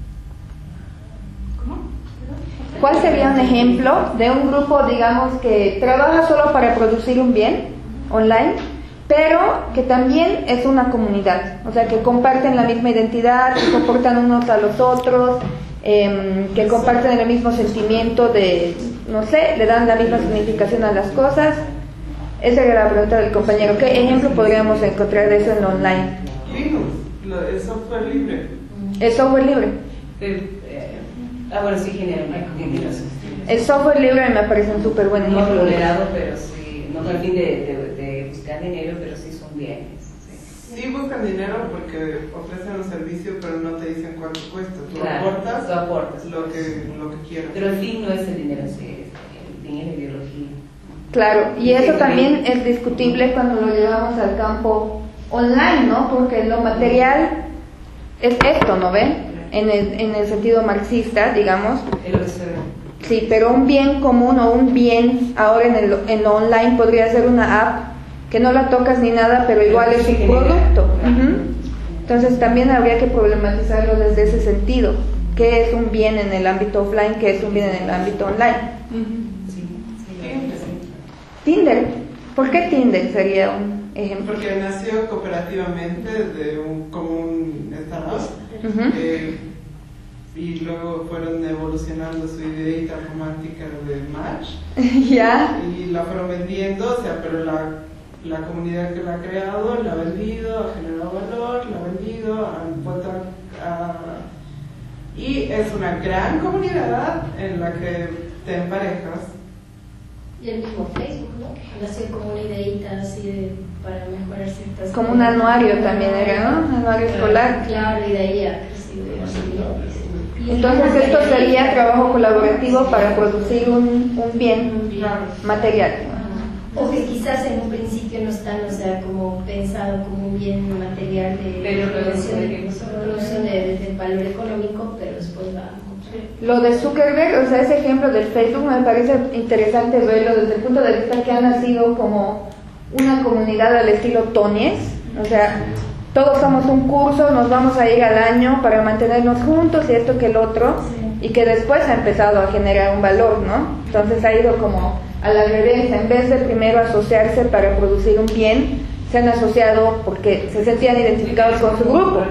¿Cuál sería un ejemplo de un grupo, digamos, que trabaja solo para producir un bien online, pero que también es una comunidad? O sea, que comparten la misma identidad, que soportan unos a los otros, eh, que comparten el mismo sentimiento de, no sé, le dan la misma significación a las cosas. Esa era la pregunta del compañero. ¿Qué ejemplo podríamos encontrar de eso en lo online? Linux, lo- el software libre. El software libre. Eh, eh, ah, bueno, sí genera marketing. El software libre me parece un súper buen No ejemplo. tolerado, pero sí, no con el fin de, de, de buscar dinero, pero sí son bienes. Sí. Sí buscan dinero porque ofrecen un servicio, pero no te dicen cuánto cuesta. Tú Claro, aportas, tú aportas. lo que, lo que quieras. Pero el fin no es el dinero, sí, el fin es la ideología. Claro, y Sí, eso también. también es discutible cuando lo llevamos al campo online, ¿no? Porque lo material es esto, ¿no ven? En el, en el sentido marxista, digamos. Es lo que se ve. Sí, pero un bien común o un bien ahora en, el, en lo online podría ser una app que no la tocas ni nada, pero igual es un producto. Ujú. Entonces también habría que problematizarlo desde ese sentido. ¿Qué es un bien en el ámbito offline? ¿Qué es un bien en el ámbito online? Sí, sí, sí. Tinder. ¿Por qué Tinder sería un ejemplo? Porque nació cooperativamente de un común startup. Ujú. eh, y luego fueron evolucionando su ideita romántica de match Ya. y la fueron vendiendo, o sea, pero la, la comunidad que la ha creado la ha vendido, ha generado valor, la ha vendido, han puesto a, a- y es una gran comunidad en la que te emparejas. Y el mismo Facebook, ¿no? Nació como una ideita así de, para mejorar ciertas Como cosas. un anuario también era, ¿no? Un anuario escolar. Claro, y de ahí ha crecido y ha subido. Entonces esto sería trabajo colaborativo para producir un, un bien material. O que quizás en un principio no están, o sea, como pensado como un bien material de Pero luego producción, se ve de, que no se ve. producción de, de valor económico, pero después va a Lo de Zuckerberg, o sea, ese ejemplo del Facebook me parece interesante verlo desde el punto de vista que ha nacido como una comunidad al estilo Tonies, o sea, todos somos un curso, nos vamos a ir al año para mantenernos juntos y esto que el otro, y que después ha empezado a generar un valor, ¿no? Entonces ha ido como a la reversa, en vez de primero asociarse para producir un bien, se han asociado porque se sentían identificados con su grupo.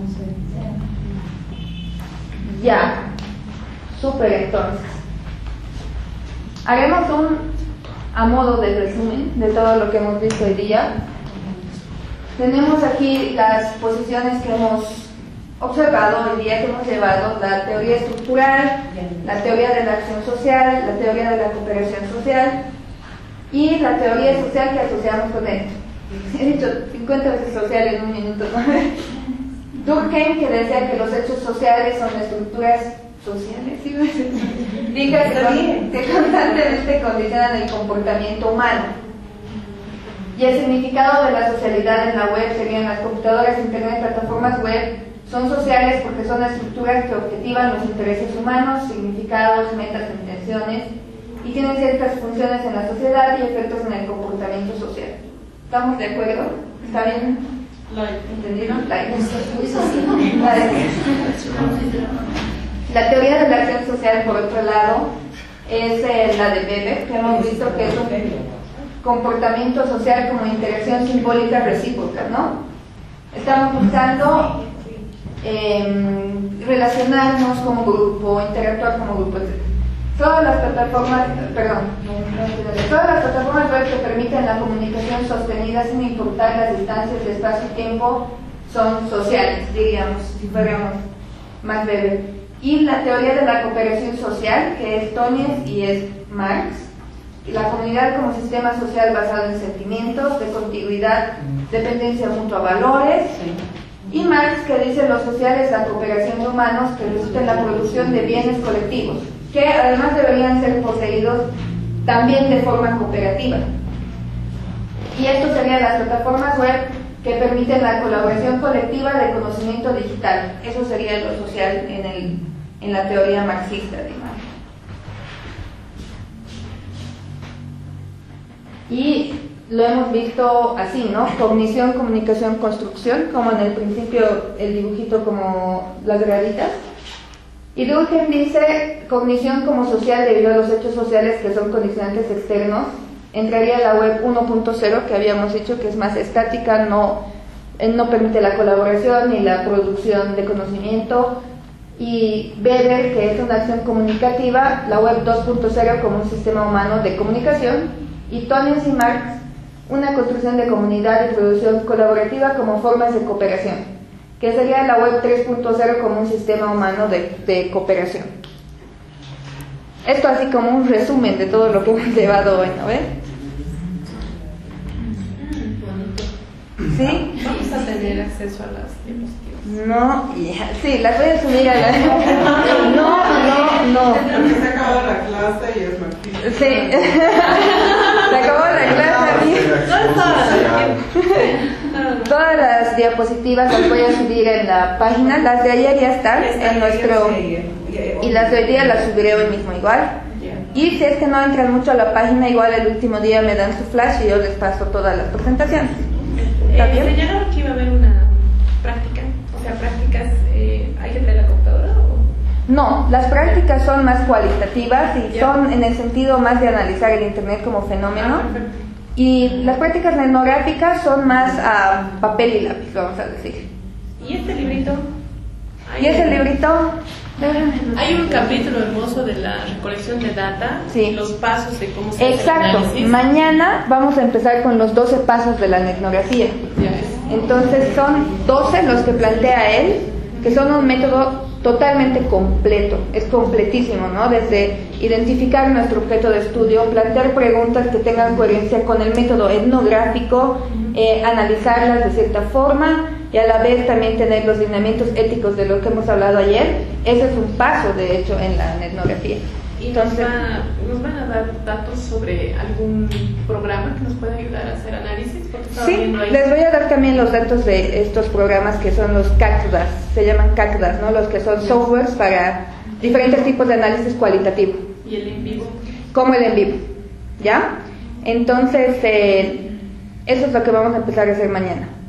Ya, súper entonces. Haremos un, a modo de resumen de todo lo que hemos visto hoy día. Tenemos aquí las posiciones que hemos observado hoy día, que hemos llevado: la teoría estructural, la teoría de la acción social, la teoría de la cooperación social y la teoría social que asociamos con esto. He dicho cincuenta veces social en un minuto, ¿no? Durkheim, que decía que los hechos sociales son estructuras sociales, ¿sí? Diga que, con- que constantemente condicionan el comportamiento humano. Y el significado de la socialidad en la web serían: las computadoras, internet, plataformas web son sociales porque son estructuras que objetivan los intereses humanos, significados, metas, intenciones, y tienen ciertas funciones en la sociedad y efectos en el comportamiento social. ¿Estamos de acuerdo? ¿Está bien? ¿Entendieron? Like. La teoría de la acción social, por otro lado, es eh, la de Weber, que hemos visto que es un comportamiento social como interacción simbólica recíproca, ¿no? Estamos buscando eh, relacionarnos como grupo, interactuar como grupo, etcétera. Todas las plataformas, perdón, todas las plataformas web que permiten la comunicación sostenida sin importar las distancias de espacio y tiempo son sociales, diríamos, si fuéramos más breves. Y la teoría de la cooperación social, que es Tóñez y es Marx, la comunidad como sistema social basado en sentimientos, de contiguidad, dependencia mutua, valores. Y Marx, que dice lo social es la cooperación de humanos que resulta en la producción de bienes colectivos, que además deberían ser poseídos también de forma cooperativa. Y esto serían las plataformas web que permiten la colaboración colectiva de conocimiento digital. Eso sería lo social en, el, en la teoría marxista, digamos. Y lo hemos visto así, ¿no? Cognición, comunicación, construcción, como en el principio el dibujito como las graditas. Y Durkheim dice cognición como social debido a los hechos sociales que son condicionantes externos. Entraría la web uno punto cero, que habíamos dicho que es más estática, no, no permite la colaboración ni la producción de conocimiento. Y Weber, que es una acción comunicativa, la web dos punto cero como un sistema humano de comunicación. Y Tóñez y Marx, una construcción de comunidad y producción colaborativa como formas de cooperación, que sería la web tres punto cero como un sistema humano de, de cooperación. Esto así como un resumen de todo lo que hemos llevado hoy, ¿no ves? ¿Sí? Vamos a tener acceso a las diapositivas. No, yeah. Sí, las voy a subir a la... No, no, no. Se acabó la clase y es Martín. Sí. Se acabó la clase. Todas las diapositivas las voy a subir en la página. Las de ayer ya están en nuestro... Y las de hoy día las subiré hoy mismo igual. Y si es que no entran mucho a la página, igual el último día me dan su flash y yo les paso todas las presentaciones. ¿Está bien? Eh, señalaron que iba a haber una práctica. O sea, prácticas, eh, ¿hay que tener la computadora o...? No, las prácticas son más cualitativas y Ya. son en el sentido más de analizar el Internet como fenómeno. Ah, perfecto. Y las prácticas etnográficas son más a papel y lápiz, vamos a decir. ¿Y este librito? ¿Y ese librito? Hay un capítulo hermoso de la recolección de data, Sí. los pasos de cómo se hace el Exacto. análisis. Mañana vamos a empezar con los doce pasos de la etnografía. Ya es. Entonces son doce los que plantea él, que son un método totalmente completo, es completísimo, ¿no? Desde identificar nuestro objeto de estudio, plantear preguntas que tengan coherencia con el método etnográfico, eh, analizarlas de cierta forma y a la vez también tener los lineamientos éticos de lo que hemos hablado ayer. Ese es un paso, de hecho, en la etnografía. Y Entonces, nos, va- nos van a dar datos sobre algún programa que nos pueda ayudar a hacer análisis, porque estaba sí, viendo ahí. les voy a dar también los datos de estos programas que son los C A C D A S, se llaman C A C D A S, ¿no? Los que son softwares para diferentes tipos de análisis cualitativo. Y el en vivo. Como el en vivo, ¿ya? Entonces, eh, eso es lo que vamos a empezar a hacer mañana.